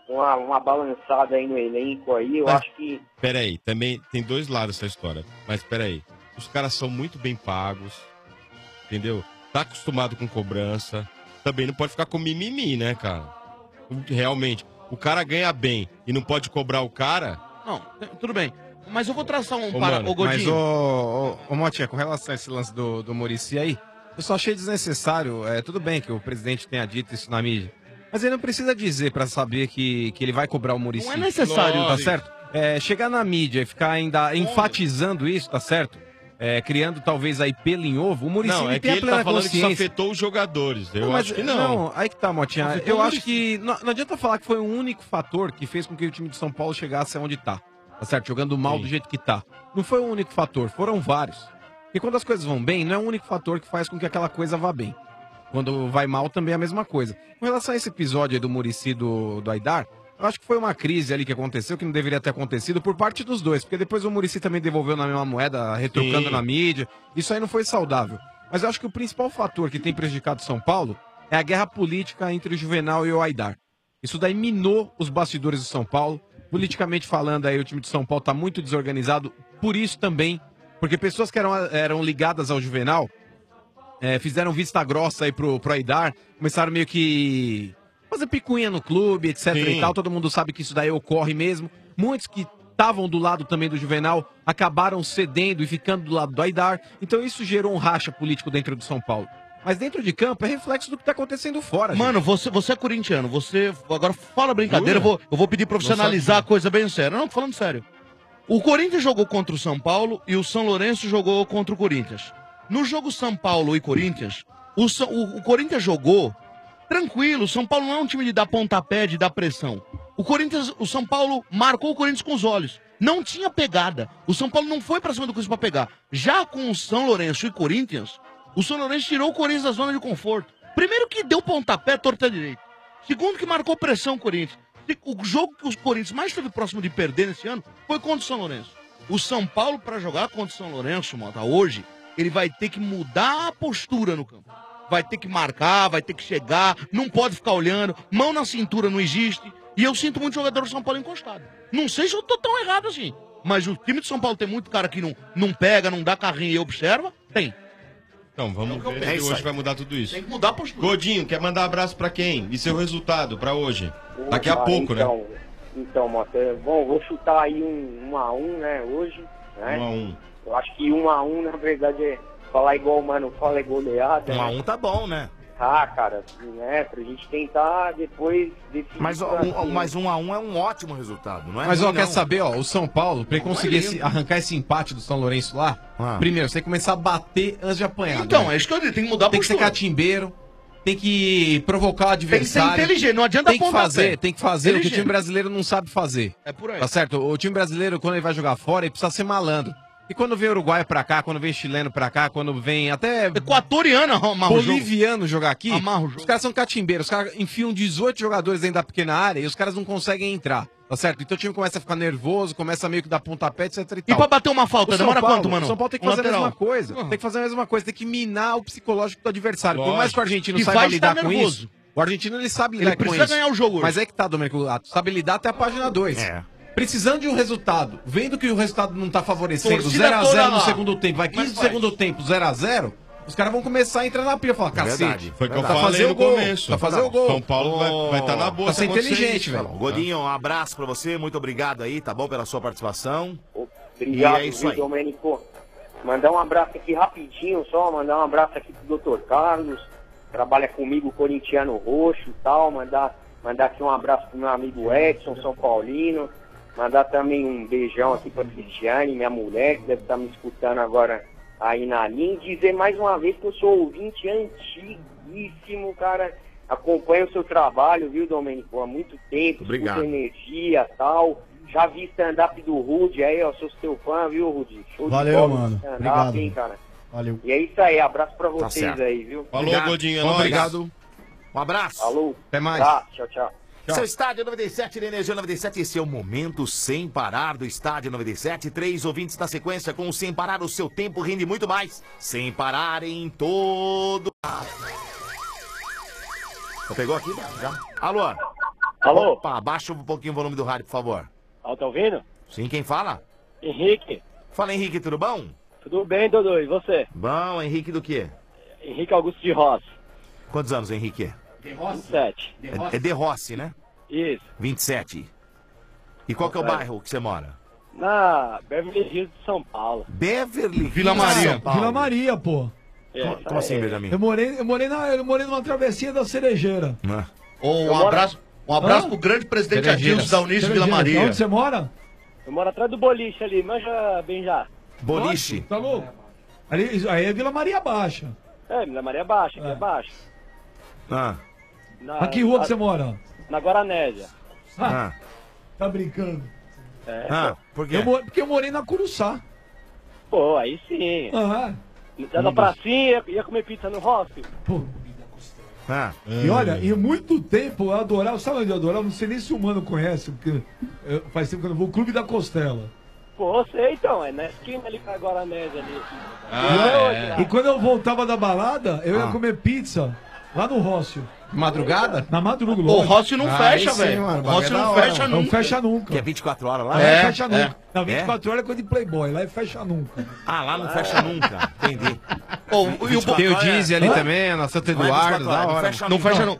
uma balançada aí no elenco aí. Eu acho que... Peraí, também tem dois lados essa história. Mas peraí, os caras são muito bem pagos, entendeu? Tá acostumado com cobrança. Também não pode ficar com mimimi, né, cara? Realmente, o cara ganha bem e não pode cobrar o cara... Não, tudo bem. Mas eu vou traçar um Mano, Godinho. Mas, ô Motinha, com relação a esse lance do Muricy aí, eu só achei desnecessário. Tudo bem que o presidente tenha dito isso na mídia, mas ele não precisa dizer pra saber que ele vai cobrar o Muricy. Não é necessário. Tá certo? Chegar na mídia e ficar ainda enfatizando isso, tá certo? Criando talvez aí pelo em ovo, o Muricy Não, é que tem a ele plena tá falando que isso consciência. afetou os jogadores. Eu Mas acho que não. Não, aí que tá, Motinha. Afetou Eu o acho Muricy. que não adianta falar que foi o único fator que fez com que o time de São Paulo chegasse aonde tá. Tá certo? Jogando mal do jeito que tá. Não foi o único fator, foram vários. E quando as coisas vão bem, não é o único fator que faz com que aquela coisa vá bem. Quando vai mal, também é a mesma coisa. Com relação a esse episódio aí do Muricy do Aidar, eu acho que foi uma crise ali que aconteceu, que não deveria ter acontecido por parte dos dois. Porque depois o Muricy também devolveu na mesma moeda, retrucando Sim. na mídia. Isso aí não foi saudável. Mas eu acho que o principal fator que tem prejudicado São Paulo é a guerra política entre o Juvenal e o Aidar. Isso daí minou os bastidores do São Paulo. Politicamente falando, aí o time de São Paulo tá muito desorganizado, por isso também, porque pessoas que eram ligadas ao Juvenal fizeram vista grossa aí pro Aidar, começaram meio que fazer picuinha no clube, etc e tal, todo mundo sabe que isso daí ocorre mesmo. Muitos que estavam do lado também do Juvenal acabaram cedendo e ficando do lado do Aidar, então isso gerou um racha político dentro do São Paulo. Mas dentro de campo é reflexo do que tá acontecendo fora. Mano, você é corintiano, você... Agora fala brincadeira, eu vou pedir pra você analisar a coisa bem séria. Não, tô falando sério. O Corinthians jogou contra o São Paulo e o São Lourenço jogou contra o Corinthians. No jogo São Paulo e Corinthians, o Corinthians jogou tranquilo. O São Paulo não é um time de dar pontapé, de dar pressão. O São Paulo marcou o Corinthians com os olhos. Não tinha pegada. O São Paulo não foi pra cima do Corinthians pra pegar. Já com o São Lourenço e Corinthians... O São Lourenço tirou o Corinthians da zona de conforto. Primeiro que deu pontapé, torta direito. Segundo que marcou pressão o Corinthians. O jogo que os Corinthians mais esteve próximo de perder nesse ano foi contra o São Lourenço. O São Paulo, para jogar contra o São Lourenço, Mota, hoje, ele vai ter que mudar a postura no campo. Vai ter que marcar, vai ter que chegar, não pode ficar olhando, mão na cintura não existe. E eu sinto muito jogador do São Paulo encostado. Não sei se eu tô tão errado assim, mas o time de São Paulo tem muito cara que não pega, não dá carrinho e observa? Tem. Então, vamos ver se isso hoje aí. vai mudar tudo isso. Tem que mudar a postura. Godinho, quer mandar abraço pra quem? E seu resultado pra hoje? Daqui a pouco, né? Então, Mota, bom, vou chutar aí um 1x1, né, hoje. Né? 1x1. Eu acho que 1x1, na verdade, falar igual o Mano fala é goleada. 1x1 tá bom, né? Ah, cara, né, pra gente tentar depois decidir. Mas 1x1 é um ótimo resultado, não é? Mas, ruim, quer não. saber, o São Paulo, pra ele conseguir arrancar esse empate do São Lourenço lá, primeiro, você tem que começar a bater antes de apanhar. Então, né? é isso que eu digo, tem que mudar a Tem que ser postura. catimbeiro, tem que provocar o adversário. Tem que ser inteligente, não adianta tem que pontapé. fazer o que o Inteligente. time brasileiro não sabe fazer. É por aí. Tá certo? O time brasileiro, quando ele vai jogar fora, ele precisa ser malandro. E quando vem uruguaio pra cá, quando vem chileno pra cá, quando vem até equatoriano amarra o jogo. boliviano jogar aqui, Amarra o jogo. os caras são catimbeiros, os caras enfiam 18 jogadores dentro da pequena área e os caras não conseguem entrar, tá certo? Então o time começa a ficar nervoso, começa meio que dar pontapé, etc e E tal. pra bater uma falta, O São demora Paulo- quanto, mano? O São Paulo tem que Um fazer a lateral. mesma coisa. Tem que fazer a mesma coisa, tem que minar o psicológico do adversário. Por mais que o argentino E saiba vai lidar estar com nervoso. isso, O argentino, ele sabe Ele lidar com precisa isso. ganhar o jogo hoje. Mas é que tá, Domênico Gato. Sabe lidar até a página 2. Precisando de um resultado, vendo que o resultado não tá favorecendo, Torcida 0x0 toda no lá. segundo tempo, vai 15 do segundo tempo, 0x0, os caras vão começar a entrar na pilha e falar, cacete, Verdade. Foi o que eu tá falei fazer no o gol, começo. tá fazer o gol. São Paulo vai estar na boa. Tá se ser acontecer inteligente, isso, velho. cara. Godinho, um abraço pra você, muito obrigado aí, tá bom, pela sua participação. Obrigado, E é isso viu, aí. Domênico? Mandar um abraço aqui rapidinho, só mandar um abraço aqui pro Dr. Carlos, trabalha comigo, corintiano roxo e tal, mandar aqui um abraço pro meu amigo Edson, São Paulino, mandar também um beijão aqui pra Cristiane, minha mulher, que deve estar me escutando agora aí na linha, e dizer mais uma vez que eu sou ouvinte antiguíssimo, cara, acompanho o seu trabalho, viu, Domênico, há muito tempo, Obrigado. muita energia e tal. Já vi stand-up do Rude aí, ó, sou seu fã, viu, Rude? Show de Valeu, bola, mano. stand-up, Obrigado. hein, cara? Valeu. E é isso aí, abraço pra Tá vocês certo. aí, viu? Falou, Obrigado. Godinho, é nóis. Obrigado. Um abraço. Alô. Até mais. Tá, tchau, tchau. Seu Estádio 97, Energia 97, esse é o momento sem parar do Estádio 97. 3 ouvintes na sequência com o Sem Parar, o seu tempo rende muito mais. Sem parar em todo... Você pegou aqui? Já? Alô? Alô? Opa, abaixa um pouquinho o volume do rádio, por favor. Tá ouvindo? Sim, quem fala? Henrique. Fala, Henrique, tudo bom? Tudo bem, Dodô? E você? Bom, Henrique do quê? Henrique Augusto de Rossi. Quantos anos, Henrique? 27. É De Rossi, né? Isso. 27. E qual que é o bairro que você mora? Na Beverly Hills de São Paulo. Beverly Hills, Vila Maria. São Paulo. Vila Maria, pô. Como assim, Benjamin? Eu morei numa travessinha da Cerejeira. Um abraço pro grande presidente Adilson da Unísio Vila Maria. Onde você mora? Eu moro atrás do boliche ali, manja bem já. Boliche? Tá louco? Aí é Vila Maria Baixa. É, Vila Maria Baixa, aqui é baixa. Ah. A que rua que você mora? Na Guaranésia. Ah, tá brincando. É. Por quê? Porque eu morei na Curuçá. Pô, aí sim. Ah, Da pracinha, ia comer pizza no Rossi. pô. Ah. E olha, em muito tempo eu adorava, sabe onde eu adorava? Não sei nem se o Mano conhece, porque faz tempo que eu não vou, o Clube da Costela. Pô, sei então, é na esquina ali com a Guaranésia ali. E quando eu voltava da balada, eu ia comer pizza lá no Rócio. Madrugada? Na madrugada. O Rócio não fecha, velho. O Rócio não fecha Não nunca. fecha nunca. Que é 24 horas lá? Lá É, não fecha nunca. é. Não, 24 horas é coisa de Playboy, lá é fecha nunca. Ah, lá não fecha nunca. Entendi. Tem o Dizzy ali também, a Santo Eduardo, da hora. Não fecha não.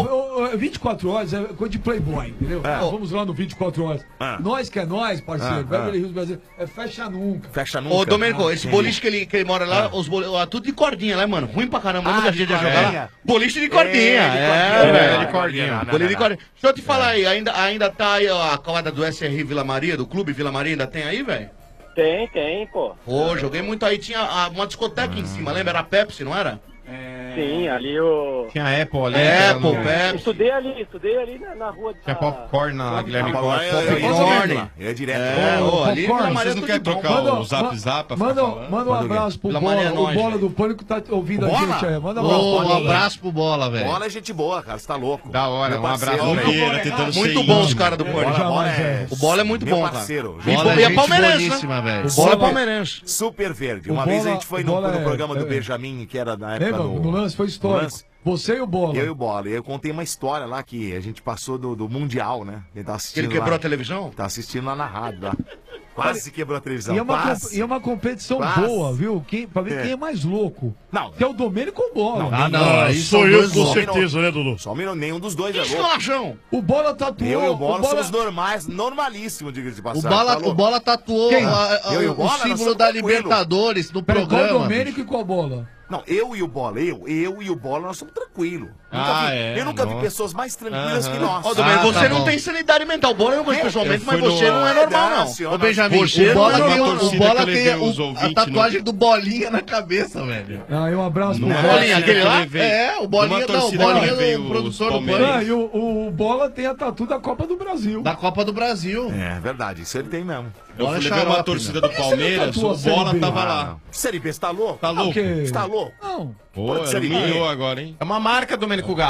24 horas é coisa de Playboy, entendeu? Vamos lá no 24 horas. Nós que é nós, parceiro, Beverly Hills Brasil, é fecha nunca. Fecha nunca. Ô, Domênico, esse Entendi. boliche que ele mora lá, tudo de cordinha, né, mano? Ruim pra caramba, muita gente ia jogar cordinha. lá. Boliche de cordinha, de cordinha. Boliche de cordinha. Deixa eu te falar aí, ainda tá aí a quadra do SR Vila Maria, do Clube Vila Maria, ainda tem aí, velho? Tem, pô. Pô, joguei muito aí, tinha uma discoteca em cima, lembra? Era a Pepsi, não era? Sim, ali o... Tinha Apple ali. Apple, Pepsi. Estudei ali na rua da... Tinha popcorn na Guilherme Popcorn. Costa. É direto. Ali Vila Maria Vocês não querem trocar o zap zap pra ficar falando? Manda um abraço pro Vila Bola. Maria é O nóis, Bola velho. do Pânico tá ouvindo Bola? a gente aí. Manda um abraço. Um abraço pro Bola, velho. Bola é gente boa, cara. Você tá louco. Da hora, Meu um abraço. parceiro, Olha ele tentando ser Muito bom os íntimo. caras do Pânico. Bola é... O Bola é muito meu bom, cara. parceiro. Bola E é gente palmeirense, boníssima, velho. O Bola é Bola- palmeirense. Super verde. O Uma vez a Bola- gente foi o no Bola programa é- do é- Benjamin, que era na época Lembra? No lance foi histórico. lance. Você e o Bola. Eu e o Bola. E eu contei uma história lá que a gente passou do Mundial, né? Ele tava assistindo Ele quebrou lá. a televisão? Tá assistindo lá na rádio, lá. Quase quebrou a televisão. E é uma, quase. e é uma competição Quase. boa, viu? Pra ver quem é mais louco. Não. Que é o Domênico ou o Bola. Aí Sou são eu dois com loucos. certeza, né, Dudu? Só um minuto, nenhum dos dois é louco. Escalachão. O Bola tatuou. Eu e o Bola somos normais, normalíssimos, diga-se de O passagem. Bola, tá louco? o Bola tatuou Quem? Eu e o Bola, nós símbolo somos da tranquilo. Libertadores no Peraí, qual o programa. Domênico e qual o Bola? Não, eu e o Bola, eu e o Bola, nós somos tranquilos. Eu nunca vi pessoas mais tranquilas que nós. Ó, Domênico, você tá não bom. tem sanidade mental. O Bola eu não conheço pessoalmente, eu mas fui você no- não é normal, não. Nossa, Ô, Benjamin, Você o Bola não é tem, normal, o não. Bola Que eu levei tem os a ouvintes tatuagem do Bolinha na cabeça, velho. Ah, e um abraço pro Numa Bola. Bolinha, aquele lá? É, o Bolinha, Numa não, o torcida que Bolinha levei é o os produtor do Palmeiras. Ah, Pânico. e o Bola tem a tatu da Copa do Brasil. Da Copa do Brasil. É verdade, isso ele tem mesmo. Eu Bola fui é levar uma xarope, torcida né? do Palmeiras, Você não o tatuou a Bola Série B? tava Ah, lá. não. Série B, você tá louco? Tá louco? quê? Você tá louco? Não. Pô, Série B. humilhou agora, hein? É uma marca, Domênico Gato.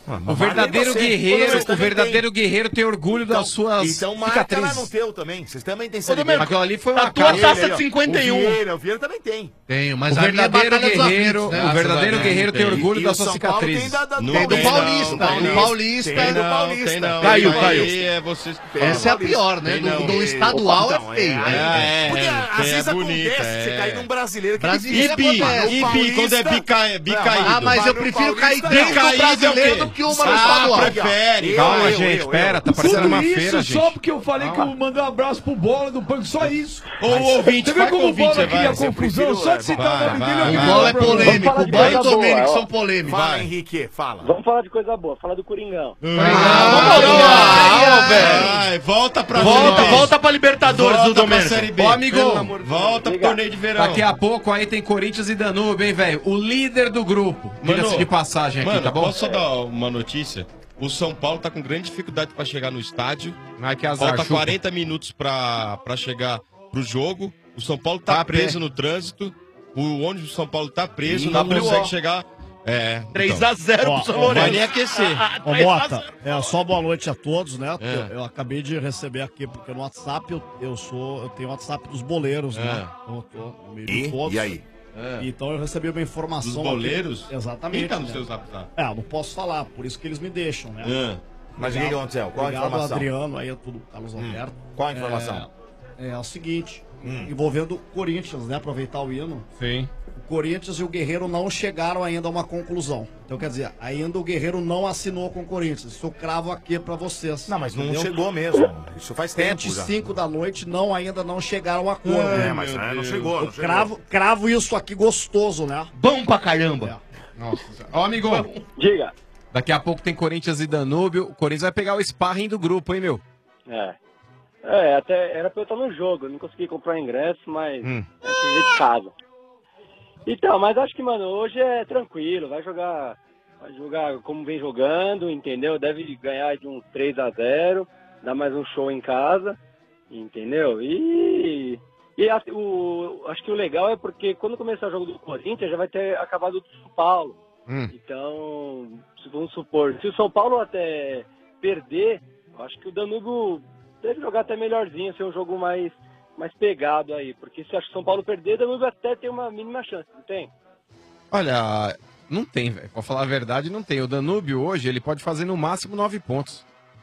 O verdadeiro guerreiro tem orgulho das suas Então marca lá cicatrizes. no teu também. Vocês também têm Domênico, aquilo ali foi uma tua cara. taça de 51. O Vieira também tem. Tenho, mas O a minha é verdadeiro batalha dos guerreiro, aflitos, né? o verdadeiro guerreiro tem orgulho das suas São Paulo tem cicatrizes. Tem do Paulista, do Paulista. Tem do Paulista. Tem não. Caiu, Isso caiu. aí é vocês que falam. Essa é a pior, né? Do estadual é feio. Porque às vezes bonita, acontece você cair num brasileiro que Brasileiro Ibi, quando é bicaído. Ah, mas eu prefiro cair dentro do brasileiro do que uma no estadual. Prefere. Calma, gente, espera, tá parecendo Tudo uma isso feira, só gente. porque eu falei que eu mandei um abraço pro Bola do Punk, só isso. Ô, ouvinte, Você viu vai como com o Bola ouvinte, queria vai. confusão? Só de citar o nome dele, eu O queria Bola é dar problema. polêmico, o Bola e o Domênico são polêmicos. Fala, Henrique, fala. Vamos falar de coisa boa, fala do Coringão. Vai, volta pra Volta pra Libertadores do Domênico. Série B. Ô, amigo, Volta pro torneio de verão. daqui a pouco aí tem Corinthians e Danúbio, hein, velho? O líder do grupo. Diga-se de passagem aqui, mano, tá bom? posso só dar uma notícia? O São Paulo tá com grande dificuldade pra chegar no estádio. Ai, que azar, Falta chupa. 40 minutos pra chegar pro jogo. O São Paulo tá preso no trânsito. O ônibus do São Paulo tá preso, não consegue chegar. 3-0 pro São Lourenço. Vai nem aquecer. Ô, Mota, só boa noite a todos, né? Eu acabei de receber aqui, porque no WhatsApp eu tenho o WhatsApp dos boleiros, né? Então eu tô no meio de todos. E aí? Então eu recebi uma informação. Dos boleiros? Aqui. Exatamente. Quem tá no né? seu zap? Eu não posso falar, por isso que eles me deixam, né? Mas o que aconteceu? Qual a Obrigado, informação? Adriano, aí é tudo Carlos Alberto. Qual a informação? É o seguinte, envolvendo o Corinthians, né? Aproveitar o hino. Sim. O Corinthians e o Guerreiro não chegaram ainda a uma conclusão. Então, quer dizer, ainda o Guerreiro não assinou com o Corinthians. Isso eu cravo aqui pra vocês. Não, mas não entendeu? chegou mesmo. Isso faz tempo já. 5 da noite ainda não chegaram a acordo. Mas não chegou, não Eu cravo isso aqui gostoso, né? Bom pra caramba. Nossa. Ó, amigo. Diga. Daqui a pouco tem Corinthians e Danúbio. O Corinthians vai pegar o sparring do grupo, hein, meu? Até era pra eu estar no jogo. Eu não consegui comprar ingresso, mas cheguei de casa. Então, mas acho que, mano, hoje é tranquilo. Vai jogar como vem jogando, entendeu? Deve ganhar de uns 3-0, dar mais um show em casa, entendeu? Acho que o legal é porque quando começar o jogo do Corinthians já vai ter acabado o do São Paulo. Então, vamos supor, se o São Paulo até perder, eu acho que o Danúbio deve jogar até melhorzinho, ser um jogo mais pegado aí. Porque se acho que o São Paulo perder, o Danúbio até tem uma mínima chance, não tem? Olha, não tem, velho. Pra falar a verdade, não tem. O Danúbio hoje, ele pode fazer no máximo 9 pontos.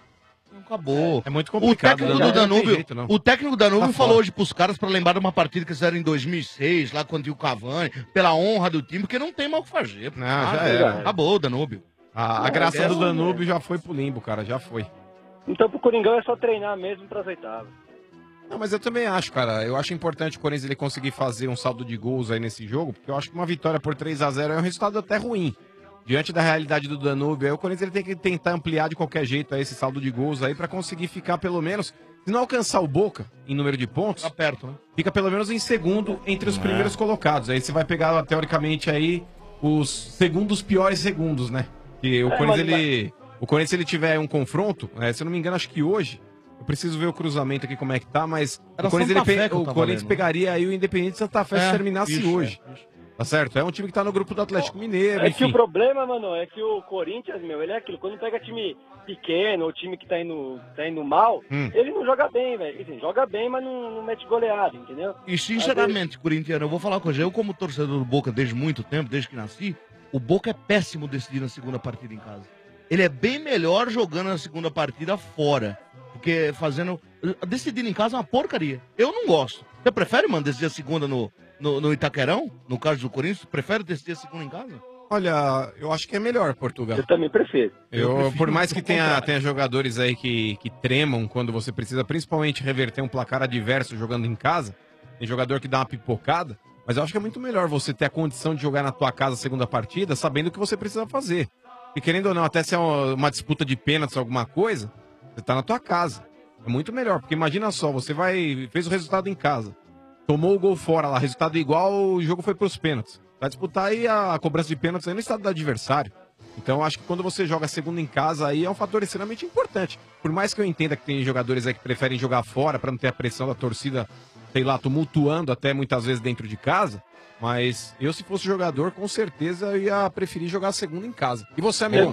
Acabou. É muito complicado. O técnico do Danúbio, jeito, não. o técnico do Danúbio Tá falou fora. hoje pros caras pra lembrar de uma partida que eles fizeram em 2006, lá quando tinha o Cavani, pela honra do time, porque não tem mal o que fazer. Não, já era. Acabou o Danúbio. A graça do Danúbio já foi pro limbo, cara, já foi. Então pro Coringão é só treinar mesmo para as oitavas. Não, mas eu também acho, cara. Eu acho importante o Corinthians ele conseguir fazer um saldo de gols aí nesse jogo, porque eu acho que uma vitória por 3-0 é um resultado até ruim. Diante da realidade do Danúbio, aí o Corinthians ele tem que tentar ampliar de qualquer jeito aí esse saldo de gols aí pra conseguir ficar pelo menos, se não alcançar o Boca em número de pontos, Tá perto, né? fica pelo menos em segundo entre os primeiros colocados. Aí você vai pegar teoricamente aí os segundos piores segundos, né? Que o Corinthians ele tiver um confronto, se eu não me engano, acho que hoje eu preciso ver o cruzamento aqui como é que tá, mas Era o Corinthians, Santa Fé que eu o tava Corinthians lendo. pegaria aí o Independente Santa Fé se terminasse isso, hoje. Tá certo? É um time que tá no grupo do Atlético Mineiro, É que enfim. o problema, mano, é que o Corinthians, ele é aquilo. Quando pega time pequeno ou time que tá indo mal, ele não joga bem, velho. Assim, joga bem, mas não mete goleada, entendeu? E sinceramente, corintiano, eu vou falar uma coisa. Eu, como torcedor do Boca desde muito tempo, desde que nasci, o Boca é péssimo decidir na segunda partida em casa. Ele é bem melhor jogando na segunda partida fora. Porque decidindo em casa é uma porcaria. Eu não gosto. Você prefere, mano, decidir a segunda no Itaquerão? No caso do Corinthians, prefere decidir a segunda em casa? Olha, eu acho que é melhor, Portugal. Eu também prefiro. Por mais que tenha jogadores aí que tremam quando você precisa, principalmente reverter um placar adverso jogando em casa, tem jogador que dá uma pipocada, mas eu acho que é muito melhor você ter a condição de jogar na tua casa a segunda partida, sabendo o que você precisa fazer. E querendo ou não, até se é uma disputa de pênaltis, alguma coisa, você tá na tua casa. É muito melhor, porque imagina só, você fez o resultado em casa, tomou o gol fora lá, resultado igual, o jogo foi pros pênaltis. Vai disputar aí a cobrança de pênaltis aí no estado do adversário. Então eu acho que quando você joga segunda em casa aí é um fator extremamente importante. Por mais que eu entenda que tem jogadores aí que preferem jogar fora para não ter a pressão da torcida, sei lá, tumultuando até muitas vezes dentro de casa, mas eu se fosse jogador, com certeza eu ia preferir jogar segunda em casa. E você, amigo?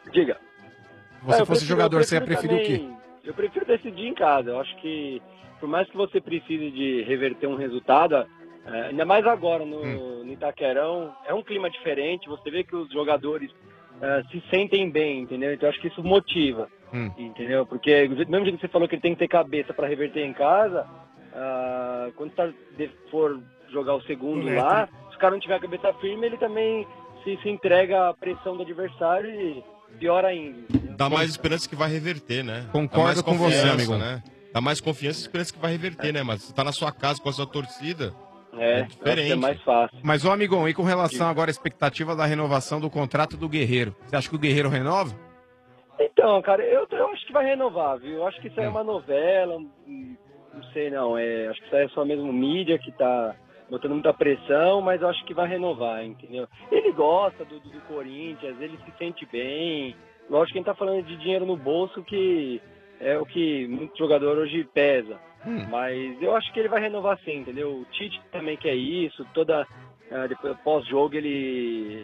Diga. Se você Eu fosse prefiro- jogador, eu você ia prefiro preferir o quê? também- Eu prefiro decidir em casa. Eu acho que, por mais que você precise de reverter um resultado, ainda mais agora no Itaquerão, é um clima diferente. Você vê que os jogadores se sentem bem, entendeu? Então eu acho que isso motiva, entendeu? Porque, do mesmo jeito que você falou que ele tem que ter cabeça para reverter em casa, quando for jogar o segundo lá, se o cara não tiver a cabeça firme, ele também se entrega à pressão do adversário e pior ainda. Dá mais esperança que vai reverter, né? Concordo Dá mais com você, confiança, amigo. Né? Dá mais confiança e esperança que vai reverter, né? Mas você tá na sua casa com a sua torcida. É diferente. É mais fácil. Mas, ô amigão, e com relação agora à expectativa da renovação do contrato do Guerreiro? Você acha que o Guerreiro renova? Então, cara, eu acho que vai renovar, viu? Eu acho que isso aí é uma novela, não sei não. Acho que isso aí é só mesmo mídia que tá botando muita pressão, mas eu acho que vai renovar, entendeu? Ele gosta do Corinthians, ele se sente bem. Lógico que a gente tá falando de dinheiro no bolso, que é o que muito jogador hoje pesa. Mas eu acho que ele vai renovar sim, entendeu? O Tite também quer isso, depois pós-jogo ele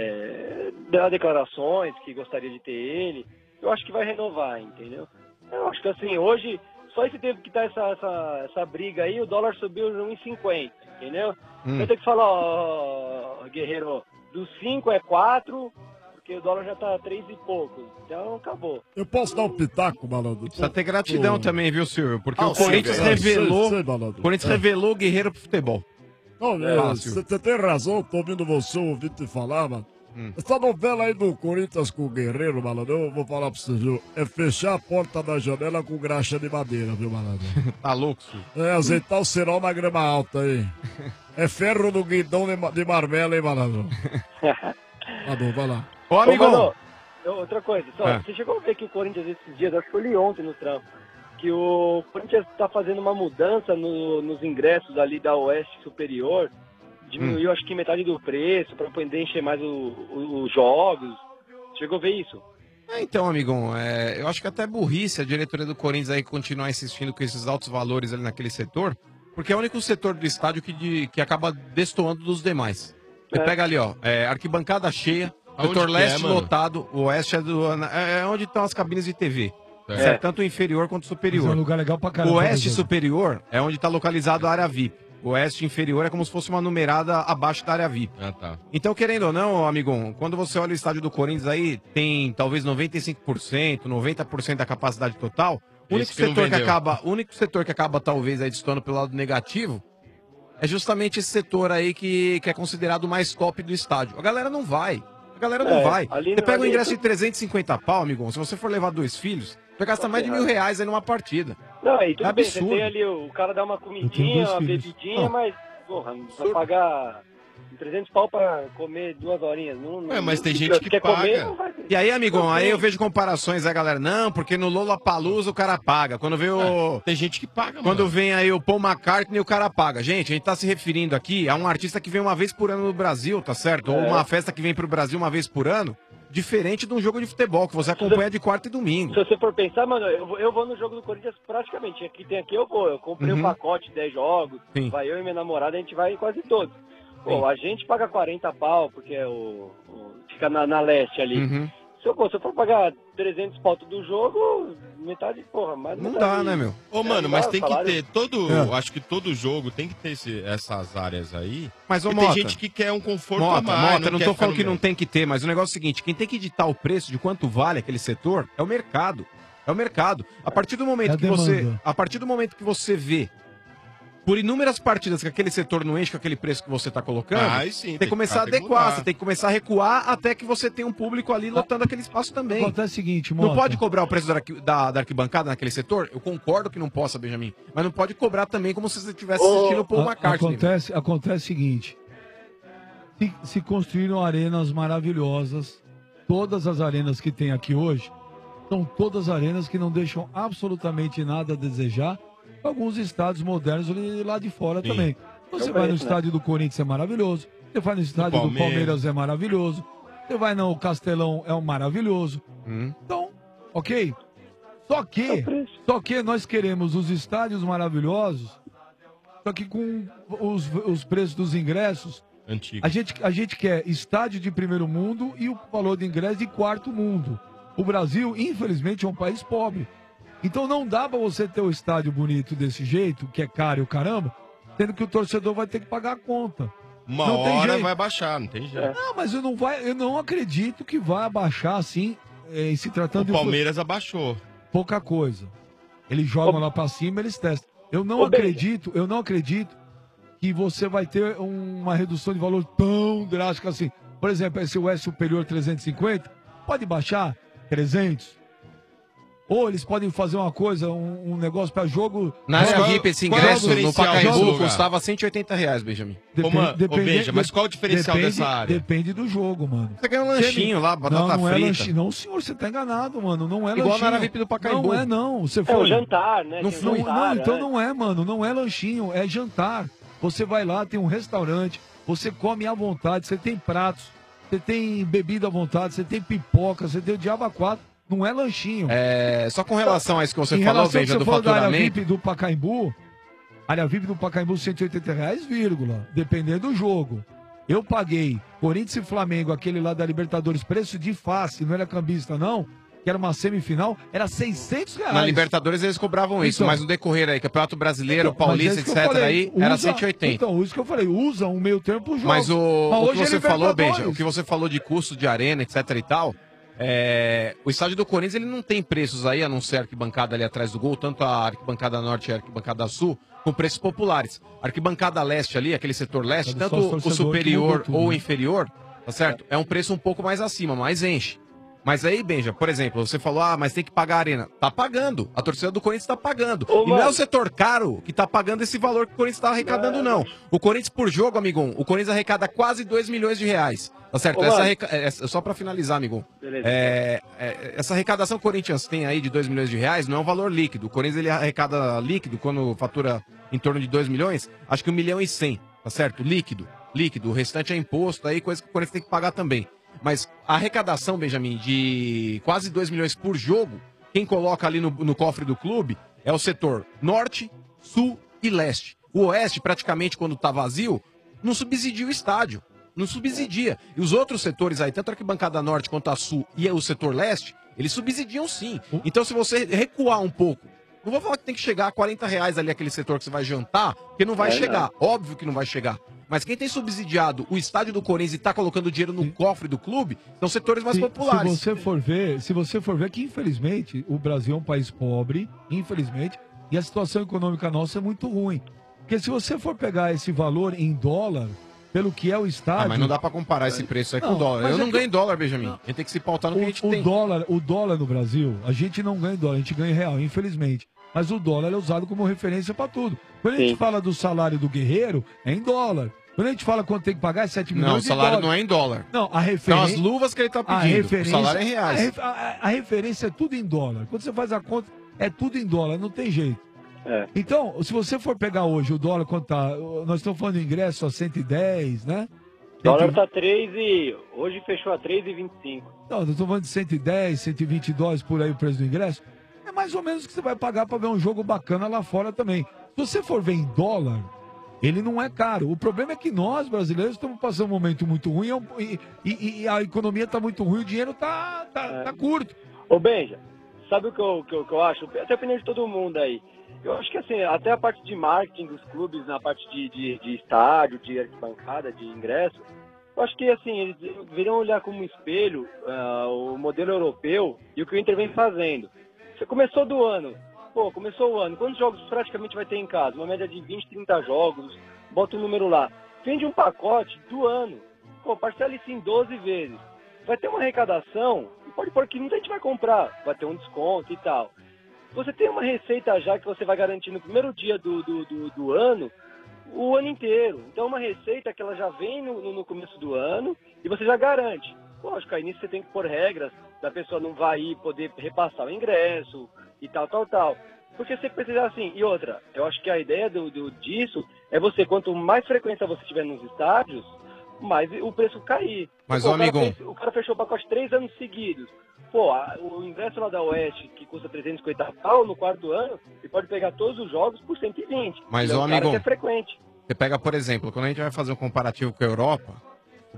dá declarações que gostaria de ter ele. Eu acho que vai renovar, entendeu? Eu acho que assim, hoje, só esse tempo que tá essa briga aí, o dólar subiu 1,50, entendeu? Eu tenho que falar, ó, Guerreiro, dos 5 é 4, porque o dólar já tá 3 e pouco. Então acabou. Eu posso dar um pitaco, malandro? Precisa ter gratidão também, viu, Silvio? Porque o Silvio, Corinthians revelou. sei, malandro. O Corinthians revelou o Guerreiro pro futebol. Não, Fácil. você tem razão, tô ouvindo você ouvir te falar, mano. Essa novela aí do Corinthians com o Guerreiro, malandro, eu vou falar pra você, viu? É fechar a porta da janela com graxa de madeira, viu, malandro? Tá louco, Silvio? É, azeitar o cerol na grama alta aí. É ferro no guidão de marmela, hein, malandro? Tá bom, vai lá. Ô, Mano, outra coisa, É. você chegou a ver que o Corinthians esses dias, acho que eu li ontem no trampo, que o Corinthians tá fazendo uma mudança nos ingressos ali da Oeste Superior, diminuiu acho que metade do preço para poder encher mais os jogos. Chegou a ver isso? Então, amigão, eu acho que até burrice a diretoria do Corinthians aí continuar insistindo com esses altos valores ali naquele setor, porque é o único setor do estádio que acaba destoando dos demais. Você pega ali, ó, arquibancada cheia, Aonde setor que leste mano? lotado, o oeste é onde estão as cabines de TV. Certo? Tanto o inferior quanto o superior. Mas é um lugar legal pra caramba O pra oeste ver. superior é onde está localizado a área VIP. O oeste inferior é como se fosse uma numerada abaixo da área VIP. Ah, tá. Então, querendo ou não, amigão, quando você olha o estádio do Corinthians aí, tem talvez 95%, 90% da capacidade total. O único Esse que não setor que acaba talvez aí destoando pelo lado negativo é justamente esse setor aí que é considerado o mais top do estádio. A galera não vai. A galera não vai. ali Você não- pega um ali- ingresso de 350 pau, amigão, se você for levar 2 filhos, vai gastar mais de R$1.000 aí numa partida. Não, aí tudo É bem, você absurdo. tem ali, o cara dá uma Eu tenho comidinha, 2 uma filhos. bebidinha, Ah. mas, porra, vai pagar 300 pau pra comer 2 horinhas. mas tem se gente que quer comer, paga. não vai. E aí, amigão, aí eu vejo comparações aí, galera. Não, porque no Lollapalooza o cara paga. Quando vê o... Tem gente que paga, Quando vem aí o Paul McCartney, o cara paga. Gente, a gente tá se referindo aqui a um artista que vem uma vez por ano no Brasil, tá certo? Ou uma festa que vem pro Brasil uma vez por ano. Diferente de um jogo de futebol, que você acompanha de quarta e domingo. Se você for pensar, mano, eu vou no jogo do Corinthians praticamente. Aqui tem aqui, eu vou. Eu comprei um pacote de 10 jogos. Sim. Vai eu e minha namorada, a gente vai em quase todos. Pô, a gente paga 40 pau, porque fica na leste ali. Uhum. Se eu for pagar 300 pau do jogo, metade, porra, mas Não dá, né, meu? Ô, mano, não mas dá, tem que salário- ter acho que todo jogo tem que ter essas áreas aí. Mas, ô, porque tem Mota, gente que quer um conforto a Mota, mais. não quer tô ficar falando no que não meio. tem que ter, mas o negócio é o seguinte, quem tem que ditar o preço de quanto vale aquele setor é o mercado. É o mercado. A partir do momento É a que você, demanda. a partir do momento que você vê por inúmeras partidas que aquele setor não enche com aquele preço que você tá colocando, Aí sim, tem que começar a tem que adequar, mudar. você tem que começar a recuar até que você tenha um público ali lotando aquele espaço também. Acontece o seguinte, Não Mota. pode cobrar o preço da arquibancada naquele setor? Eu concordo que não possa, Benjamin. Mas não pode cobrar também como se você estivesse assistindo o Paul McCartney. Acontece o seguinte. Se construíram arenas maravilhosas. Todas as arenas que tem aqui hoje são todas arenas que não deixam absolutamente nada a desejar. Alguns estádios modernos lá de fora Sim. também. Você Eu vai no conheço, né? estádio do Corinthians, é maravilhoso. Você vai no estádio do Palmeiras. Palmeiras, é maravilhoso. Você vai no Castelão, é um maravilhoso. Então, ok? Só que nós queremos os estádios maravilhosos, só que com os preços dos ingressos, Antigo. a gente quer estádio de primeiro mundo e o valor de ingresso de quarto mundo. O Brasil, infelizmente, é um país pobre. Então não dá pra você ter um estádio bonito desse jeito, que é caro e o caramba, sendo que o torcedor vai ter que pagar a conta. Uma Não tem hora jeito. vai baixar, não tem jeito. Não, mas eu não acredito que vai abaixar assim, em se tratando de... O Palmeiras abaixou. Pouca coisa. Eles jogam lá pra cima, eles testam. Eu não acredito que você vai ter uma redução de valor tão drástica assim. Por exemplo, esse US Superior 350, pode baixar 300. Ou eles podem fazer uma coisa, um negócio pra jogo... Na área VIP, esse ingresso no Pacaembu lugar? custava R$180, Benjamin. Mas qual o diferencial dessa área? Depende do jogo, mano. Você ganha um lanchinho lá, batata não frita. É lanchinho. Não, senhor, você tá enganado, mano. Não é Igual lanchinho. na área VIP do Pacaembu. Não é, não. Você É foi... o jantar, né? Não, Tem um jantar, então né? não é, mano. Não é lanchinho, é jantar. Você vai lá, tem um restaurante, você come à vontade, você tem pratos, você tem bebida à vontade, você tem pipoca, você tem o diabo a quatro. Não é lanchinho. Só com relação a isso que você Em falou, relação ao que Benja, do você falou da área faturamento... VIP do Pacaembu, área VIP do Pacaembu, R$180, vírgula, dependendo do jogo. Eu paguei Corinthians e Flamengo, aquele lá da Libertadores, preço de face, não era cambista não, que era uma semifinal, era R$600. Na Libertadores eles cobravam isso, Então. mas no decorrer aí, Campeonato Brasileiro, Então, mas Paulista, é isso que etc. eu falei, aí, usa- era 180. Então, isso que eu falei, usa um meio tempo pro jogo. Mas o que hoje é você falou, Libertadores. Benja, o que você falou de custo de arena, etc e tal, o estádio do Corinthians ele não tem preços aí, a não ser a arquibancada ali atrás do gol, tanto a arquibancada norte e a arquibancada sul, com preços populares. A arquibancada leste ali, aquele setor leste, Só os tanto o torcedores que superior mudou tudo, ou o né? inferior, tá certo? É um preço um pouco mais acima, mais enche. Mas aí, Benja, por exemplo, você falou, mas tem que pagar a arena. Tá pagando. A torcida do Corinthians tá pagando. E não é o setor caro que tá pagando esse valor que o Corinthians tá arrecadando, não. O Corinthians por jogo, amigão, o Corinthians arrecada quase 2 milhões de reais. Tá certo? Ô, Essa mano. só pra finalizar, amigão. Beleza. Essa arrecadação que o Corinthians tem aí de 2 milhões de reais não é um valor líquido. O Corinthians ele arrecada líquido quando fatura em torno de 2 milhões, acho que 1 milhão e 100, tá certo? Líquido. O restante é imposto aí, coisa que o Corinthians tem que pagar também. Mas a arrecadação, Benjamin, de quase 2 milhões por jogo, quem coloca ali no cofre do clube é o setor norte, sul e leste. O oeste, praticamente, quando tá vazio, não subsidia o estádio. Não subsidia. E os outros setores aí, tanto a arquibancada norte quanto a sul e o setor leste, eles subsidiam sim. Então, se você recuar um pouco, não vou falar que tem que chegar a R$40 ali aquele setor que você vai jantar, porque não vai chegar. Óbvio que não vai chegar. Mas quem tem subsidiado o estádio do Corinthians e tá colocando dinheiro no cofre do clube, são setores mais populares. Se você for ver que, infelizmente, o Brasil é um país pobre, infelizmente, e a situação econômica nossa é muito ruim. Porque se você for pegar esse valor em dólar, pelo que é o estádio... Mas não dá pra comparar esse preço aí com o dólar. mas Eu é não que- ganho em dólar, Benjamin. A gente tem que se pautar no que a gente tem. O dólar no Brasil, a gente não ganha em dólar, a gente ganha em real, infelizmente. Mas o dólar é usado como referência para tudo. Quando a gente fala do salário do guerreiro, é em dólar. Quando a gente fala quanto tem que pagar, é 7 milhões Não, o de salário dólar. não é em dólar. Não, a São referência... as luvas que ele tá a pedindo. O referência- salário é em reais. A referência é tudo em dólar. Quando você faz a conta, é tudo em dólar, não tem jeito. Então, se você for pegar hoje o dólar, quanto tá? Nós estamos falando de ingresso a 110, né? O dólar tá 3 e... Hoje fechou a 3,25. Não, nós estamos falando de 110, 120 dólares por aí o preço do ingresso. É mais ou menos o que você vai pagar para ver um jogo bacana lá fora também. Se você for ver em dólar, ele não é caro. O problema é que nós, brasileiros, estamos passando um momento muito ruim e a economia está muito ruim, o dinheiro tá curto. Ô, Benja, sabe o que eu acho? Até a opinião de todo mundo aí. Eu acho que, assim, até a parte de marketing dos clubes, na parte de estádio, de arquibancada, de ingresso, eu acho que, assim, eles deveriam olhar como espelho o modelo europeu e o que o Inter vem fazendo. Você começou do ano. Pô, começou o ano. Quantos jogos praticamente vai ter em casa? Uma média de 20, 30 jogos. Bota o número lá. Vende um pacote do ano. Pô, parcela isso em 12 vezes. Vai ter uma arrecadação. E pode pôr que muita gente vai comprar. Vai ter um desconto e tal. Você tem uma receita já que você vai garantir no primeiro dia do ano, o ano inteiro. Então, uma receita que ela já vem no começo do ano e você já garante. Lógico, aí nisso você tem que pôr regras da pessoa não vai ir poder repassar o ingresso e tal. Porque você precisa assim. E outra, eu acho que a ideia disso é você, quanto mais frequência você tiver nos estádios, mais o preço cair. Mas, Pô, ô, amigão... o cara fechou o pacote 3 anos seguidos. Pô, o ingresso lá da Oeste, que custa 350 pau no quarto ano, ele pode pegar todos os jogos por 120. Mas, Ele é ô, um cara amigão... que é frequente. Você pega, por exemplo, quando a gente vai fazer um comparativo com a Europa, o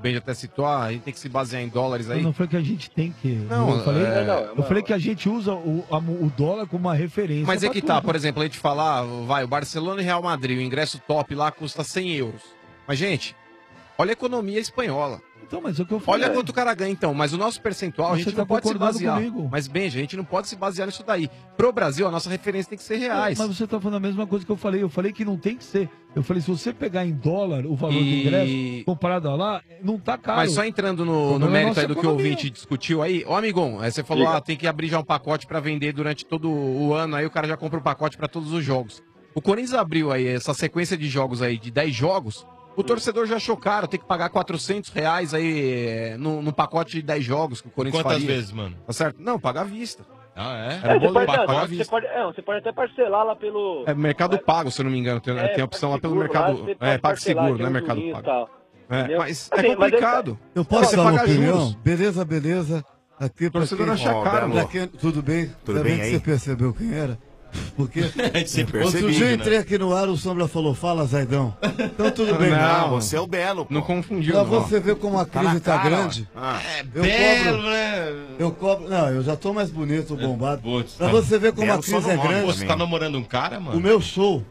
Benja até citou, a gente tem que se basear em dólares aí. Não foi que a gente tem que. Não, eu falei, é- eu falei que a gente usa o dólar como uma referência. Mas é pra que tá, tudo. por exemplo, a gente falar, vai, o Barcelona e Real Madrid, o ingresso top lá custa 100 euros. Mas, gente, olha a economia espanhola. Então, mas é o que eu falei. Olha quanto o cara ganha, então. Mas o nosso percentual, a Mas gente você não tá pode se concordando basear. comigo. Mas, Benja, a gente não pode se basear nisso daí. Pro Brasil, a nossa referência tem que ser reais. Mas você tá falando a mesma coisa que eu falei. Eu falei que não tem que ser. Eu falei, se você pegar em dólar o valor do ingresso, comparado a lá, não tá caro. Mas só entrando O no problema é a mérito nossa aí do que o economia. ouvinte discutiu aí. Ô, amigão, você falou, Diga. tem que abrir já um pacote pra vender durante todo o ano, aí o cara já compra um pacote pra todos os jogos. O Corinthians abriu aí essa sequência de jogos aí, de 10 jogos, o torcedor já achou caro, tem que pagar R$400 aí no pacote de 10 jogos que o Corinthians Quantas faria. vezes, mano? Tá certo? Não, paga à vista. Ah, é? Era você, boleto, pode, paga à você, vista. pode, você pode até parcelar lá pelo. É Mercado Pago, se eu não me engano. Tem a opção lá pelo PagSeguro, Mercado. lá, você pode PagSeguro, parcelar, não é tem Mercado um jurinho e Pago. tal. É, Entendeu? mas Assim, é complicado. Eu posso Você dar uma paga opinião? juros. Beleza, beleza. Aqui pra Torcedor quem... acha caro, pra amor. quem... Tudo bem? Tudo Ainda bem que aí? você percebeu quem era? Porque A gente sempre outro percebe, dia eu né? entrei aqui no ar, o Sombra falou, fala, Zaidão. Então tudo bem. Não, você é o Belo. Não confundiu, Pra não. você ver como a Tá crise na tá cara, grande. ó. Ah. Eu Belo, cobro, né? eu cobro. Não, eu já tô mais bonito, bombado. Putz, Pra tá- você ver como Belo a só crise no é nome grande. também. Você tá namorando um cara, mano? O meu show,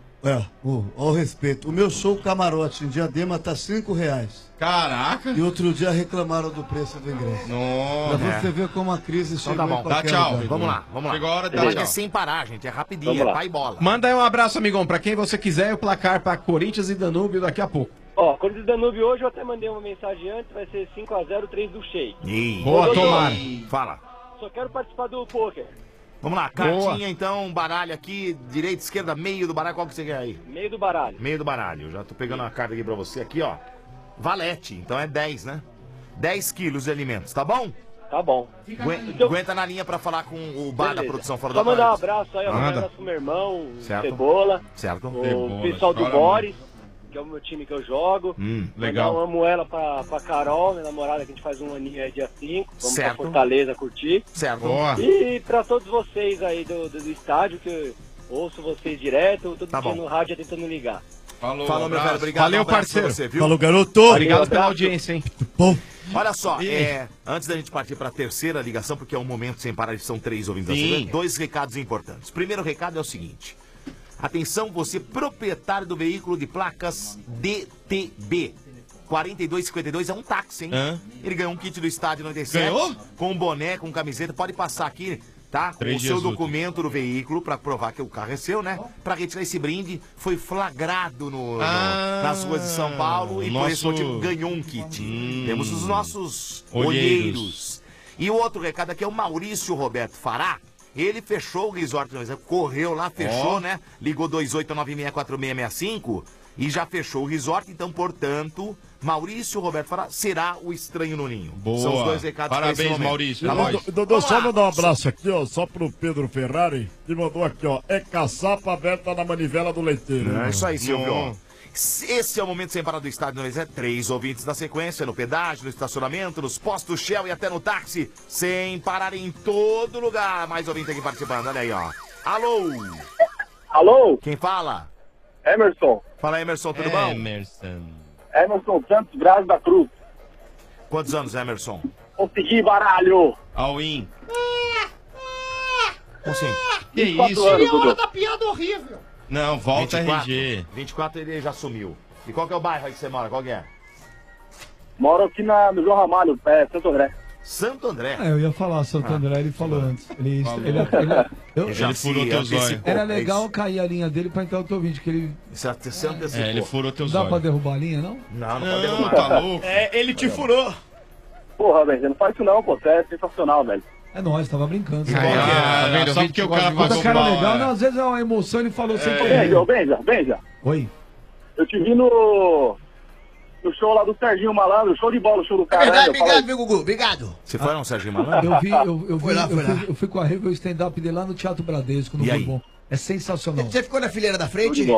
ao respeito, o meu show camarote em Diadema tá R$5. Caraca. E outro dia reclamaram do preço do ingresso. Nossa. Pra você ver como a crise Então chegou tá bom. em qualquer Dá tchau. lugar. Vamos lá, vamos lá. Chegou a hora de Mas dar é tchau. sem parar, gente. É rapidinho, Vamos é lá. pai bola. Manda aí um abraço, amigão, pra quem você quiser e o placar pra Corinthians e Danúbio daqui a pouco. Ó, Corinthians e Danúbio hoje eu até mandei uma mensagem antes, vai ser 5x0, 3 do Sheik. Boa, Ô, Dodô, tomara. Fala. Só quero participar do poker. Vamos lá, cartinha então, baralho aqui, direita, esquerda, meio do baralho, qual que você quer aí? Meio do baralho. Meio do baralho, já tô pegando uma carta aqui pra você, aqui ó, valete, então é 10, né? 10 quilos de alimentos, tá bom? Tá bom. Aguenta na linha pra falar com o bar da Beleza. produção fora Só da mandar um Parede. abraço aí, ó, um Manda. abraço pro meu irmão, o Certo. Cebola, Certo. o Cebola, pessoal do chora Boris, que é o meu time que eu jogo. legal. Mandar um amo ela pra Carol, minha namorada, que a gente faz um aninho aí dia 5. Vamos Certo. pra Fortaleza curtir. Certo. Boa. E pra todos vocês aí do estádio, que eu ouço vocês direto, todo Tá dia bom. no rádio tentando ligar. Falou, Falou, meu abraço. velho, obrigado. Valeu, um abraço parceiro. pra você, viu? Falou, garoto. Obrigado pela audiência, hein? Olha só, antes da gente partir para a terceira ligação, porque é um momento sem parar, são 3 ouvintes da Sim. segunda, 2 recados importantes. Primeiro recado é o seguinte: atenção, você proprietário do veículo de placas DTB 4252, é um táxi, hein? Hã? Ele ganhou um kit do Estádio 97 Ganhou? com boné, com camiseta. Pode passar aqui, tá? Com 3 o seu dias úteis. documento do veículo para provar que o carro é seu, né? Para retirar esse brinde. Foi flagrado nas ruas de São Paulo e por esse nosso- motivo ganhou um kit. Temos os nossos Olheiros. olheiros. E o outro recado aqui é o Maurício Roberto Fará. Ele fechou o resort, correu lá, fechou, Ó. né? Ligou 28964665 e já fechou o resort. Então, portanto, Maurício Roberto Fará será o estranho no ninho. Boa. São os dois recados pra esse Parabéns, momento. Maurício. Tá bom? Dodô, Vamos só lá. mandar um abraço aqui, ó, só pro Pedro Ferrari, que mandou aqui, ó, é caçapa aberta na manivela do leiteiro. É isso aí, Silvio. Não. Esse é o momento sem parar do estádio, é 3 ouvintes na sequência, no pedágio, no estacionamento, nos postos Shell e até no táxi, sem parar em todo lugar. Mais ouvinte aqui participando, olha aí, ó. Alô? Alô? Quem fala? Emerson. Fala, Emerson, tudo bom? Emerson. Emerson Santos Braz da Cruz. Quantos anos, Emerson? Consegui, baralho. All-in. Como assim? Que 24 isso? anos, Dudu. da piada horrível. Não, volta 24. RG. 24 ele já sumiu. E qual que é o bairro aí que você mora? Qual que é? Moro aqui no João Ramalho, Santo André. Santo André. Eu ia falar Santo André, ele falou antes. Falou. Já furou se teus antecipou, olhos. Era é legal isso. cair a linha dele pra entrar o teu vídeo, que ele. Se antecipou. Ele furou teus Não dá pra olhos. derrubar a linha, não? Não, não pode Não, derrubar. tá louco. Ele te furou. Porra, velho, você não faz isso não, pô. Você é sensacional, velho. É nóis, tava brincando. Ah, Tá vendo? só Eu vi porque que o cara gosta de Puta pagou cara mal, legal, é. não, às vezes é uma emoção, ele falou sem Ô, querer. Benja. Oi. Eu te vi no show lá do Serginho Malandro, show de bola, o show do cara. viu, Gugu? Obrigado. Você foi não, Sérgio Malandro? Eu vi, eu Foi lá, foi lá. eu fui com a Reva o stand-up dele lá no Teatro Bradesco, no E aí? Bourbon. É sensacional. Você ficou na fileira da Show de frente? bola.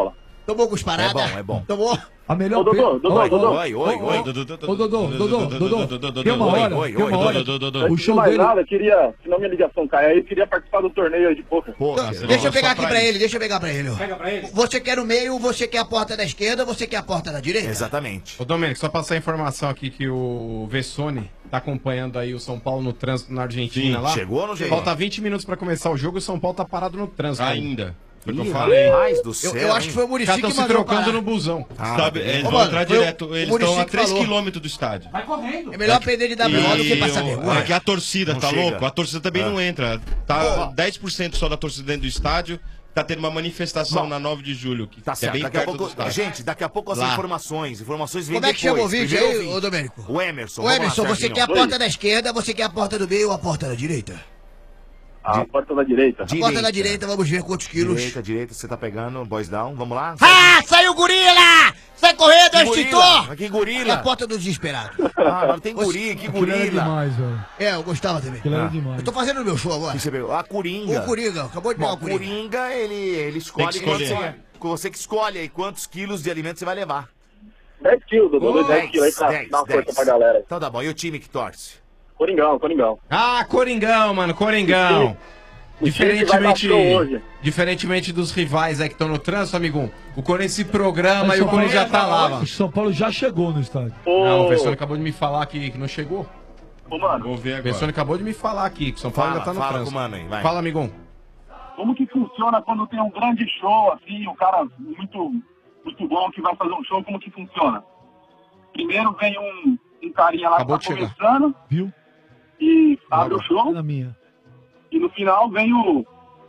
Tomou cusparada? É bom. Tomou? A melhor Ô, Dodô, Dodô. Oi. Ô, Dodô. Tem uma hora. O show mais dele... nada, queria, se não minha ligação cair aí, eu queria participar do torneio aí de poker. Deixa eu pegar aqui pra ele, ó. Pega pra ele. Você quer no meio, você quer a porta da esquerda, você quer a porta da direita? Exatamente. Ô, Domênico, só passar a informação aqui que o Vessone tá acompanhando aí o São Paulo no trânsito na Argentina. Sim, lá. chegou ou não chegou? Falta 20 minutos pra começar o jogo e o São Paulo tá parado no trânsito. Ainda. Foi o que eu Ih, falei. rapaz do céu, Eu acho que foi o Muricy Os caras que tão se mandou trocando parar. no busão. Sabe, eles Ô, vão mano, entrar foi direto. o Eles Muricy estão a que 3 falou. km do estádio. Vai correndo. É melhor perder de WO do que passar vergonha. É que a torcida, Não tá chega. louco? A torcida também não entra. Tá 10% só da torcida dentro do estádio. Tá tendo uma manifestação na na 9 de julho, que, Tá que é certo, bem daqui a perto do pouco, estádio. gente, daqui a pouco as Lá. informações vêm Como depois. é que chama o vídeo Primeiro aí, ô Domênico? O Emerson. Ô vamos lá, Emerson, você Serginho. quer a porta da esquerda, você quer a porta do meio ou a porta da direita? A porta da direita. A porta da direita, vamos ver quantos quilos. Direita, você tá pegando, boys down, vamos lá? Ah, saiu o gorila! Sai correndo, Que extintor! gorila? Que gorila? É a porta do desesperado. Ah, não tem gorila, que Aquilo era gorila. demais, velho. É, eu gostava também. Aquilo era demais. Eu tô fazendo o meu show agora. Você pegou? A Coringa. O Coringa, acabou de pegar Bom, o Coringa. Coringa, ele escolhe Tem que quanto escolher. você quer. Você que escolhe aí quantos quilos de alimento você vai levar. 10 quilos, Dodô. 10 quilos aí pra dar uma força pra galera. Então tá bom, e o time que torce? Coringão. Ah, Coringão, mano, Coringão. O time que vai dar show hoje. Diferentemente dos rivais aí que estão no trânsito, amigão, o Corinthians se programa Mas e o São Corinthians já tá lá, O mano. São Paulo já chegou no estádio. Não, o Vessone acabou de me falar que não chegou. Ô, mano. Vou ver O agora. Vessone acabou de me falar aqui que o São Paulo ainda tá no fala trânsito. com o mano aí, vai. Fala, amigão. Como que funciona quando tem um grande show, assim, o cara muito bom que vai fazer um show, como que funciona? Primeiro vem um carinha lá Acabou que tá de chegar. começando. Viu? E abre o show. Na minha. E no final vem o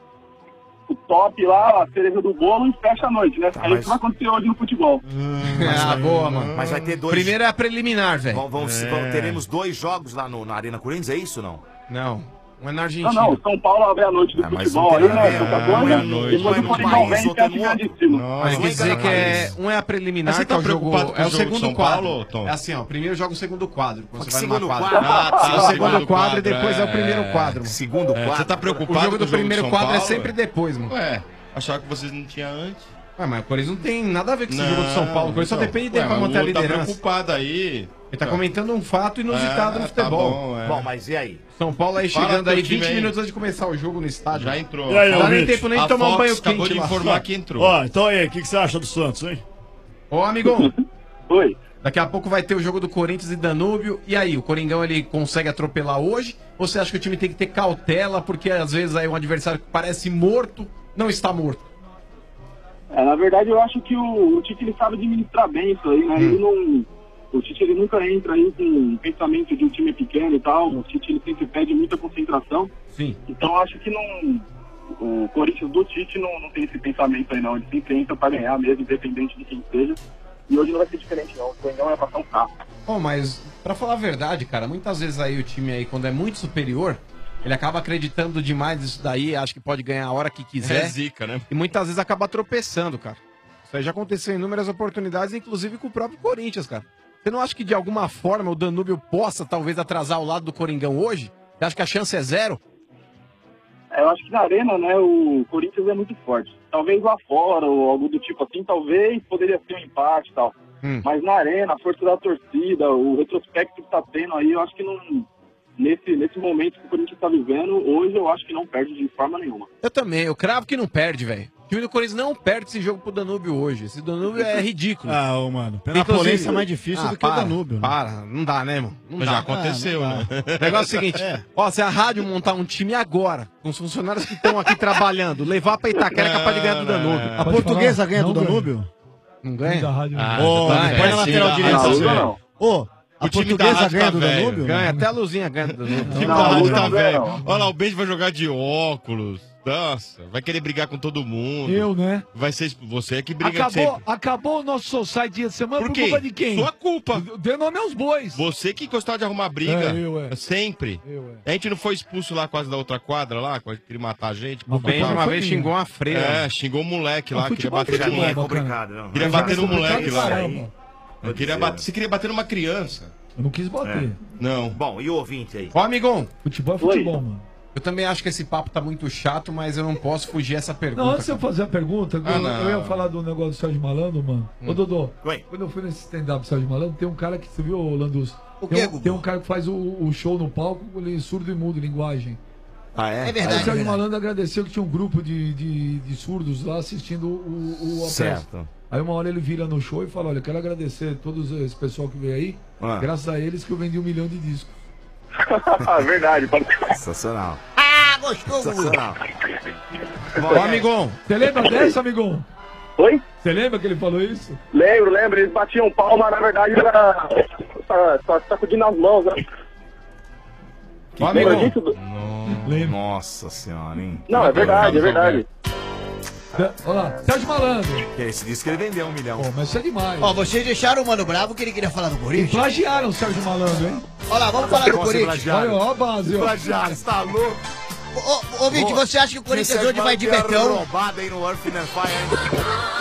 top lá, a cereja do bolo e fecha a noite, né? É isso que vai acontecer hoje no futebol. Ah, boa, mano. Mas vai ter dois. Primeiro é a preliminar, velho. Teremos 2 jogos lá na Arena Corinthians, é isso ou não? Não. Um é na Argentina. Não, São Paulo abre a noite do futebol aí, né? Depois o Coringão vem e fecha ganhar de cima. Mas quer dizer que um é a preliminar, Mas você que é tá o jogo, preocupado com é o o jogo de segundo São quadro. Paulo, Tom? É assim, ó, primeiro joga o segundo quadro, quando você vai segundo numa quadro? quadra. Ah, tá. o segundo Segundo quadro e quadro, depois é o primeiro é. quadro. mano. Segundo quadro. Você tá O preocupado jogo do com o primeiro São quadro é Paulo? sempre depois, mano. Ué, achava que vocês não tinham antes. Ué, mas o Corinthians não tem nada a ver com esse jogo do São Paulo. O Corinthians só depende dele pra manter a Tá liderança. preocupado aí. Ele tá comentando um fato inusitado no futebol. Tá bom, é. Bom, mas e aí? São Paulo aí Fala chegando teu aí time 20 aí. minutos antes de começar o jogo no estádio. Já entrou. E aí, Não dá nem ouvinte? tempo nem de A tomar um Fox banho acabou quente de lá. informar que entrou. Ó, então aí, o que você acha do Santos, hein? Ô, amigão. Oi. Daqui a pouco vai ter o jogo do Corinthians e Danúbio. E aí, o Coringão ele consegue atropelar hoje? Ou você acha que o time tem que ter cautela, porque às vezes aí um adversário que parece morto, não está morto? Na verdade, eu acho que o Tite ele sabe administrar bem isso aí, né? Ele não, o Tite ele nunca entra aí com um pensamento de um time pequeno e tal. O Tite ele sempre pede muita concentração. Sim. Então eu acho que não, o Corinthians do Tite não tem esse pensamento aí não. Ele sempre entra para ganhar mesmo, independente de quem seja. E hoje não vai ser diferente não. O Coringão vai passar um carro. Bom, mas pra falar a verdade, cara, muitas vezes aí o time aí, quando é muito superior, ele acaba acreditando demais nisso daí, acha que pode ganhar a hora que quiser. É zica, né? E muitas vezes acaba tropeçando, cara. Isso aí já aconteceu em inúmeras oportunidades, inclusive com o próprio Corinthians, cara. Você não acha que de alguma forma o Danúbio possa talvez atrasar o lado do Coringão hoje? Você acha que a chance é zero? Eu acho que na arena, né, o Corinthians é muito forte. Talvez lá fora, ou algo do tipo assim, talvez poderia ser um empate e tal. Mas na arena, a força da torcida, o retrospecto que tá tendo aí, eu acho que não... Nesse momento que o Corinthians tá vivendo, hoje eu acho que não perde de forma nenhuma. Eu também, eu cravo que não perde, velho. O time do Corinthians não perde esse jogo pro Danúbio hoje. Esse Danúbio é ridículo. Ah, ô, mano. Penapolense é mais difícil do que o Danúbio, né? Para, não dá, né, mano? Não Já dá. aconteceu, Não dá. né? O negócio é o seguinte, ó, se a rádio montar um time agora, com os funcionários que estão aqui trabalhando, levar pra Itaquera é capaz de ganhar do Danúbio. A portuguesa ganha do Danúbio? Não ganha? Ô, põe na lateral direita. Ô, a O time da portuguesa rádio ganha tá do velho. Danúbio? Ganha, até a luzinha ganha do Danúbio. O time da rádio tá velho. Olha lá, o Beijo vai jogar de óculos. Nossa, vai querer brigar com todo mundo. Eu, né? Vai ser você que briga sempre. Acabou o nosso society dia de semana Por por quê? culpa de quem? Sua culpa. Deu nome aos bois. Você que gostava de arrumar briga. É. Sempre. A gente não foi expulso lá quase da outra quadra lá, quase queria matar a gente. O Benji uma vez xingou uma freira. É, xingou um moleque lá, queria futebol bater no futebol, moleque. complicado, não. Queria Mas bater no complicado moleque lá. caramba. Eu queria bater, você queria bater numa criança. Eu não quis bater. Não. Bom, e o ouvinte aí? Ó, amigão. Futebol é futebol, mano. Eu também acho que esse papo tá muito chato, mas eu não posso fugir essa pergunta. Não, antes de eu fazer a pergunta, não. eu ia falar do negócio do Sérgio Malandro, mano. Ô, Dodô, Oi. quando eu fui nesse stand-up do Sérgio Malandro, tem um cara que, você viu, Landus? O Tem, quê, tem um cara que faz o show no palco, ele surdo e mudo, linguagem. Ah, é? É verdade, Aí o é Sérgio verdade. Malandro agradeceu que tinha um grupo de surdos lá assistindo a peça. Certo. Aí uma hora ele vira no show e fala, olha, quero agradecer todos esse pessoal que veio aí, graças a eles que eu vendi 1 milhão de discos. Verdade, Sensacional. Ah, gostou, Gugu. Sensacional. Ô, amigão, você lembra dessa, amigão? Oi? Você lembra que ele falou isso? Lembro. Eles batiam palma, na verdade, era sacudindo as mãos, né? Ó, Lembra amigão. disso? Nossa senhora, hein? Não, é verdade, é verdade. Olha lá, Sérgio Malandro. Esse disse que ele vendeu 1 milhão. Pô, mas isso é demais. Ó, vocês deixaram o Mano Bravo que ele queria falar do Corinthians? Plagiaram o Sérgio Malandro, hein? Olha lá, vamos falar do Corinthians. Olha, ó a base, ó. Plagiaram, você tá louco? Ô, Vinte, você acha que o Corinthians hoje vai de Betão? Roubada aí no Earth and Fire,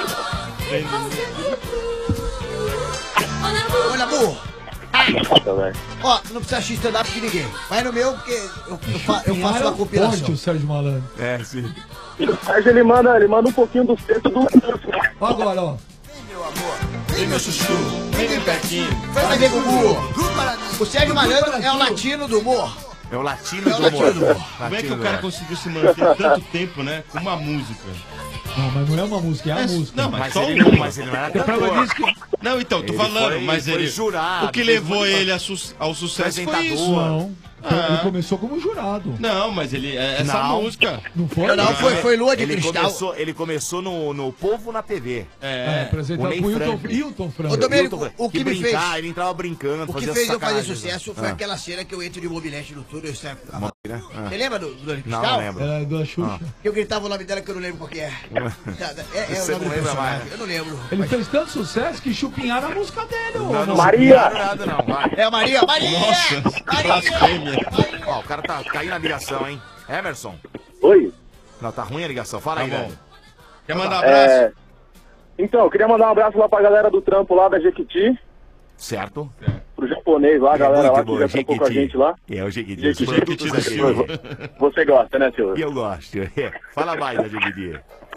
Olha, amor. Ó, não precisa assistir stand-up de ninguém. Vai no meu, porque eu faço uma Forte compilação. o Sérgio Malandro. É, sim. Mas ele manda um pouquinho dos textos do... Ó agora, ó. Vem, meu chuchu, vem pertinho. Vai ver, Gugu. O Sérgio Malandro é o latino do humor. É o latino É o do latino humor. do humor. Como é que o cara conseguiu se manter tanto tempo, né? Com uma música? Não, mas não é uma música, é a música. Não, mas Mas só ele uma. não, mas ele não era A prova cantor. disso que... Não, então, tô Ele falando, foi- mas foi ele. jurado, o que fez levou muito- ele ao sucesso foi isso. Não, ele começou como jurado. Não, mas ele. Essa Não. música. Não foi? Não, foi Lua de Ele Cristal. começou no Povo na TV. Apresentado o Ney com Franco. Hilton Franco. Ô, Domênico, o que me brincar, fez... ele entrava brincando, O que fazia fez eu fazer sacanagem. sucesso foi aquela cena que eu entro de mobilete no túnel. Né? Você lembra do Lua de Não, Cristal? não lembro. É, da Xuxa. Que eu gritava o nome dela que eu não lembro qual que é. É Você o nome não do lembra personagem. mais? Eu não lembro. Ele fez tanto sucesso que chupinharam a música dele, ô. Não, não, Maria! Não, nada, não, vai. É a Maria! Maria! Blasfêmia. Ó, o cara tá caindo a ligação, hein? Emerson. Oi? Não, tá ruim a ligação. Fala aí, Tá bom. velho. Quer mandar um abraço? Então, eu queria mandar um abraço lá pra galera do trampo lá da Jequiti, Certo? pro japonês lá, a galera lá que bom, já trampou com a gente lá. É o Jequiti. Jequiti. Jequiti do Silvio. Você gosta, né, Silvio? E eu gosto. Fala mais da Jequiti.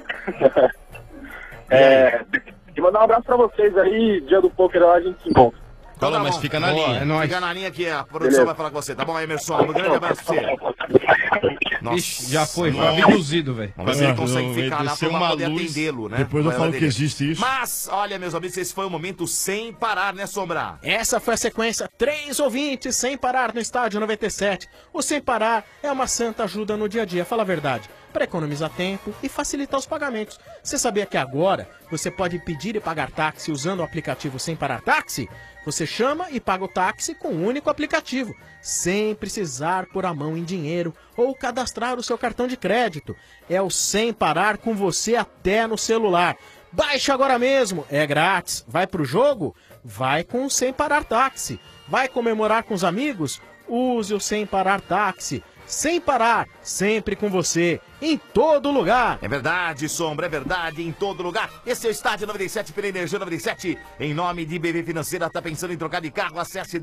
E mandar um abraço pra vocês aí, dia do poker lá a gente se encontra. Fala, tá mas bom. fica na Boa, linha. é nóis. Fica na linha aqui, a produção Beleza. vai falar com você. Tá bom, Emerson? Um grande abraço pra você. Nossa. Ixi, já foi Nossa. abduzido, velho. Vamos ver se ele consegue Não, ficar lá desceu pra uma poder luz. atendê-lo, né? Depois eu Vai falo que atender. existe isso. Mas, olha, meus amigos, esse foi o momento sem parar, né, Sombra? Essa foi a sequência 3 ouvintes sem parar no estádio 97. O sem parar é uma santa ajuda no dia a dia, fala a verdade, para economizar tempo e facilitar os pagamentos. Você sabia que agora você pode pedir e pagar táxi usando o aplicativo Sem Parar Táxi? Você chama e paga o táxi com um único aplicativo, sem precisar pôr a mão em dinheiro ou cadastrar o seu cartão de crédito. É o Sem Parar com você até no celular. Baixe agora mesmo, é grátis. Vai pro jogo? Vai com o Sem Parar Táxi. Vai comemorar com os amigos? Use o Sem Parar Táxi. Sem parar, sempre com você, em todo lugar. É verdade, Sombra, é verdade, em todo lugar. Esse é o Estádio 97 pela Energia 97. Em nome de BV Financeira, tá pensando em trocar de carro? Acesse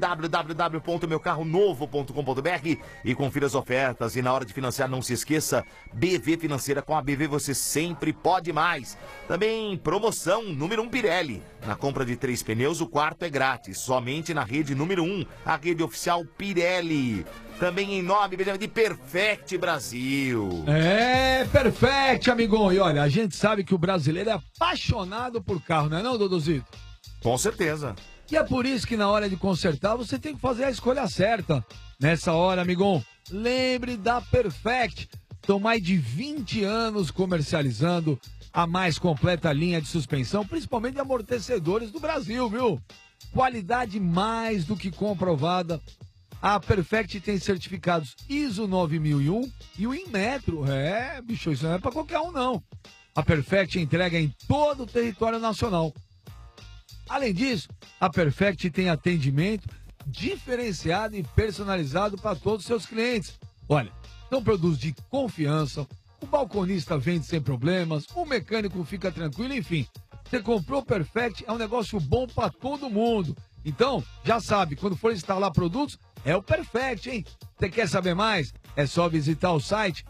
www.meucarronovo.com.br e confira as ofertas. E na hora de financiar, não se esqueça, BV Financeira, com a BV você sempre pode mais. Também promoção número 1 Pirelli. Na compra de 3 pneus, o quarto é grátis, somente na rede número 1, a rede oficial Pirelli. Também em nome de Perfect Brasil. É, perfect, amigão. E olha, a gente sabe que o brasileiro é apaixonado por carro, não é não, Dodozito? Com certeza. E é por isso que na hora de consertar, você tem que fazer a escolha certa. Nessa hora, amigão, lembre da Perfect. São mais de 20 anos comercializando a mais completa linha de suspensão, principalmente de amortecedores do Brasil, viu? Qualidade mais do que comprovada. A Perfect tem certificados ISO 9001 e o Inmetro. É, bicho, isso não é pra qualquer um, não. A Perfect entrega em todo o território nacional. Além disso, a Perfect tem atendimento diferenciado e personalizado para todos os seus clientes. Olha, são produtos de confiança, o balconista vende sem problemas, o mecânico fica tranquilo, enfim. Você comprou Perfect, é um negócio bom para todo mundo. Então, já sabe, quando for instalar produtos, é o Perfect, hein? Você quer saber mais? É só visitar o site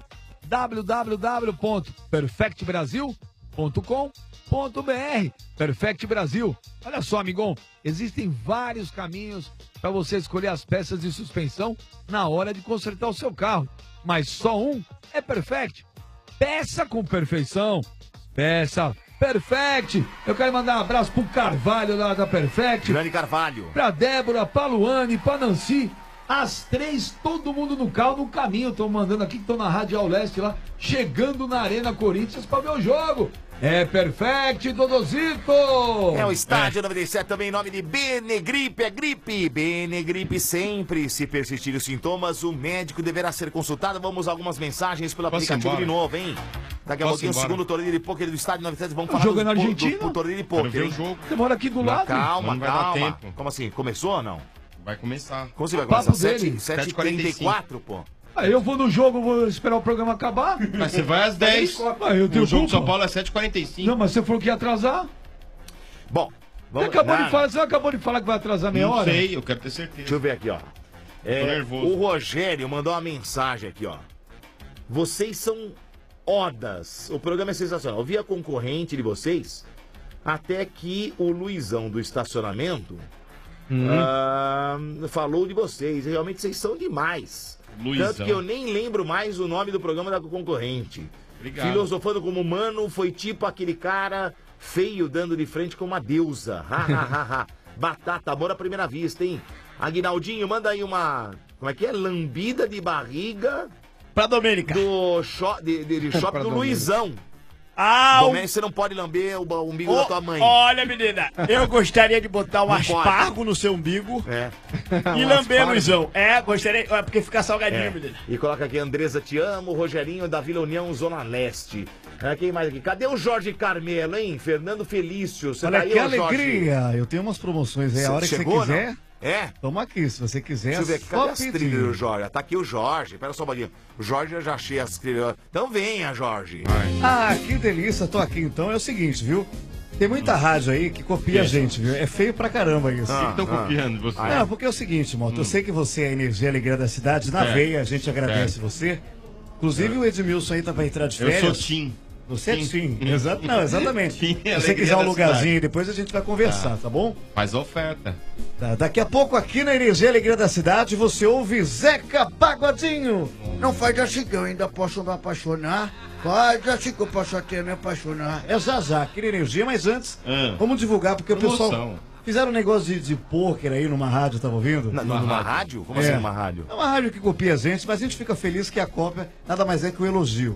www.perfectbrasil.com.br. Perfect Brasil. Olha só, amigão, existem vários caminhos para você escolher as peças de suspensão na hora de consertar o seu carro, mas só um é Perfect. Peça com perfeição. Peça Perfect. Eu quero mandar um abraço pro Carvalho lá da Perfect. Grande Carvalho. Pra Débora, pra Luane, pra Nancy. As três, todo mundo no carro, no caminho. Estão mandando aqui que estão na Rádio Ao Leste lá, chegando na Arena Corinthians pra ver o jogo. É Perfect, Dodozito! É o Estádio 97, também em nome de Benegripe, é gripe. Benegripe sempre. Se persistirem os sintomas, o médico deverá ser consultado. Vamos a algumas mensagens pelo aplicativo de novo, hein? Daqui a pouquinho, o segundo torneio de pôquer do Estádio 97. Vamos falar jogando na Argentina? do torneio de pôquer, hein? Você mora aqui do lado? Calma, Não vai dar calma. tempo. Como assim? Começou ou não? Vai começar. Como você vai Papo começar? dele. 7h34, pô. Aí eu vou no jogo, vou esperar o programa acabar. Mas você vai às 10. Ah, eu tenho O jogo de São culpa. Paulo é 7h45. Não, mas você falou que ia atrasar. Bom, Você acabou de falar que vai atrasar meia Não hora? sei, eu quero ter certeza. Deixa eu ver aqui, ó. nervoso. O Rogério mandou uma mensagem aqui, ó. Vocês são odas. O programa é sensacional. Eu vi a concorrente de vocês até que o Luizão do estacionamento falou de vocês. Realmente vocês são demais. Luizão. Tanto que eu nem lembro mais o nome do programa da concorrente. Obrigado. Filosofando como humano, foi tipo aquele cara feio dando de frente com uma deusa. Batata, amor à primeira vista, hein? Aguinaldinho, manda aí uma... Como é que é? Lambida de barriga... Pra Domênica. Do shopping do Luizão. Domênica, você não pode lamber o umbigo da tua mãe. Olha, menina, eu gostaria de botar um Não aspargo pode. no seu umbigo É. e Um lamber, aspargo. Luizão. Gostaria, porque fica salgadinho, menina. E coloca aqui, Andresa, te amo, Rogerinho da Vila União, Zona Leste. Quem mais aqui? Cadê o Jorge Carmelo, hein? Fernando Felício. Você Olha tá aí, que ô, Jorge? alegria! Eu tenho umas promoções aí. A hora que você Chegou, quiser. não? É? Toma aqui, se você quiser. Deixa eu ver aqui, só cadê as pedir. trilhas do Jorge? Tá aqui o Jorge, pera só um pouquinho. O Jorge eu já achei as trilhas. Então venha, Jorge. Ah, que delícia, tô aqui então. É o seguinte, viu? Tem muita rádio aí que copia a gente, viu? É feio pra caramba isso. que estão copiando você? Não, porque é o seguinte, Moto, eu sei que você é a energia e alegria da cidade, na veia, a gente agradece Certo. você. Inclusive o Edmilson aí tá pra entrar de Eu férias. sou Tim. Você é Tim. Tim. Não, exatamente. Tim, Se você alegria quiser um da lugarzinho, cidade. depois a gente vai conversar, tá bom? Faz oferta. Tá, daqui a pouco aqui na Energia e Alegria da Cidade você ouve Zeca Pagodinho. Não faz assim que eu ainda posso me apaixonar. Faz assim que eu posso até me apaixonar. É já, aqui na Energia, mas antes, vamos divulgar, porque o Promoção. pessoal fizeram um negócio de pôquer aí numa rádio, tava ouvindo? Numa rádio? Como assim numa rádio? É uma rádio que copia a gente, mas a gente fica feliz que a cópia nada mais é que o elogio.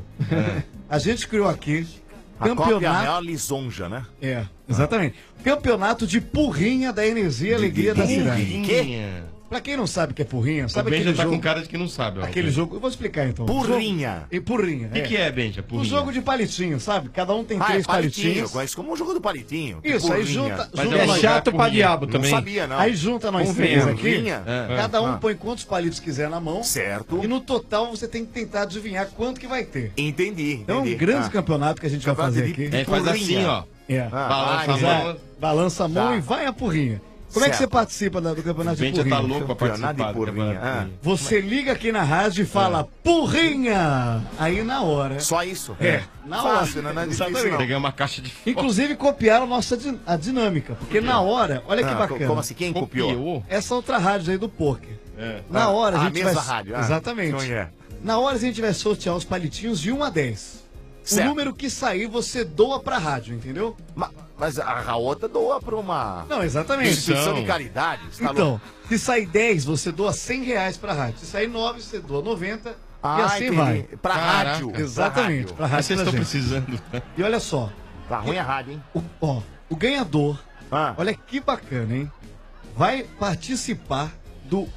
A gente criou aqui A cópia é a maior lisonja, né? É, exatamente. Campeonato de Purrinha da Energia e Alegria da Cidade. Quê? Pra quem não sabe o que é Purrinha, sabe O Benja aquele tá jogo... com cara de que não sabe. ó. Aquele jogo, eu vou explicar então. Purrinha. E Purrinha. O que é, Benja? O Purrinha? jogo de palitinho, sabe? Cada um tem Ah, três é palitinho. Eu palitinhos. conheço como o jogo do palitinho. Isso, aí Purrinha. junta. Mas junta é nós- chato pra diabo Não também. sabia, não. Aí junta nós três Convenhamos. aqui. Purrinha? Cada um põe quantos palitos quiser na mão. Certo. E no total você tem que tentar adivinhar quanto que vai ter. Entendi. É um entendi. grande Ah. campeonato que a gente vai Campeonato fazer de- aqui. É, faz assim, ó. É. Balança a Vai, mão. balança a mão Tá. e vai a Purrinha. Como é que Certo. você participa do campeonato de Benja Purrinha? tá louco pra Campeonato participar de do Purrinha. campeonato de Purrinha. Você liga aqui na rádio e fala Purrinha! Aí na hora. Só isso? Na hora. Fácil, não é difícil, Exatamente. não. Peguei uma caixa de foto. Inclusive copiaram a dinâmica, porque na hora, olha que bacana. Como assim? Quem copiou? Essa outra rádio aí do poker. É. Na hora a Ah, gente mesma vai. rádio. Exatamente. Então é. Na hora a gente vai sortear os palitinhos de 1 a 10. Certo. O número que sair você doa pra rádio, entendeu? Mas a outra doa pra uma Não, exatamente. instituição de caridade. Você tá Então, louco? se sair 10, você doa R$100 pra rádio. Se sair 9, você doa 90 e assim entendi. vai. Pra Caraca. rádio. Exatamente, pra Mas rádio vocês pra estão gente. precisando. E olha só, Tá ruim a rádio, hein? o ganhador, Ah. olha que bacana, hein? Vai participar do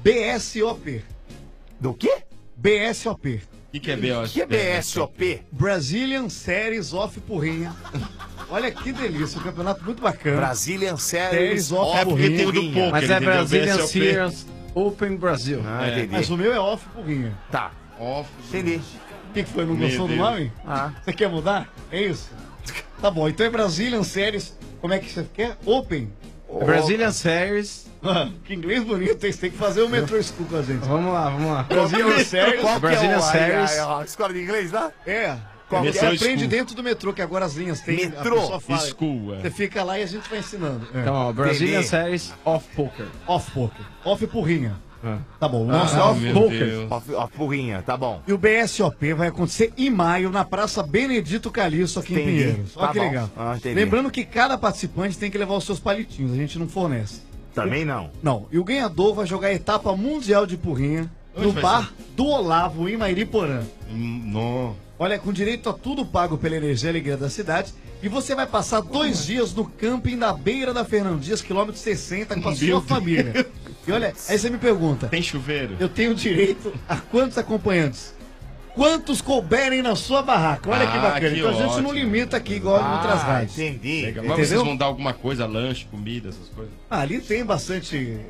BSOP. Do quê? BSOP. O que é BSOP? Que é BSOP? Brazilian Series of Purrinha. Olha que delícia, um campeonato muito bacana. Brazilian Series Series of of Purrinha. tem o do poker, Mas é entendeu? Brazilian BSOP. Series Open Brasil. Ah, entendi. Mas o meu é off Purrinha. Tá. Off. Entendi. O que foi? Não Meu gostou do Deus. nome? Ah. Você quer mudar? É isso? Tá bom, então é Brazilian Series. Como é que você quer? Open. Brazilian Series Que inglês bonito, hein? Você tem que fazer o Metro School com a gente. Vamos lá. Brazilian Series. Qual que é Brazilian o- Series. a escola de inglês lá? É. Qual Você que é? aprende School. dentro do metrô, que agora as linhas tem. Metrô? A pessoa fala. School, Você fica lá e a gente vai ensinando. Então, ó, Brazilian Series Off Poker. Off Poker. Off porrinha. Tá bom, o nosso Ah, é Off meu Poker. Deus. Off porrinha, tá bom. E o BSOP vai acontecer em maio na Praça Benedito Calixto, aqui Entendi. em Pinheiros. Olha Tá que bom. legal. Entendi. Lembrando que cada participante tem que levar os seus palitinhos, a gente não fornece. Também não. Não. E o ganhador vai jogar a etapa mundial de porrinha no vai bar do Olavo, em Mairiporã. Não. Olha, com direito a tudo pago pela Energia e Alegria da cidade. E você vai passar 2 dias no camping da beira da Fernão Dias, quilômetro 60, com a sua Meu família. E olha, aí você me pergunta. Tem chuveiro? Eu tenho direito a quantos acompanhantes? Quantos couberem na sua barraca? Olha que bacana. que Então a gente não ótimo. limita aqui igual em outras rádios. Entendi. Legal. Mas vocês vão dar alguma coisa, lanche, comida, essas coisas? Ah, ali tem bastante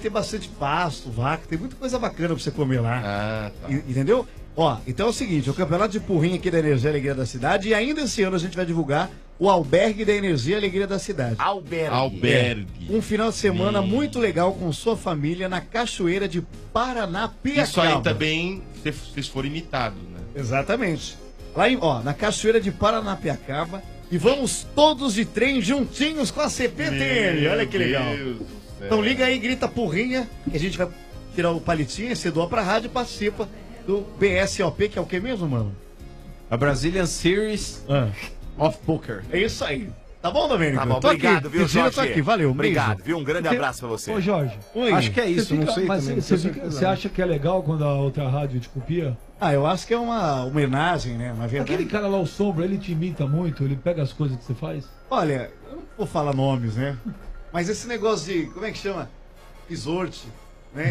pasto, vaca, tem muita coisa bacana pra você comer lá. Ah, tá. Entendeu? Ó, então é o seguinte, o campeonato de porrinha aqui da Energia e Alegria da Cidade, e ainda esse ano a gente vai divulgar o albergue da Energia e Alegria da Cidade. Albergue. Um final de semana muito legal com sua família na Cachoeira de Paranapiacaba. Isso aí também, se vocês forem imitados, né? Exatamente. Lá na Cachoeira de Paranapiacaba. E vamos todos de trem juntinhos com a CPTM. Meu Olha que legal. Deus do céu. Então liga aí, grita porrinha, que a gente vai tirar o palitinho, você doa pra rádio e participa do BSOP, que é o que mesmo, mano? A Brazilian Series Off Poker. É isso aí. Tá bom, Domênico? Tá bom, Tô obrigado, aqui. viu, Mentira, Jorge? tô aqui. Valeu, um Obrigado, beijo. viu? Um grande abraço pra você. Ô, Jorge. Oi. Acho que é isso, não sei mas também. Você acha que é legal quando a outra rádio te copia? Ah, eu acho que é uma homenagem, né? Na verdade. Aquele cara lá, o Sombra, ele te imita muito? Ele pega as coisas que você faz? Olha, eu não vou falar nomes, né? Mas esse negócio de. Como é que chama? Resort. Né?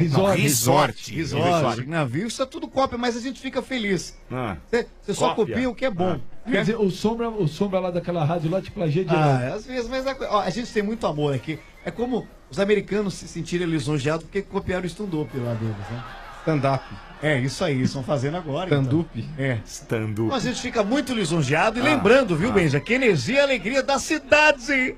Resort. Navio, isso é tudo cópia, mas a gente fica feliz. Você só Cópia. copia o que é bom. Quer dizer, o Sombra lá daquela rádio lá te plagia direto. Às vezes, mas a gente tem muito amor aqui. É como os americanos se sentirem lisonjeados porque copiaram o stand-up lá deles, né? Stand-up. É, isso aí, estão fazendo agora. Stand-up. Então. É. Stand-up. Mas a gente fica muito lisonjeado. E lembrando, viu, Benja, que energia e alegria da cidade.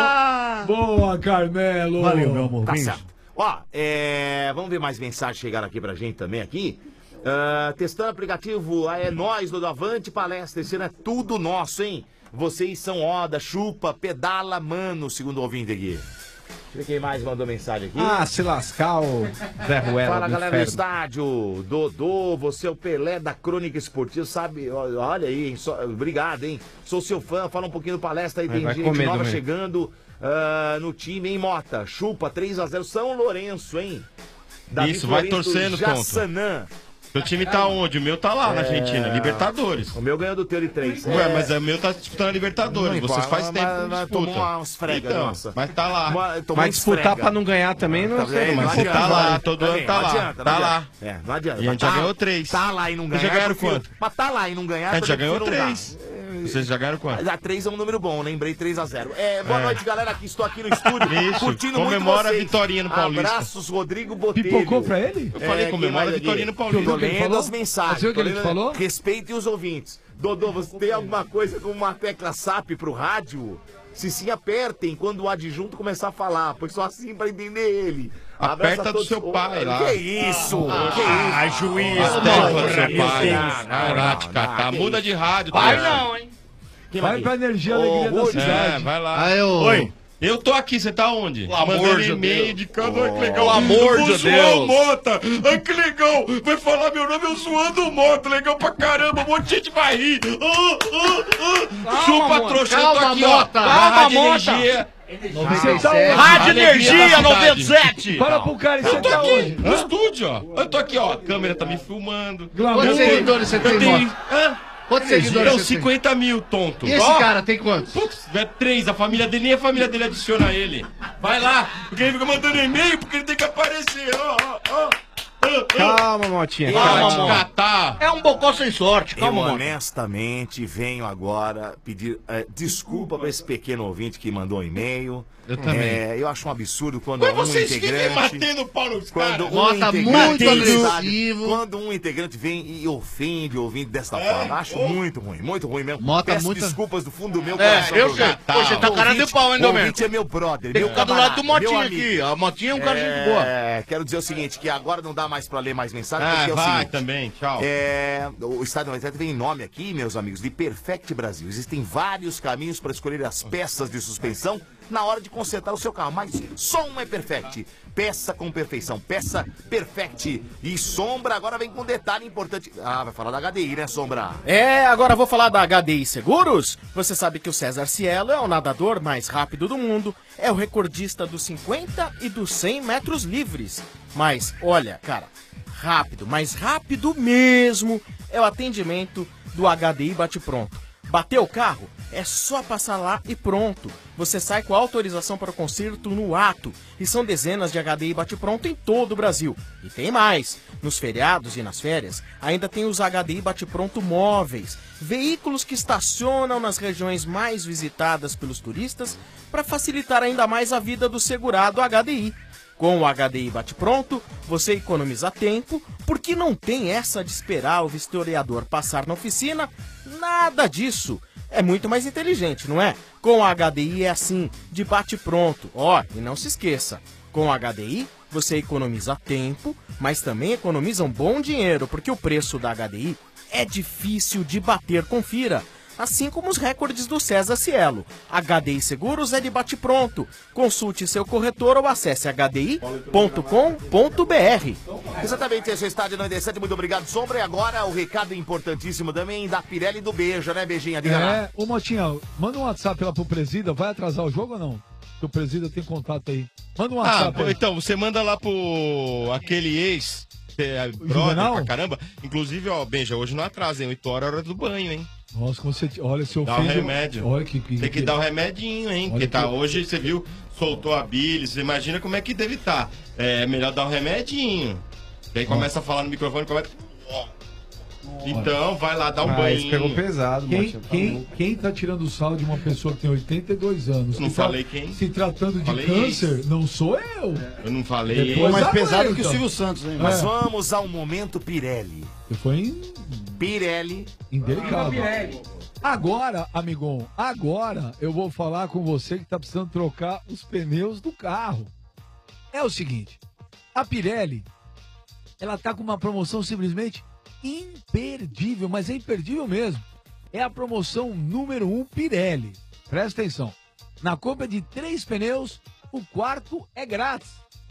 Boa, Carmelo! Valeu, meu amor. Tá Benja. certo. Ó, vamos ver mais mensagens chegaram aqui pra gente também aqui. Testando aplicativo, é nós do Avante Palestra, esse ano é tudo nosso, hein? Vocês são Oda, chupa, pedala, mano, segundo o ouvinte aqui. Deixa eu ver quem mais mandou mensagem aqui. Ah, se lascar o Zé Ruela Fala, do galera do inferno. estádio. Dodô, você é o Pelé da Crônica Esportiva, sabe? Olha aí, hein? Obrigado, hein? Sou seu fã, fala um pouquinho do Palestra aí, tem Vai gente comer nova também. chegando no time, hein, Mota? Chupa, 3-0, São Lourenço, hein? Davi Isso, vai Florencio, torcendo, tonto. Jassanã. Seu time tá onde? O meu tá lá na Argentina, Libertadores. O meu ganhou do teu de 3. Ué, mas o meu tá disputando a Libertadores. Não Vocês importa, faz tempo que mas disputam. tomou umas fregas, então, nossa. Mas tá lá. Tomou Mas uns disputar frega. pra não ganhar também não sei, mas você tá lá, todo ano Também, tá não lá. adianta, Tá não lá. adianta. Não adianta. E a gente já ganhou 3. Tá lá e não ganhar. Vocês já ganharam eu prefiro- quanto? Mas tá lá e não ganhar. A gente já eu ganhou prefiro não 3. Vocês já ganharam quanto? A 3 é um número bom, lembrei 3-0. Boa noite, galera. Aqui estou aqui no estúdio. Isso, Curtindo comemora muito vocês. a vitória no Paulista. Abraços, Rodrigo Botelho. Pipocou pra ele? Eu falei, comemora a vitória no Paulista. Tô que ele lendo falou? as mensagens. Você viu o que tô ele te lendo- falou? Respeitem os ouvintes. Dodô, você tem alguma coisa como uma tecla SAP pro rádio? Se sim, apertem quando o adjunto começar a falar, pois só assim pra entender ele. Abraço Aperta a do todos. seu pai lá. Que isso? Que Ah, isso? juiz. As teclas do seu Deus. pai. Não, Vai lá te catar. que Muda isso. de rádio. Vai tá? não, hein? Quem Vai aqui? pra energia e Ô, alegria da Rude. cidade. Vai lá. Oi. Eu tô aqui, você tá onde? Pelo amor Mandando de e-mail Deus. de cada que legal. Pelo amor Eu vou de zoar Deus. o Mota. Ai, que legal. Vai falar meu nome, eu zoando o Mota. Legal pra caramba. Um monte de gente vai rir. Chupa, Mota. trouxa. Eu tô Calma, aqui, Mota. ó. Calma, Rádio Mota. Energia. Você tá onde? Rádio Alegria Energia da cidade. 97. Fala pro cara, e Eu você tô tá aqui onde? no estúdio, ó. Eu tô aqui, ó. A câmera tá me filmando. Glamour. Quantos seguidores você tem, Mota? Hã? Quantos seguidores Não, você tem? 50 mil, tonto. E esse Ó. cara tem quantos? Putz, é 3, a família dele, nem a família dele adiciona ele. Vai lá, porque ele fica mandando e-mail, porque ele tem que aparecer, ó. Calma, Motinha. É um bocó sem sorte, Eu calma, Motinha. honestamente venho agora pedir desculpa para esse pequeno ouvinte que mandou um e-mail. Eu também. Eu acho um absurdo quando Mas um vocês vivem integrante... batendo pau nos Quando caras. um muito integrante agressivo. Quando um integrante vem e ofende o ouvinte desta forma. Acho muito ruim mesmo. Mota Peço muito- desculpas do fundo do meu coração. Eu sei. Pô, você tá cara de pau, hein, O Domênico? ouvinte é meu brother, Tem que meu ficar do lado do camarada, meu Motinha amigo. aqui. A Motinha é um cara de boa. Quero dizer o seguinte, que agora não dá mais pra ler mais mensagem, porque é o Vai seguinte... também, tchau. O Estádio 97 vem em nome aqui, meus amigos, de Perfect Brasil. Existem vários caminhos para escolher as peças de suspensão na hora de consertar o seu carro, mas só um é Perfect. Peça com perfeição, peça Perfect. E Sombra agora vem com um detalhe importante. Vai falar da HDI, né, Sombra? Agora vou falar da HDI Seguros. Você sabe que o César Cielo é o nadador mais rápido do mundo, é o recordista dos 50 e dos 100 metros livres. Mas, olha, cara, rápido, mas rápido mesmo é o atendimento do HDI Bate Pronto. Bateu o carro? É só passar lá e pronto. Você sai com a autorização para o conserto no ato. E são dezenas de HDI Bate Pronto em todo o Brasil. E tem mais. Nos feriados e nas férias, ainda tem os HDI Bate Pronto móveis. Veículos que estacionam nas regiões mais visitadas pelos turistas para facilitar ainda mais a vida do segurado HDI. Com o HDI Bate Pronto, você economiza tempo, porque não tem essa de esperar o vistoriador passar na oficina. Nada disso. É muito mais inteligente, não é? Com o HDI é assim, de bate pronto. E não se esqueça, com o HDI você economiza tempo, mas também economiza um bom dinheiro, porque o preço da HDI é difícil de bater, confira. Assim como os recordes do César Cielo. HDI Seguros é de bate pronto. Consulte seu corretor ou acesse hdi.com.br. Exatamente, esse é o Estádio 97. Muito obrigado, Sombra. E agora o recado importantíssimo também da Pirelli e do Beija, né, Beijinha? Diga lá. Ô Motinha, manda um WhatsApp lá pro Presida. Vai atrasar o jogo ou não? Que o Presida tem contato aí. Manda um WhatsApp aí. Então, você manda lá pro aquele ex, que é brother pra caramba. Inclusive, Benja, hoje não atrasa, hein? 8 horas é hora do banho, hein? Nossa, como você... Olha, seu Dá filho... um remédio. Olha Tem que dar um remedinho, hein? Porque hoje, você viu, soltou a bile. Você imagina como é que deve estar. É melhor dar um remedinho. E aí começa a falar no microfone, começa... Então, vai lá dar um banho. Pegou pesado, quem tá tirando sal de uma pessoa que tem 82 anos? Não que falei tá quem? Se tratando de Falei câncer, isso. não sou eu. Eu não falei. Depois mais aguenta. pesado que o Silvio Santos, hein? Mas vamos ao momento Pirelli. Foi em... Pirelli. Indelicado. Agora, amigão, eu vou falar com você que tá precisando trocar os pneus do carro. É o seguinte, a Pirelli, ela tá com uma promoção simplesmente imperdível, mas é imperdível mesmo. É a promoção número 1 Pirelli. Presta atenção. Na compra de 3 pneus, o quarto é grátis.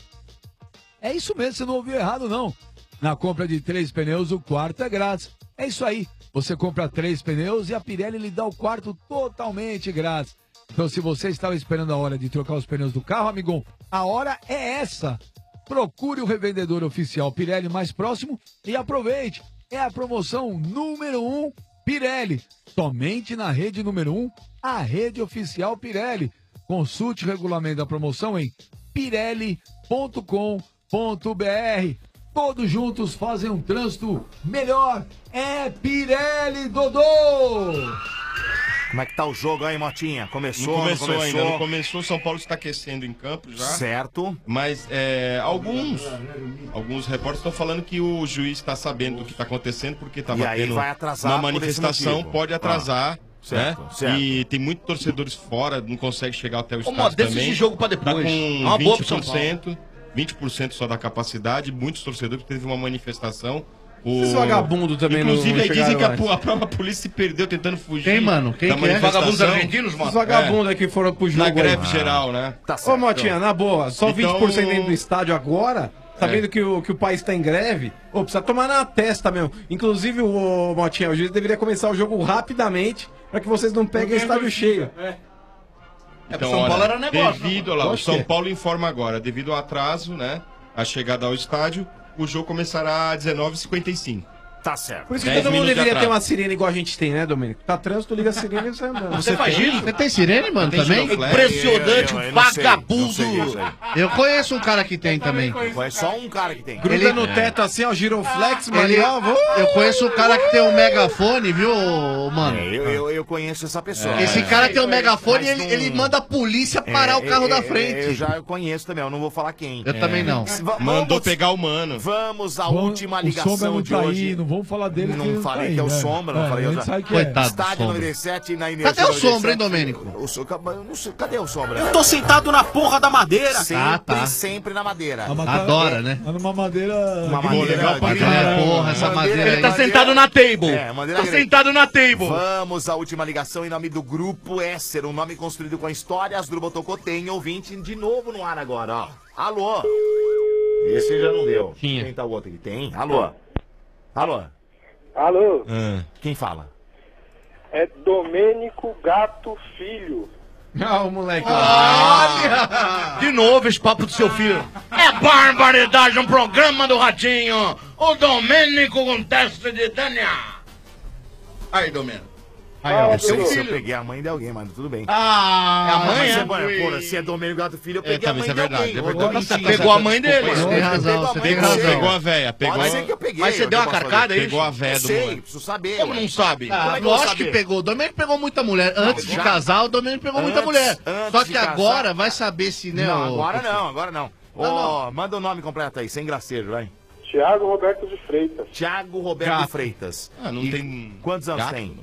É isso mesmo, você não ouviu errado, não. Na compra de 3 pneus, o quarto é grátis. É isso aí. Você compra 3 pneus e a Pirelli lhe dá o quarto totalmente grátis. Então, se você estava esperando a hora de trocar os pneus do carro, amigão, a hora é essa. Procure o revendedor oficial Pirelli mais próximo e aproveite. É a promoção número 1 Pirelli. Somente na rede número 1, a rede oficial Pirelli. Consulte o regulamento da promoção em pirelli.com.br. Todos juntos fazem um trânsito melhor. É Pirelli, Dodô! Como é que tá o jogo aí, Motinha? Começou, não começou ainda, não começou. São Paulo está aquecendo em campo já. Certo. Mas alguns repórteres estão falando que o juiz está sabendo do que está acontecendo, porque está batendo vai atrasar uma manifestação, pode atrasar. Certo, né? certo. E tem muitos torcedores fora, não consegue chegar até o Ô, estádio deixa também. esse jogo pra depois. Tá com É uma boa pro São 20%, 20% só da capacidade, muitos torcedores, teve uma manifestação. Esses vagabundos também não Inclusive, aí dizem que chegaram a própria polícia se perdeu tentando fugir. Quem, mano? Quem da que é? manifestação. Vagabundos argentinos, mano? Os vagabundos aí que foram pro jogo. Na greve aí. geral, né? Tá Ô, Motinha, na boa, só Então- 20% dentro do estádio agora, sabendo que o país tá em greve, precisa tomar na testa mesmo. Inclusive, o Motinha, o juiz deveria começar o jogo rapidamente, pra que vocês não peguem estádio cheio. Então, São Paulo era negócio, devido, né? olha lá, o Lógico São que é. Paulo informa agora, devido ao atraso, né, a chegada ao estádio, o jogo começará às 19h55. Tá certo. Por isso que todo mundo deveria ter uma sirene igual a gente tem, né, Domênico? Tá trânsito, liga a sirene e sai andando. Você faz isso? Você tem sirene, mano, também? Impressionante, um vagabundo. Eu conheço um cara que tem também. É só um cara que tem. Gruda no teto assim, ó, giroflex, mano. Eu conheço um cara que tem um megafone, viu, mano? Eu conheço essa pessoa. Esse cara tem um megafone e ele manda a polícia parar o carro da frente. Eu conheço também, eu não vou falar quem. Eu também não. Mandou pegar o mano. Vamos à última ligação não de tá hoje. aí, não vamos falar dele. Não falei que é o Sombra, não falei. Coitado Estádio 97 na Energia. Cadê o Sombra, hein, Domênico? Cadê o Sombra? Eu tô sentado na porra da madeira. Sempre na madeira. Adora, né? Numa madeira... legal pra porra, essa madeira Ele tá sentado na table. Tá sentado na table. Vamos à última ligação em nome do Grupo Esser, um nome construído com a história. As Druba tocou, tem ouvinte de novo no ar agora, ó. Alô? Esse já não deu. Quem tá o outro aqui? Tem? Alô? Alô? Alô? Quem fala? É Domênico Gato Filho. Não, moleque. Olha! De novo esse papo do seu filho. É barbaridade, um programa do Ratinho. O Domênico com teste de Dânia. Aí, Domênico. Aí, se eu peguei a mãe de alguém, mano, tudo bem. É a mãe, Porra, se é Domênico Gato Filho, eu peguei a mãe de alguém. Você pegou a mãe dele. Você tem razão, você tem razão. Pegou a véia, Pode ser que eu peguei. Mas você deu uma carcada aí? Pegou a véia do Sei, moleque. preciso saber. Como não sabe? Lógico que pegou. O Domênico pegou muita mulher. Antes de casar, o Domênico pegou muita mulher. Só que agora vai saber se, né? Não, agora não. Ó, manda o nome completo aí, sem gracejo, vai. Tiago Roberto de Freitas. Tiago Roberto Freitas. Não tem... Quantos anos tem?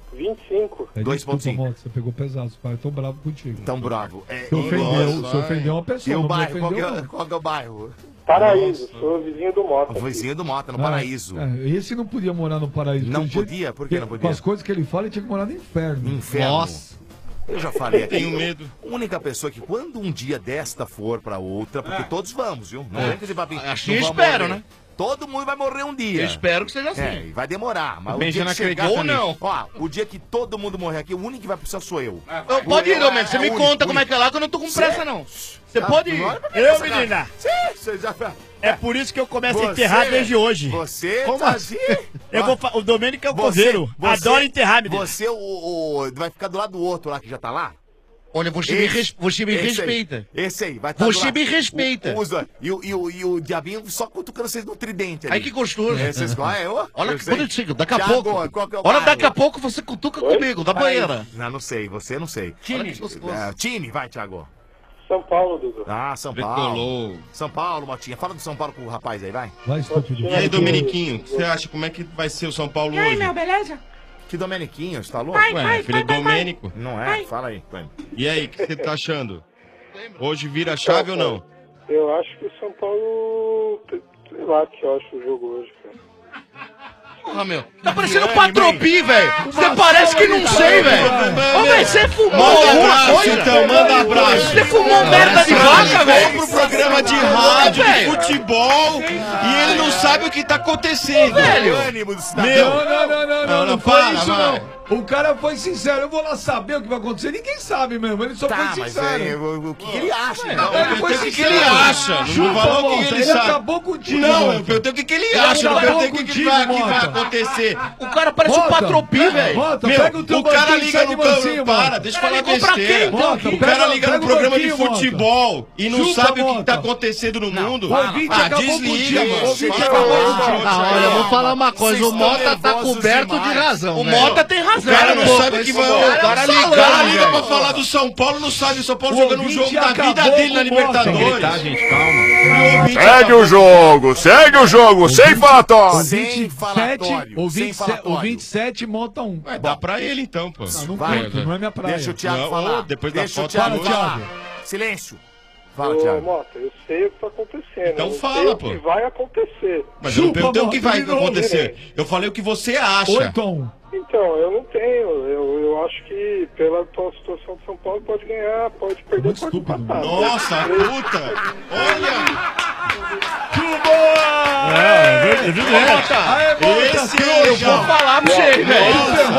25. 2.5. Você pegou pesado, os caras tão bravos contigo. Tão bravo. Você ofendeu uma pessoa. E o não bairro? ofendeu, Qual que é o bairro? Paraíso, sou vizinho do Mota. O vizinho do Mota, no Paraíso. Esse não podia morar no Paraíso. Não podia? Por que não podia? Com as coisas que ele fala, ele tinha que morar no inferno. Nossa. Eu já falei aqui. Tenho medo. A única pessoa que quando um dia desta for pra outra, porque todos vamos, viu? Não vem com esse papinho. Assim eu espero, né? Todo mundo vai morrer um dia. Eu espero que seja assim. E vai demorar. Mas o Bem, dia já que não chegar... acredito nisso. Ó, o dia que todo mundo morrer aqui, o único que vai precisar sou eu. Pode ir, Domênico. Você me conta como é que é lá, que eu não tô com pressa, não. Você pode ir. Eu, menina. Você já... É por isso que eu começo a enterrar desde hoje. Você Como tá assim? O Domênico é o coveiro. Adora enterrar, menina. Você vai ficar do lado do outro lá que já tá lá? Olha, você me respeita. Esse aí, vai estar Você me respeita. E o diabinho só cutucando vocês no tridente ali. Ai, que gostoso. Olha que quando eu chego, daqui a pouco. Olha, daqui a pouco você cutuca comigo, da banheira. Não sei, você não sei. Time, vai, Thiago. São Paulo, Dudu. Ah, São Paulo. São Paulo, Motinha. Fala do São Paulo com o rapaz aí, vai. E aí, Domeniquinho, o que você acha? Como é que vai ser o São Paulo hoje? E aí, meu, beleza? Que Domeniquinho, você tá louco? Ué, filho Domênico. Não é? Fala aí. E aí, o que você tá achando? Hoje vira a chave ou não? Eu acho que o São Paulo... Sei lá que eu acho o jogo hoje, cara. Porra, meu. Tá parecendo um patropi, velho. Você parece que não sei, velho. Ô, velho, você fumou alguma coisa? Então, manda abraço. Você fumou merda de vaca, velho? Pro programa de rádio, de futebol, e ele não sabe o que tá acontecendo. Velho. Não foi isso, não. O cara foi sincero, eu vou lá saber o que vai acontecer. Ninguém sabe mesmo, ele só foi sincero. O que ele acha? Não, eu perguntei o que ele acha. Não falou o que ele sabe. Acabou contigo. Não, eu perguntei o que ele acha. Não perguntei o que vai acontecer. O cara parece um patropi, velho. O cara liga no programa. Para, deixa eu falar besteira. O cara liga no programa de futebol e não sabe o que tá acontecendo no mundo. Desliga, mano. Olha, eu vou falar uma coisa. O Mota tá coberto de razão. O Mota tem razão. O cara não sabe o que vai. O cara liga pra falar do São Paulo, não sabe. O São Paulo jogando um jogo da vida dele na Libertadores. Tá, gente, calma. Segue o jogo, sem falatório. Sem falatório. O 27 monta um. Dá pra ele então, pô. Não curto, não é minha praia. Deixa o Thiago falar. Depois da Deixa o foto Thiago hoje. falar. Silêncio. Fala, Ô, Thiago. Mota, eu sei o que tá acontecendo. Então eu fala, sei pô. o que vai acontecer. Mas eu não perguntei o que vai acontecer. Eu falei o que você acha. 8-1. Então, eu não tenho. Eu acho que pela atual situação de São Paulo pode ganhar, pode perder, pode empatar. Nossa, puta! Olha! Esse eu vou falar pra você, velho.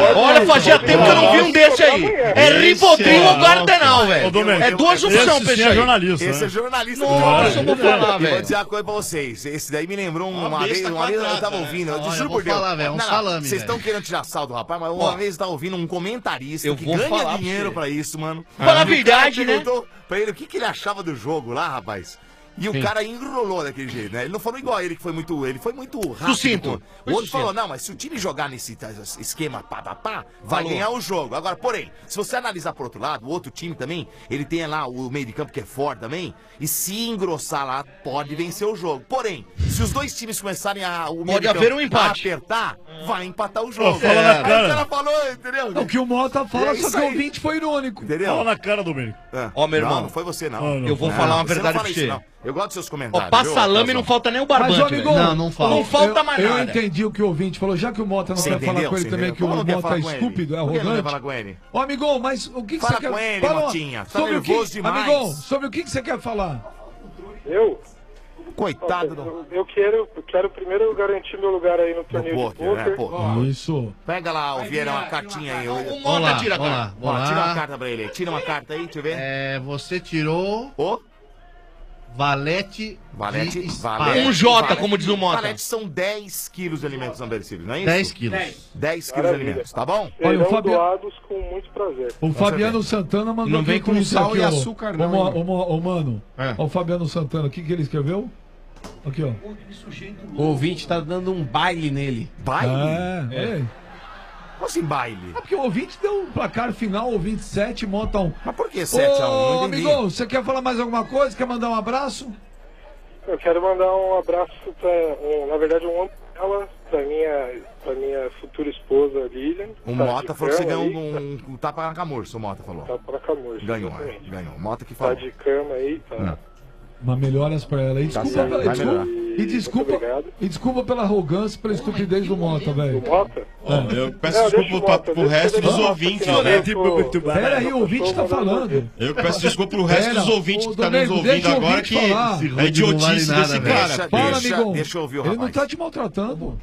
Olha, fazia tempo que eu não vi um desse aí. É Rivotril ou Gardenal, velho. É duas opções, peixe aí. Esse é jornalista. Nossa, eu vou falar, Vou velho. dizer uma coisa pra vocês. Esse daí me lembrou uma vez eu tava ouvindo. Eu juro vou por Deus. falar, velho, é um Não, salame, vocês estão velho. querendo tirar sal do rapaz, mas uma vez eu tava ouvindo um comentarista Eu que vou ganha falar pra dinheiro você. pra isso, mano. Fala a E o cara verdade, né? perguntou pra ele o que ele achava do jogo lá, rapaz. E o Sim. cara enrolou daquele jeito, né? Ele não falou igual a ele, que foi muito. Ele foi muito rápido. Sucinto. O outro falou, não, mas se o time jogar nesse esquema pá, vai Falou. ganhar o jogo. Agora, porém, se você analisar por outro lado, o outro time também, ele tem lá o meio de campo que é forte também, e se engrossar lá, pode vencer o jogo. Porém, se os dois times começarem o meio Pode de campo haver um empate. a apertar, vai empatar o jogo. Fala na Aí cara. o cara falou, entendeu? É o que o Mota fala, É só isso que o aí. ouvinte foi irônico. Entendeu? Fala na cara, Domênico. Ó, meu irmão. Não foi você, não. Eu vou falar uma você verdade não pra fala você. isso, não. Eu gosto dos seus Ó, comentários. passa viu, lame e não falta nem o barbante, Mas, ô, amigo, velho. Não falta mais eu nada. entendi o que o ouvinte falou. Já que o Mota não Você quer falar entendeu? com ele Você também, entendeu? que o Como não quer Mota falar é com ele? estúpido, é Por que não quer arrogante. falar com ele? Ô, amigão, mas o que Fala você quer... com ele, Motinha. Tá sobre o que... nervoso demais. Amigão, sobre o que você quer falar? Eu? Coitado do... Eu quero primeiro garantir meu lugar aí no torneio de poker, né, poker. pô? Isso. Pega lá, o Vieira, uma cartinha aí. O Mota tira a carta. Ó, tira uma carta pra ele. Tira uma carta aí, deixa eu ver. Você tirou... Ô? Valete. Valete, de valete. Um J, como diz o Mota. Valete são 10 quilos de alimentos não perecíveis, não é isso? 10 quilos. 10 quilos de alimentos, tá bom? Olha, o Serão Fabiano- doados com muito prazer. O Fabiano Santana mandou Não aqui vem no com Twitter sal aqui, e ó. açúcar, não, Ô, mano, ó, o Fabiano Santana, o que ele escreveu? Aqui, ó. O ouvinte tá dando um baile nele. Baile? É. Como assim baile? É porque o ouvinte deu um placar final, o 27, monta um. Mas por que 7 a 1? Ô, Não entendi. amigão, você quer falar mais alguma coisa? Quer mandar um abraço? Eu quero mandar um abraço na verdade, um amo dela, pra minha futura esposa, Lilian. O Tá Mota de falou que você cama ganhou aí, um tapa na camurça, o Mota falou. Tá para Camurça. Ganhou, exatamente. ganhou. Mota que Tá falou. de cama aí, tá. Mas melhoras pra ela. E Tá desculpa, certo, vai melhorar. e desculpa pela arrogância, pela estupidez do Mota, velho. Mota? Eu peço desculpa pro resto dos ouvintes, né? Pera aí, o ouvinte tá falando. Eu peço desculpa pro resto Pera, dos ouvintes ô, que tá nos Domênico, ouvindo deixa o agora ouvinte que falar. é idiotice desse cara. Fala, amigão. deixa eu ouvir o Ele não rapaz. tá te maltratando.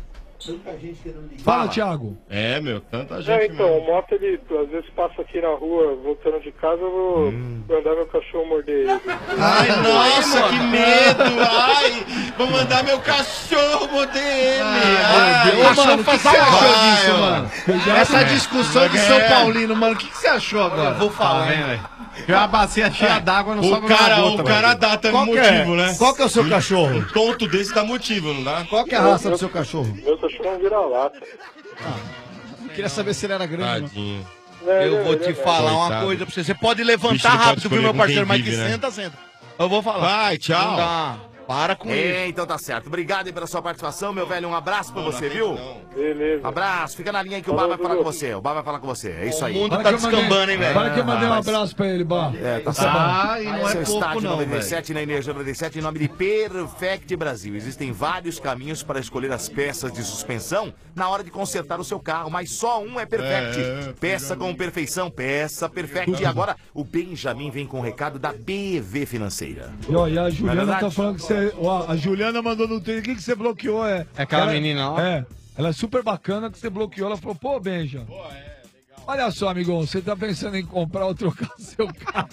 Fala, Thiago. É, meu, tanta gente. Então, o Mota, ele às vezes passa aqui na rua, voltando de casa, eu vou mandar meu cachorro morder ele. Ai, nossa, que medo! Ai, vou mandar meu cachorro morder ele! Ai, Ô, mano, o que você achou disso, ó. mano? Essa discussão de São Paulino, mano, o que você achou agora? Vou falar, hein, velho. Uma bacia cheia d'água não sobe O cara, uma gota, o cara velho. dá também Qual que é? motivo, né? Qual que é o seu cachorro? Um tonto desse dá motivo, não dá? Qual que é a raça do seu cachorro? Meu cachorro é um vira-lata. Queria saber se ele era grande. Tadinho. Eu vou te falar uma Coitado. coisa pra você. Você pode Bicho levantar não pode rápido, viu, escolher meu com parceiro? quem Mas que vive, né? senta, senta. Eu vou falar. Vai, tchau. Não dá. Para com isso. Então tá certo. Obrigado aí pela sua participação, meu velho. Um abraço pra você, viu? Beleza. Abraço. Fica na linha aí que o Bar vai falar com você. O Bar vai falar com você. É isso aí. O mundo tá descambando, hein, velho? Para que eu mandei um Rapaz. abraço pra ele, Bar. É, tá Ah, certo. e não é Seu pouco estádio não, 97 na Energia 97 em nome de Perfect Brasil. Existem vários caminhos para escolher as peças de suspensão na hora de consertar o seu carro, mas só um é Perfect. Peça com perfeição, peça Perfect. E agora o Benjamin vem com o recado da BV Financeira. E, ó, e a Juliana verdade? tá falando que você. Ó, a Juliana mandou no Twitter, o que você bloqueou? É aquela ela- menina lá? É. Ela é super bacana que você bloqueou. Ela falou, pô, Benja. Olha só, amigão, você tá pensando em comprar ou trocar seu carro?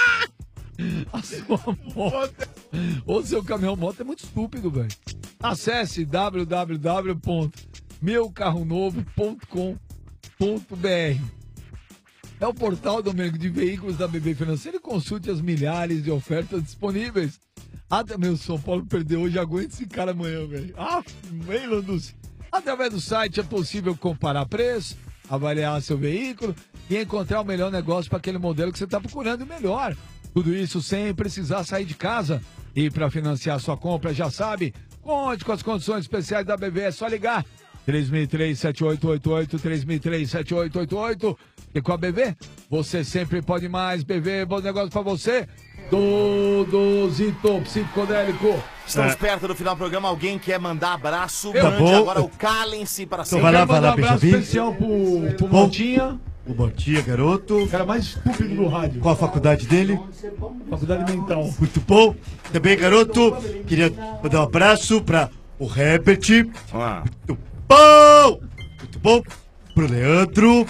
A sua moto ou seu caminhão moto é muito estúpido, velho. Acesse www.meucarronovo.com.br. É o portal, Domênico, de veículos da BB Financeira e consulte as milhares de ofertas disponíveis. Até meu São Paulo perdeu hoje, aguenta esse cara amanhã, velho. Através do site é possível comparar preço, avaliar seu veículo e encontrar o melhor negócio para aquele modelo que você está procurando e melhor. Tudo isso sem precisar sair de casa. E para financiar sua compra, já sabe, conte com as condições especiais da BB, é só ligar. 3003-7888, 3003-7888. E com a BV, você sempre pode mais. BV, bom negócio pra você. Dodozito psicodélico. Estamos perto do final do programa. Alguém quer mandar abraço? Eu Mande vou. agora o Calem-se para Então sempre. vai lá, Mandar um abraço Benjamin. especial pro Montinha. O Botinha, garoto. O cara mais estúpido do rádio. Qual a faculdade dele? Faculdade mental. Muito bom. Também, garoto, queria mandar um abraço para o Herbert. Muito bom. Muito bom. pro Leandro,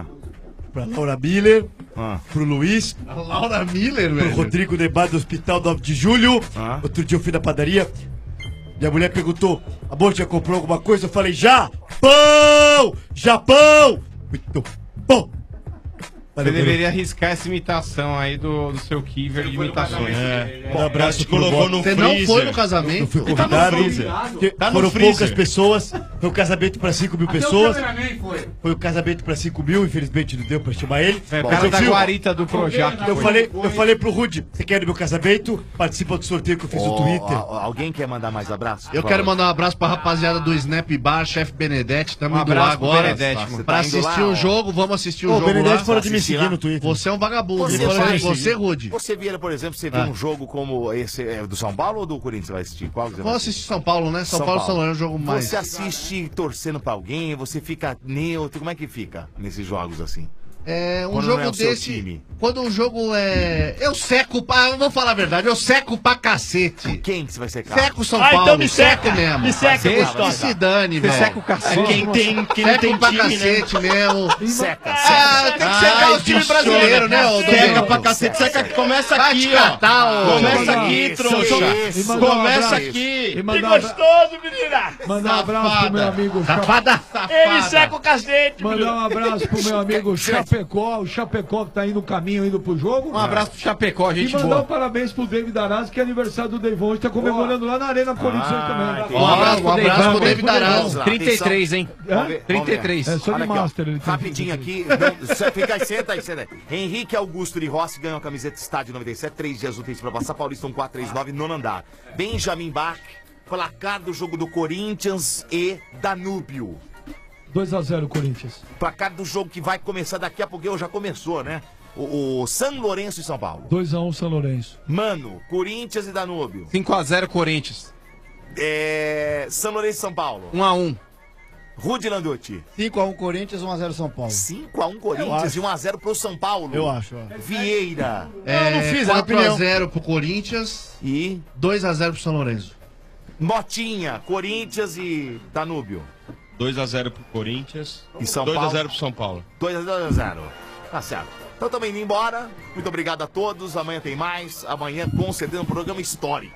pra Laura Miller, pro Luiz, A Laura Miller, pro velho. Rodrigo Nebar do Hospital 9 de Julho. Outro dia eu fui na padaria, minha mulher perguntou, amor, já comprou alguma coisa? Eu falei, Japão! Japão! Muito bom! Você deveria arriscar essa imitação aí do seu Kiver de imitações. Um abraço pro colocou Bob. no Você freezer. não foi no casamento? Não fui Ele tá no convidado. freezer. Que Tá no foram freezer. poucas pessoas. Foi um casamento pra 5 mil pessoas. cameraman foi. Foi um casamento pra 5 mil, infelizmente não deu pra chamar ele. É, o Mas cara eu da vi- guarita do Projac. Eu falei pro Rude, você quer ir no meu casamento? Participa do sorteio que eu fiz no Twitter. Alguém quer mandar mais abraço? Eu quero mandar um abraço pra rapaziada do Snap Bar, chefe Benedetti. Tamo Um indo lá abraço pro agora. Benedetti, mano. Pra Você tá indo assistir lá, o ó. jogo, vamos assistir o Ô, jogo. Benedetti lá. falou de me Assistir seguir lá. no Twitter. Você é um vagabundo. Você Ele falou de vai- você, Rude. Você vira, por exemplo, você vê um jogo como esse do São Paulo ou do Corinthians? Você vai assistir? Qual que você vai Vamos assistir São Paulo, né? São Paulo é um jogo mais. Você assiste torcendo pra alguém, você fica neutro, como é que fica nesses jogos assim? É, um Quando jogo não é o seu desse. time. Quando o jogo é. Eu seco pra. Vou falar a verdade, eu seco pra cacete. Quem que você vai secar? Seco São Ah, Paulo. então me seco seca. mesmo. Me seca, Que Gustavo. se dane, Você velho. seca o cacete. Quem tem, quem não tem pra cacete mesmo. Seca, Ah, tem que secar o time brasileiro, né, ô Seca Domênico? pra cacete, seca. Começa Vai aqui, te catar, ó. ô. Começa aqui, Isso, trouxa. isso. Começa aqui. E mandar menina! Mandar um abraço pro meu amigo Safada. Ele seca o cacete, Mandar um abraço pro meu amigo Chapecó, o Chapecó que tá aí no caminho, indo pro jogo. Um abraço pro Chapecó, gente E mandar boa. um parabéns pro David Arazzi, que é aniversário do Deivon, tá comemorando lá na Arena Corinthians também. Um abraço pro David Arazzi. 33, hein? Vamos ver, 33. vamos ver. É, só de Olha aqui, ó. Master ele tem. Rapidinho aqui. Fica aí, senta aí, senta aí. Henrique Augusto de Rossi ganhou a camiseta Estádio 97, 3 dias úteis pra passar. Paulista 1439, nono andar. Benjamin Bach, placar do jogo do Corinthians e Danúbio. 2x0 Corinthians. Placar do jogo que vai começar daqui a pouco, já começou, né? O São Lourenço e São Paulo. 2x1 São Lourenço. Mano, Corinthians e Danúbio. 5x0 Corinthians. São Lourenço e São Paulo. 1x1. Rudy Landucci. 5x1 Corinthians, 1x0 São Paulo. 5x1 Corinthians e 1x0 pro São Paulo. Eu acho. Vieira. É, não fiz, é a opinião. 4x0 pro Corinthians E 2x0 pro São Lourenço. Motinha, Corinthians e Danúbio. 2x0 pro Corinthians. E São 2x0 Paulo? pro São Paulo. 2x0. Tá certo. Então estamos indo embora. Muito obrigado a todos. Amanhã tem mais. Amanhã, com certeza, um programa histórico.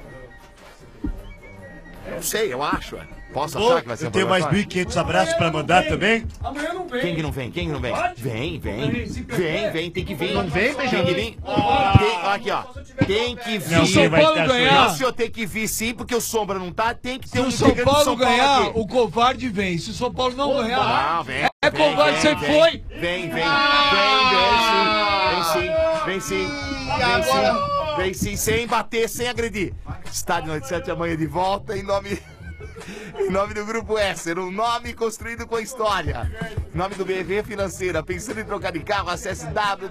Não sei, eu acho. Posso achar que vai ser Eu um tenho programa mais histórico? 1.500 abraços pra mandar também. Amanhã não vem. Quem que não vem? Quem que não vem? Vem, tem que vir. Não vem, Tem que vir. Aqui, ó. Tem que vir. Não, Se o São vai Paulo estar ganhar, O senhor tem que vir sim, porque o Sombra não tá. Tem que ter se um o São integrante do Paulo ganhar, aqui. o covarde vem. Se o São Paulo não ganhar, Não, vem. é covarde, sempre foi. Vem sim, sem bater, sem agredir. Estádio 97 amanhã de volta em nome do Grupo Esser, um nome construído com história. Em nome do BV Financeira, pensando em trocar de carro, acesse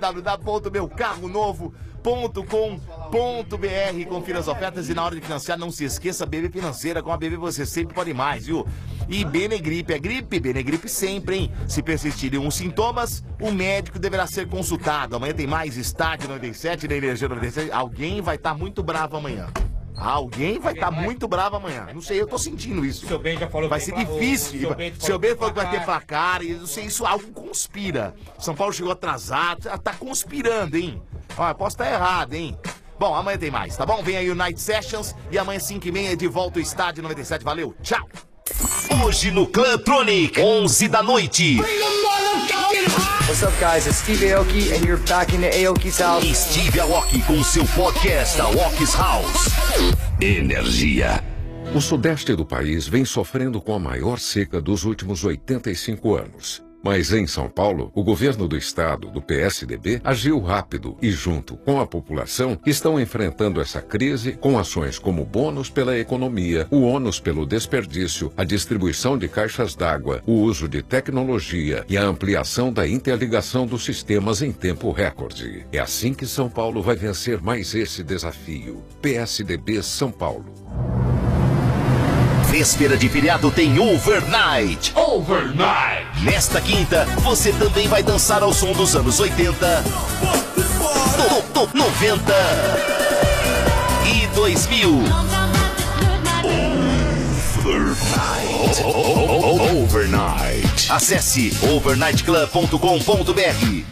www.meucarronovo.com.br, confira as ofertas e na hora de financiar, não se esqueça, BV Financeira, com a BV você sempre pode mais, viu? E Benegripe, é gripe, Benegripe sempre, hein? Se persistirem os sintomas, o médico deverá ser consultado. Amanhã tem mais Estádio 97, da Energia 97, alguém vai estar muito bravo amanhã. Alguém vai estar muito bravo amanhã. Não sei, eu tô sentindo isso. O seu Ben já falou Vai que ser tem difícil. o Seu Ben falou que vai ter placar. E não sei, isso algo conspira. São Paulo chegou atrasado. Tá conspirando, hein? Ó, eu posso estar errado, hein? Bom, amanhã tem mais, tá bom? Vem aí o Night Sessions. E amanhã 5h30 de volta ao Estádio 97. Valeu, tchau. Hoje no Clantronic, 11 da noite. What's up, guys? It's Steve Aoki, and you're back in the Aoki's house. Steve Aoki com seu podcast Aoki's House. Energia. O sudeste do país vem sofrendo com a maior seca dos últimos 85 anos. Mas em São Paulo, o governo do estado, do PSDB, agiu rápido e, junto com a população, estão enfrentando essa crise com ações como bônus pela economia, o ônus pelo desperdício, a distribuição de caixas d'água, o uso de tecnologia e a ampliação da interligação dos sistemas em tempo recorde. É assim que São Paulo vai vencer mais esse desafio. PSDB São Paulo. Véspera de feriado tem Overnight. Nesta quinta, você também vai dançar ao som dos anos 80, 90 e 2000. Overnight. Overnight. Acesse overnightclub.com.br.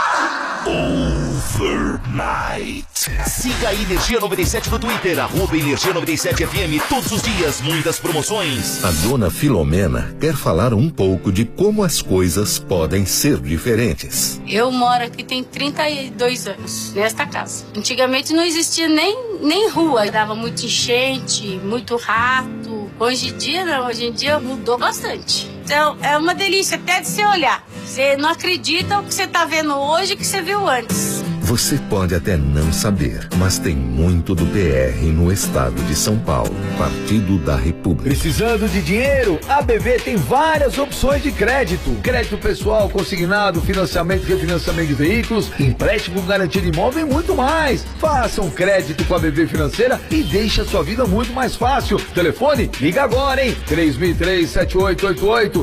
Overnight. Siga a Energia 97 no Twitter, Energia 97 FM, todos os dias, muitas promoções. A dona Filomena quer falar um pouco de como as coisas podem ser diferentes. Eu moro aqui tem 32 anos, nesta casa. Antigamente não existia nem rua, dava muito enchente, muito rato. Hoje em dia não, hoje em dia mudou bastante. Então é uma delícia até de você olhar. Você não acredita o que você está vendo hoje que você viu antes. Você pode até não saber, mas tem muito do PR no estado de São Paulo, Partido da República. Precisando de dinheiro? A BV tem várias opções de crédito. Crédito pessoal, consignado, financiamento e refinanciamento de veículos, empréstimo com garantia de imóvel e muito mais. Faça um crédito com a BV Financeira e deixe a sua vida muito mais fácil. Telefone? Liga agora, hein? 3003-7888.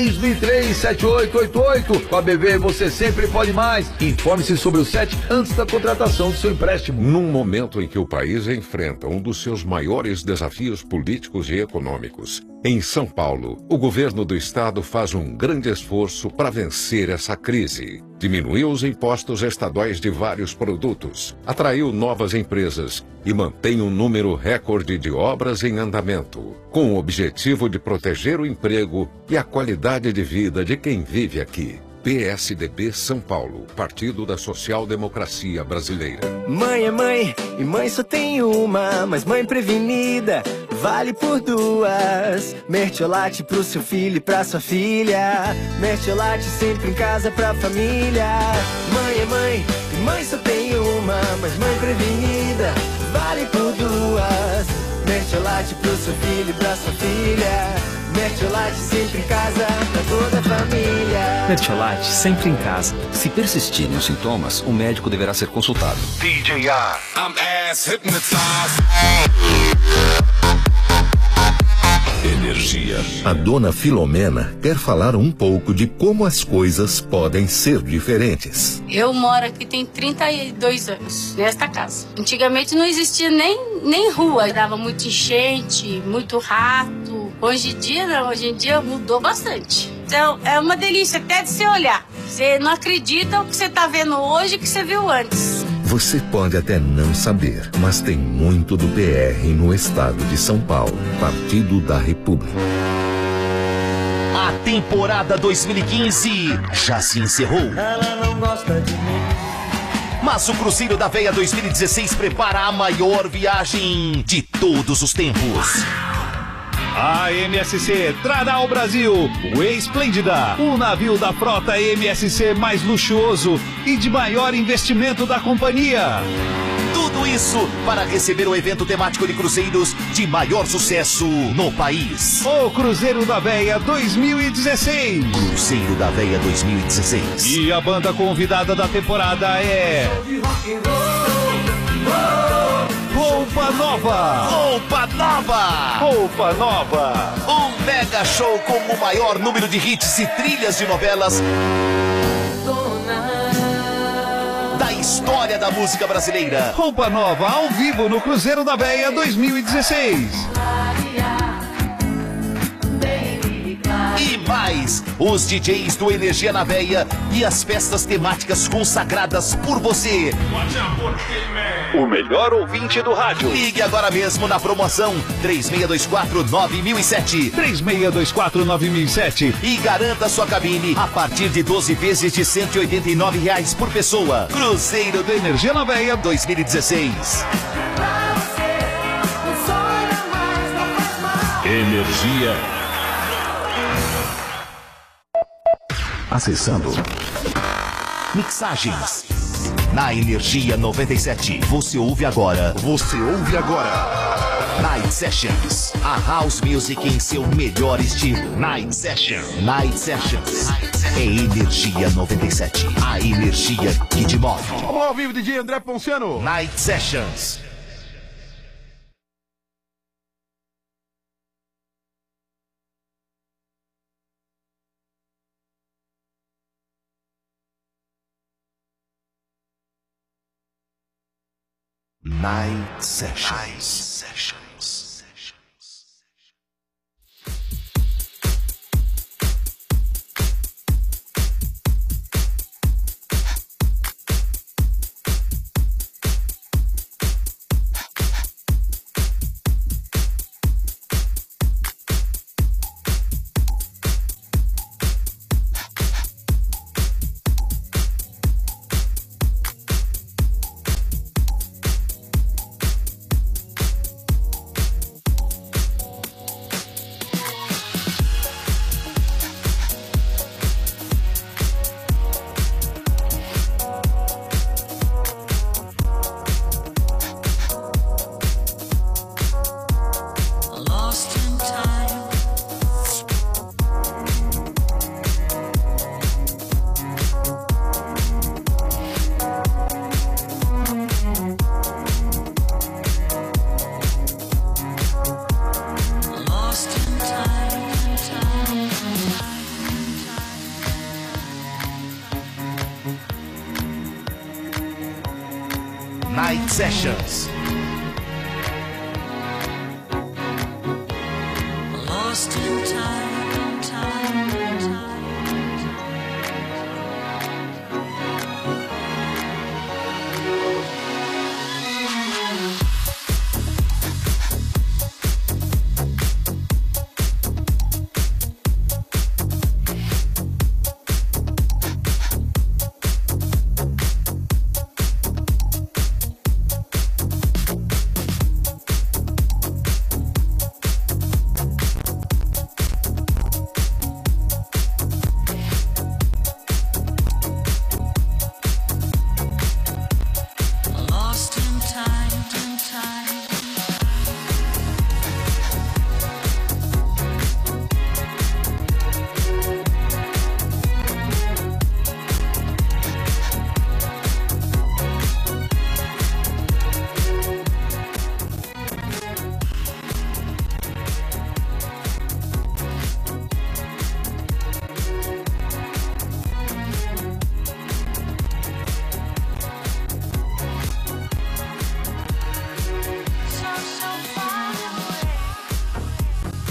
3003-7888. Com a BV você sempre pode mais. Informe-se sobre o SET antes da contratação do seu empréstimo. Num momento em que o país enfrenta um dos seus maiores desafios políticos e econômicos, em São Paulo, o governo do estado faz um grande esforço para vencer essa crise. Diminuiu os impostos estaduais de vários produtos, atraiu novas empresas e mantém um número recorde de obras em andamento, com o objetivo de proteger o emprego e a qualidade de vida de quem vive aqui. PSDB São Paulo, Partido da Social Democracia Brasileira. Mãe é mãe, e mãe só tem uma, mas mãe prevenida vale por duas. Mertiolate pro seu filho e pra sua filha, Mertiolate sempre em casa pra família. Mãe é mãe, e mãe só tem uma, mas mãe prevenida vale por duas. Mertiolate pro seu filho e pra sua filha, Mertiolate sempre em casa pra toda a família. Mertiolate sempre em casa. Se persistirem os sintomas, o médico deverá ser consultado. DJ R. I'm ass hypnotized. Energia. A dona Filomena quer falar um pouco de como as coisas podem ser diferentes. Eu moro aqui tem 32 anos, nesta casa. Antigamente não existia nem rua, dava muito enchente, muito rato. Hoje em dia não, hoje em dia mudou bastante. Então é uma delícia até de você olhar. Você não acredita o que você está vendo hoje que você viu antes. Você pode até não saber, mas tem muito do PR no estado de São Paulo, Partido da República. A temporada 2015 já se encerrou. Ela não gosta de mim. Mas o Cruzeiro da Veia 2016 prepara a maior viagem de todos os tempos. A MSC trará ao Brasil o Esplêndida, o navio da frota MSC mais luxuoso e de maior investimento da companhia. Tudo isso para receber o evento temático de cruzeiros de maior sucesso no país. O Cruzeiro da Veia 2016. Cruzeiro da Veia 2016. E a banda convidada da temporada é... Roupa Nova! Roupa Nova! Roupa Nova! Um mega show com o maior número de hits e trilhas de novelas da história da música brasileira. Roupa Nova ao vivo no Cruzeiro da Veia 2016. E mais, os DJs do Energia na Veia e as festas temáticas consagradas por você. O melhor ouvinte do rádio. Ligue agora mesmo na promoção 3624-9007. 3624-9007. E garanta sua cabine a partir de 12 vezes de R$189 por pessoa. Cruzeiro do Energia na Veia 2016. Energia. Acessando mixagens na Energia 97. Você ouve agora. Night Sessions. A House Music em seu melhor estilo. Night Sessions. É Energia 97. A energia que te move. Vamos ao vivo, DJ André Ponciano. Night Sessions. Night Sessions. Night Sessions. Lost in time, time, time. Lost in time, in time. So far away.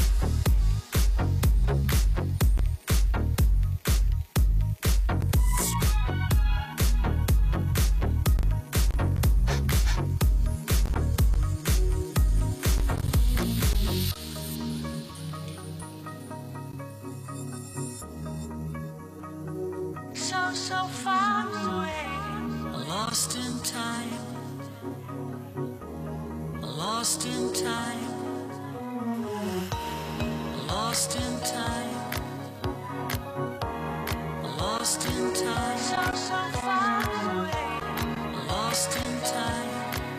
So far away. Lost in time. Lost in time. Lost in time. Lost in time. So far away. Lost in time.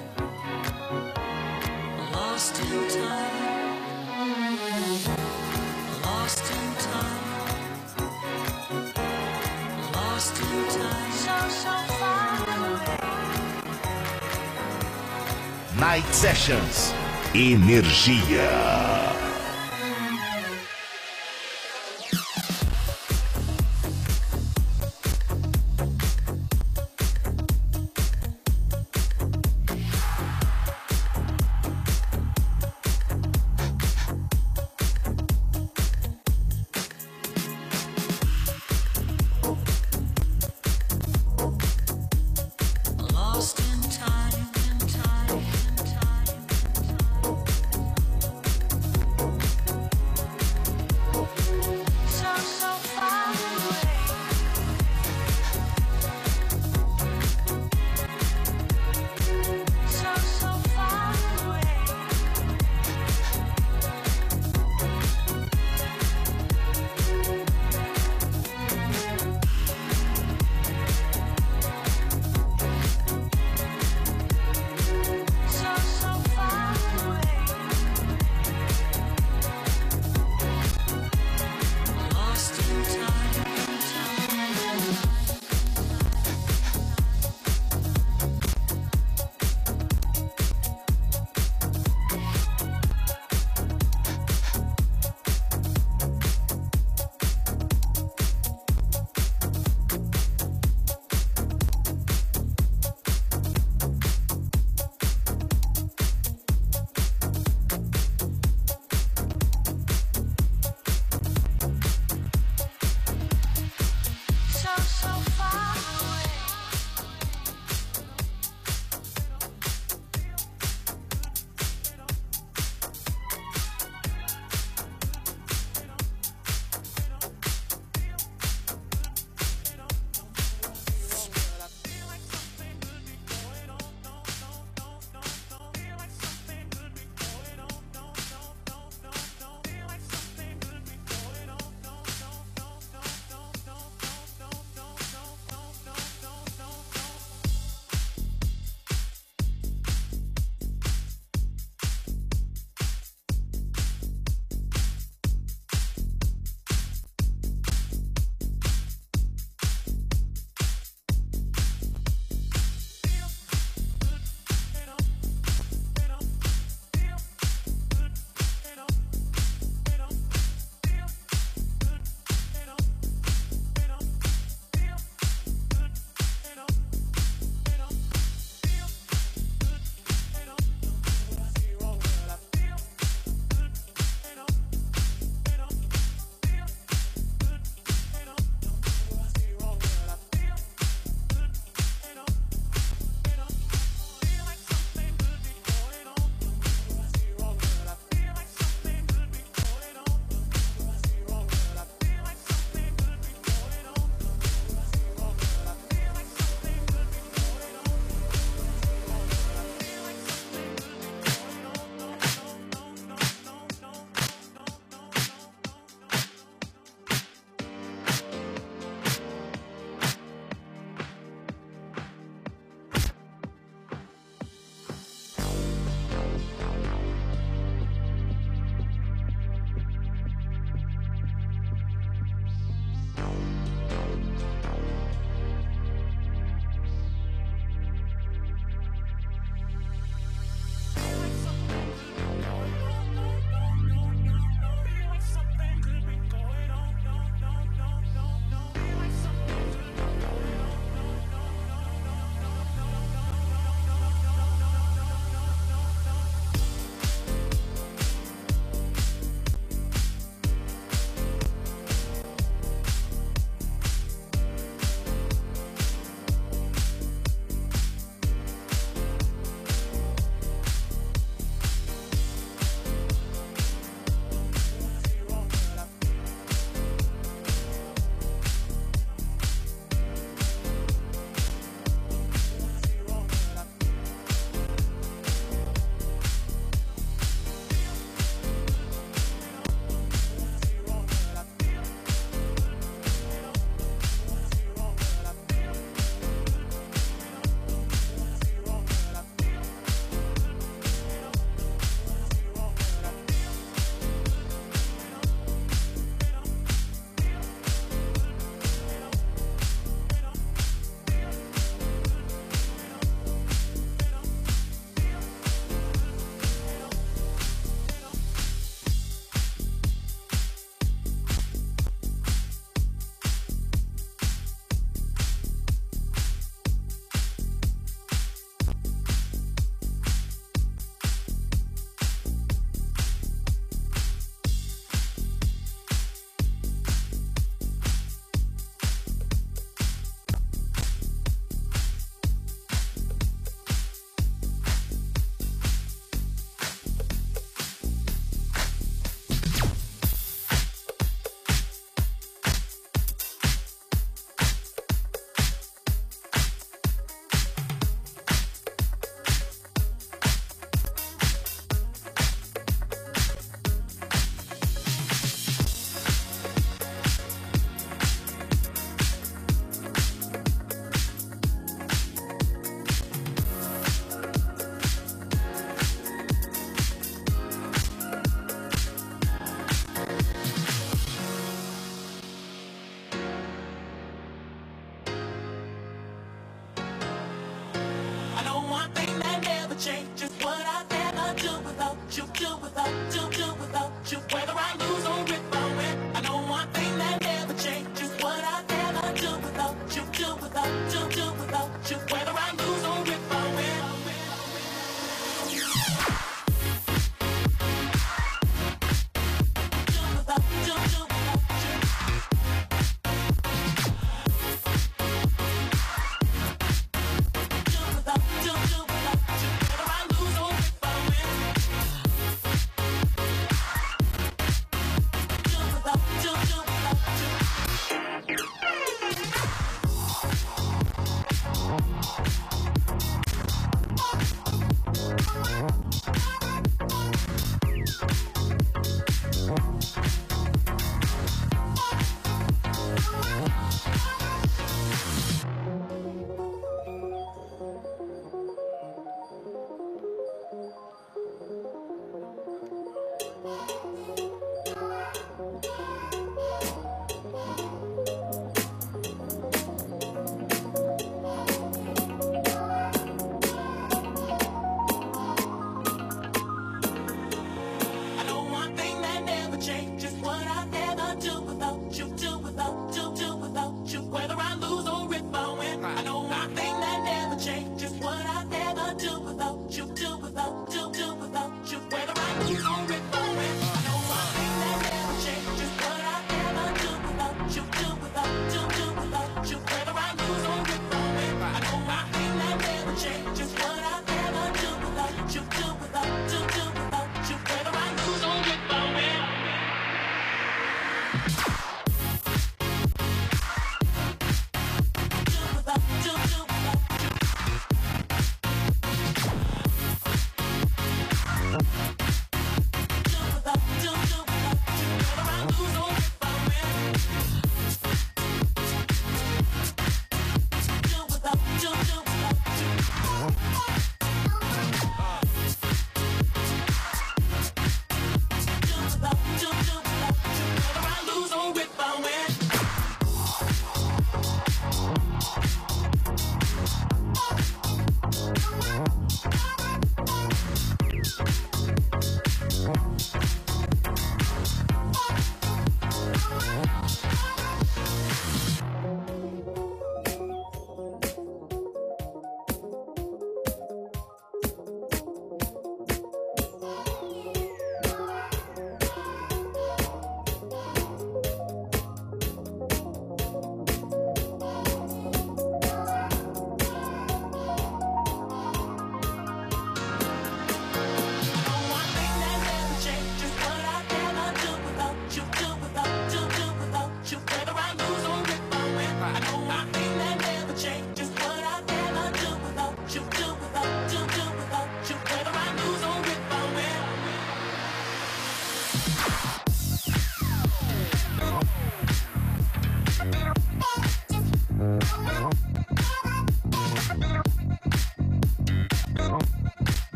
Lost in time. Lost in time. Lost in time. So far away. Night Sessions. Energia. Lost in time, in time, in time.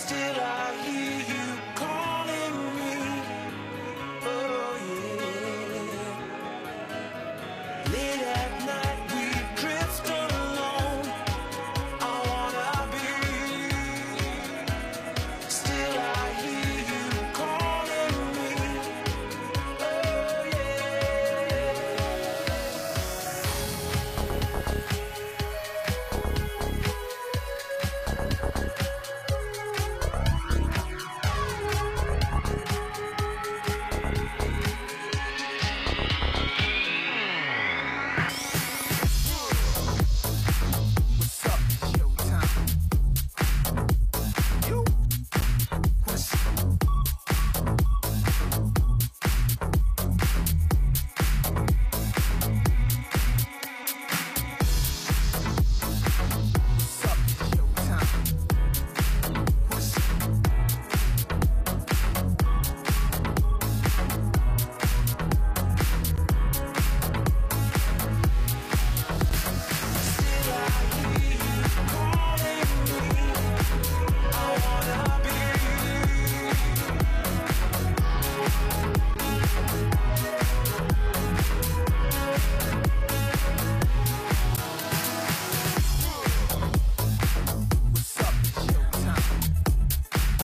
still I hear you